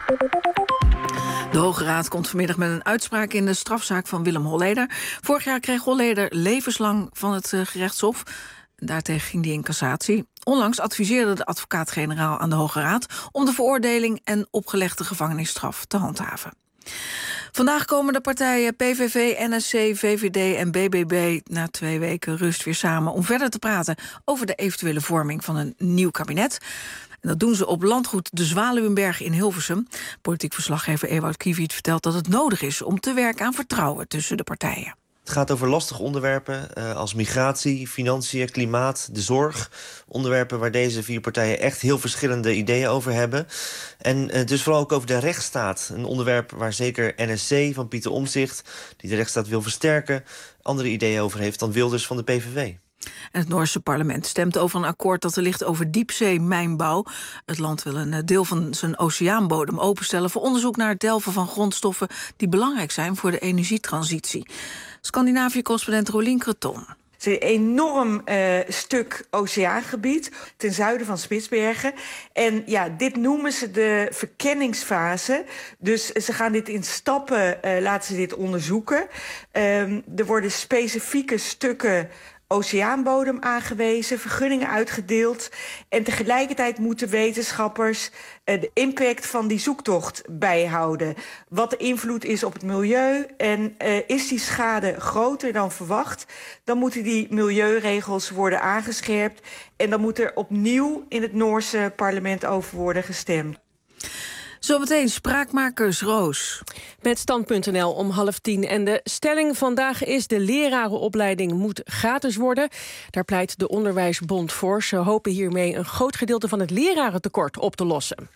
De Hoge Raad komt vanmiddag met een uitspraak in de strafzaak van Willem Holleder. Vorig jaar kreeg Holleder levenslang van het gerechtshof. Daartegen ging hij in cassatie. Onlangs adviseerde de advocaat-generaal aan de Hoge Raad om de veroordeling en opgelegde gevangenisstraf te handhaven. Vandaag komen de partijen PVV, NSC, VVD en BBB na 2 weken rust weer samen om verder te praten over de eventuele vorming van een nieuw kabinet. En dat doen ze op landgoed De Zwaluwenberg in Hilversum. Politiek verslaggever Ewout Kiviet vertelt dat het nodig is om te werken aan vertrouwen tussen de partijen. Het gaat over lastige onderwerpen als migratie, financiën, klimaat, de zorg. Onderwerpen waar deze 4 partijen echt heel verschillende ideeën over hebben. En dus vooral ook over de rechtsstaat. Een onderwerp waar zeker NSC van Pieter Omtzigt, die de rechtsstaat wil versterken, andere ideeën over heeft dan Wilders van de PVV. En het Noorse parlement stemt over een akkoord dat er ligt over diepzeemijnbouw. Het land wil een deel van zijn oceaanbodem openstellen voor onderzoek naar het delven van grondstoffen die belangrijk zijn voor de energietransitie. Scandinavië-correspondent Rolien Creton. Het is een enorm stuk oceaangebied ten zuiden van Spitsbergen. En ja, dit noemen ze de verkenningsfase. Dus ze gaan dit in stappen, laten ze dit onderzoeken. Er worden specifieke stukken oceaanbodem aangewezen, vergunningen uitgedeeld. En tegelijkertijd moeten wetenschappers de impact van die zoektocht bijhouden. Wat de invloed is op het milieu en is die schade groter dan verwacht, dan moeten die milieuregels worden aangescherpt. En dan moet er opnieuw in het Noorse parlement over worden gestemd. Zometeen Spraakmakers Roos. Met Stand.nl om 9:30. En de stelling vandaag is: de lerarenopleiding moet gratis worden. Daar pleit de Onderwijsbond voor. Ze hopen hiermee een groot gedeelte van het lerarentekort op te lossen.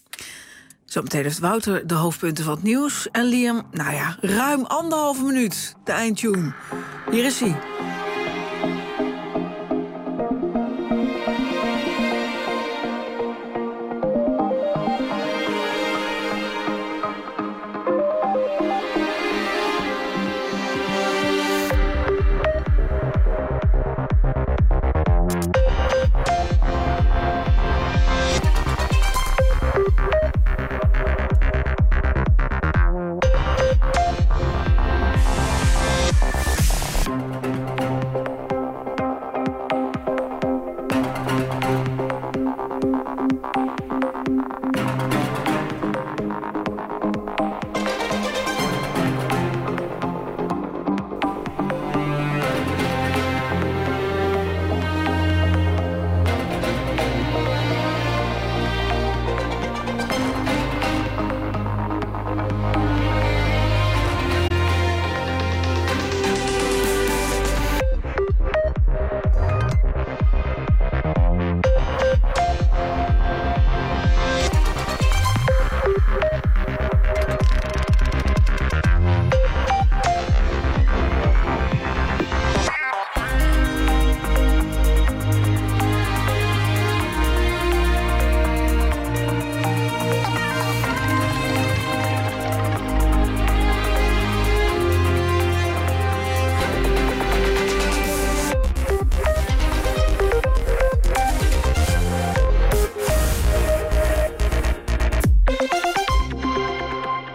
Zometeen heeft Wouter de hoofdpunten van het nieuws. En Liam, nou ja, ruim 1,5 minuut. De eindtune. Hier is hij.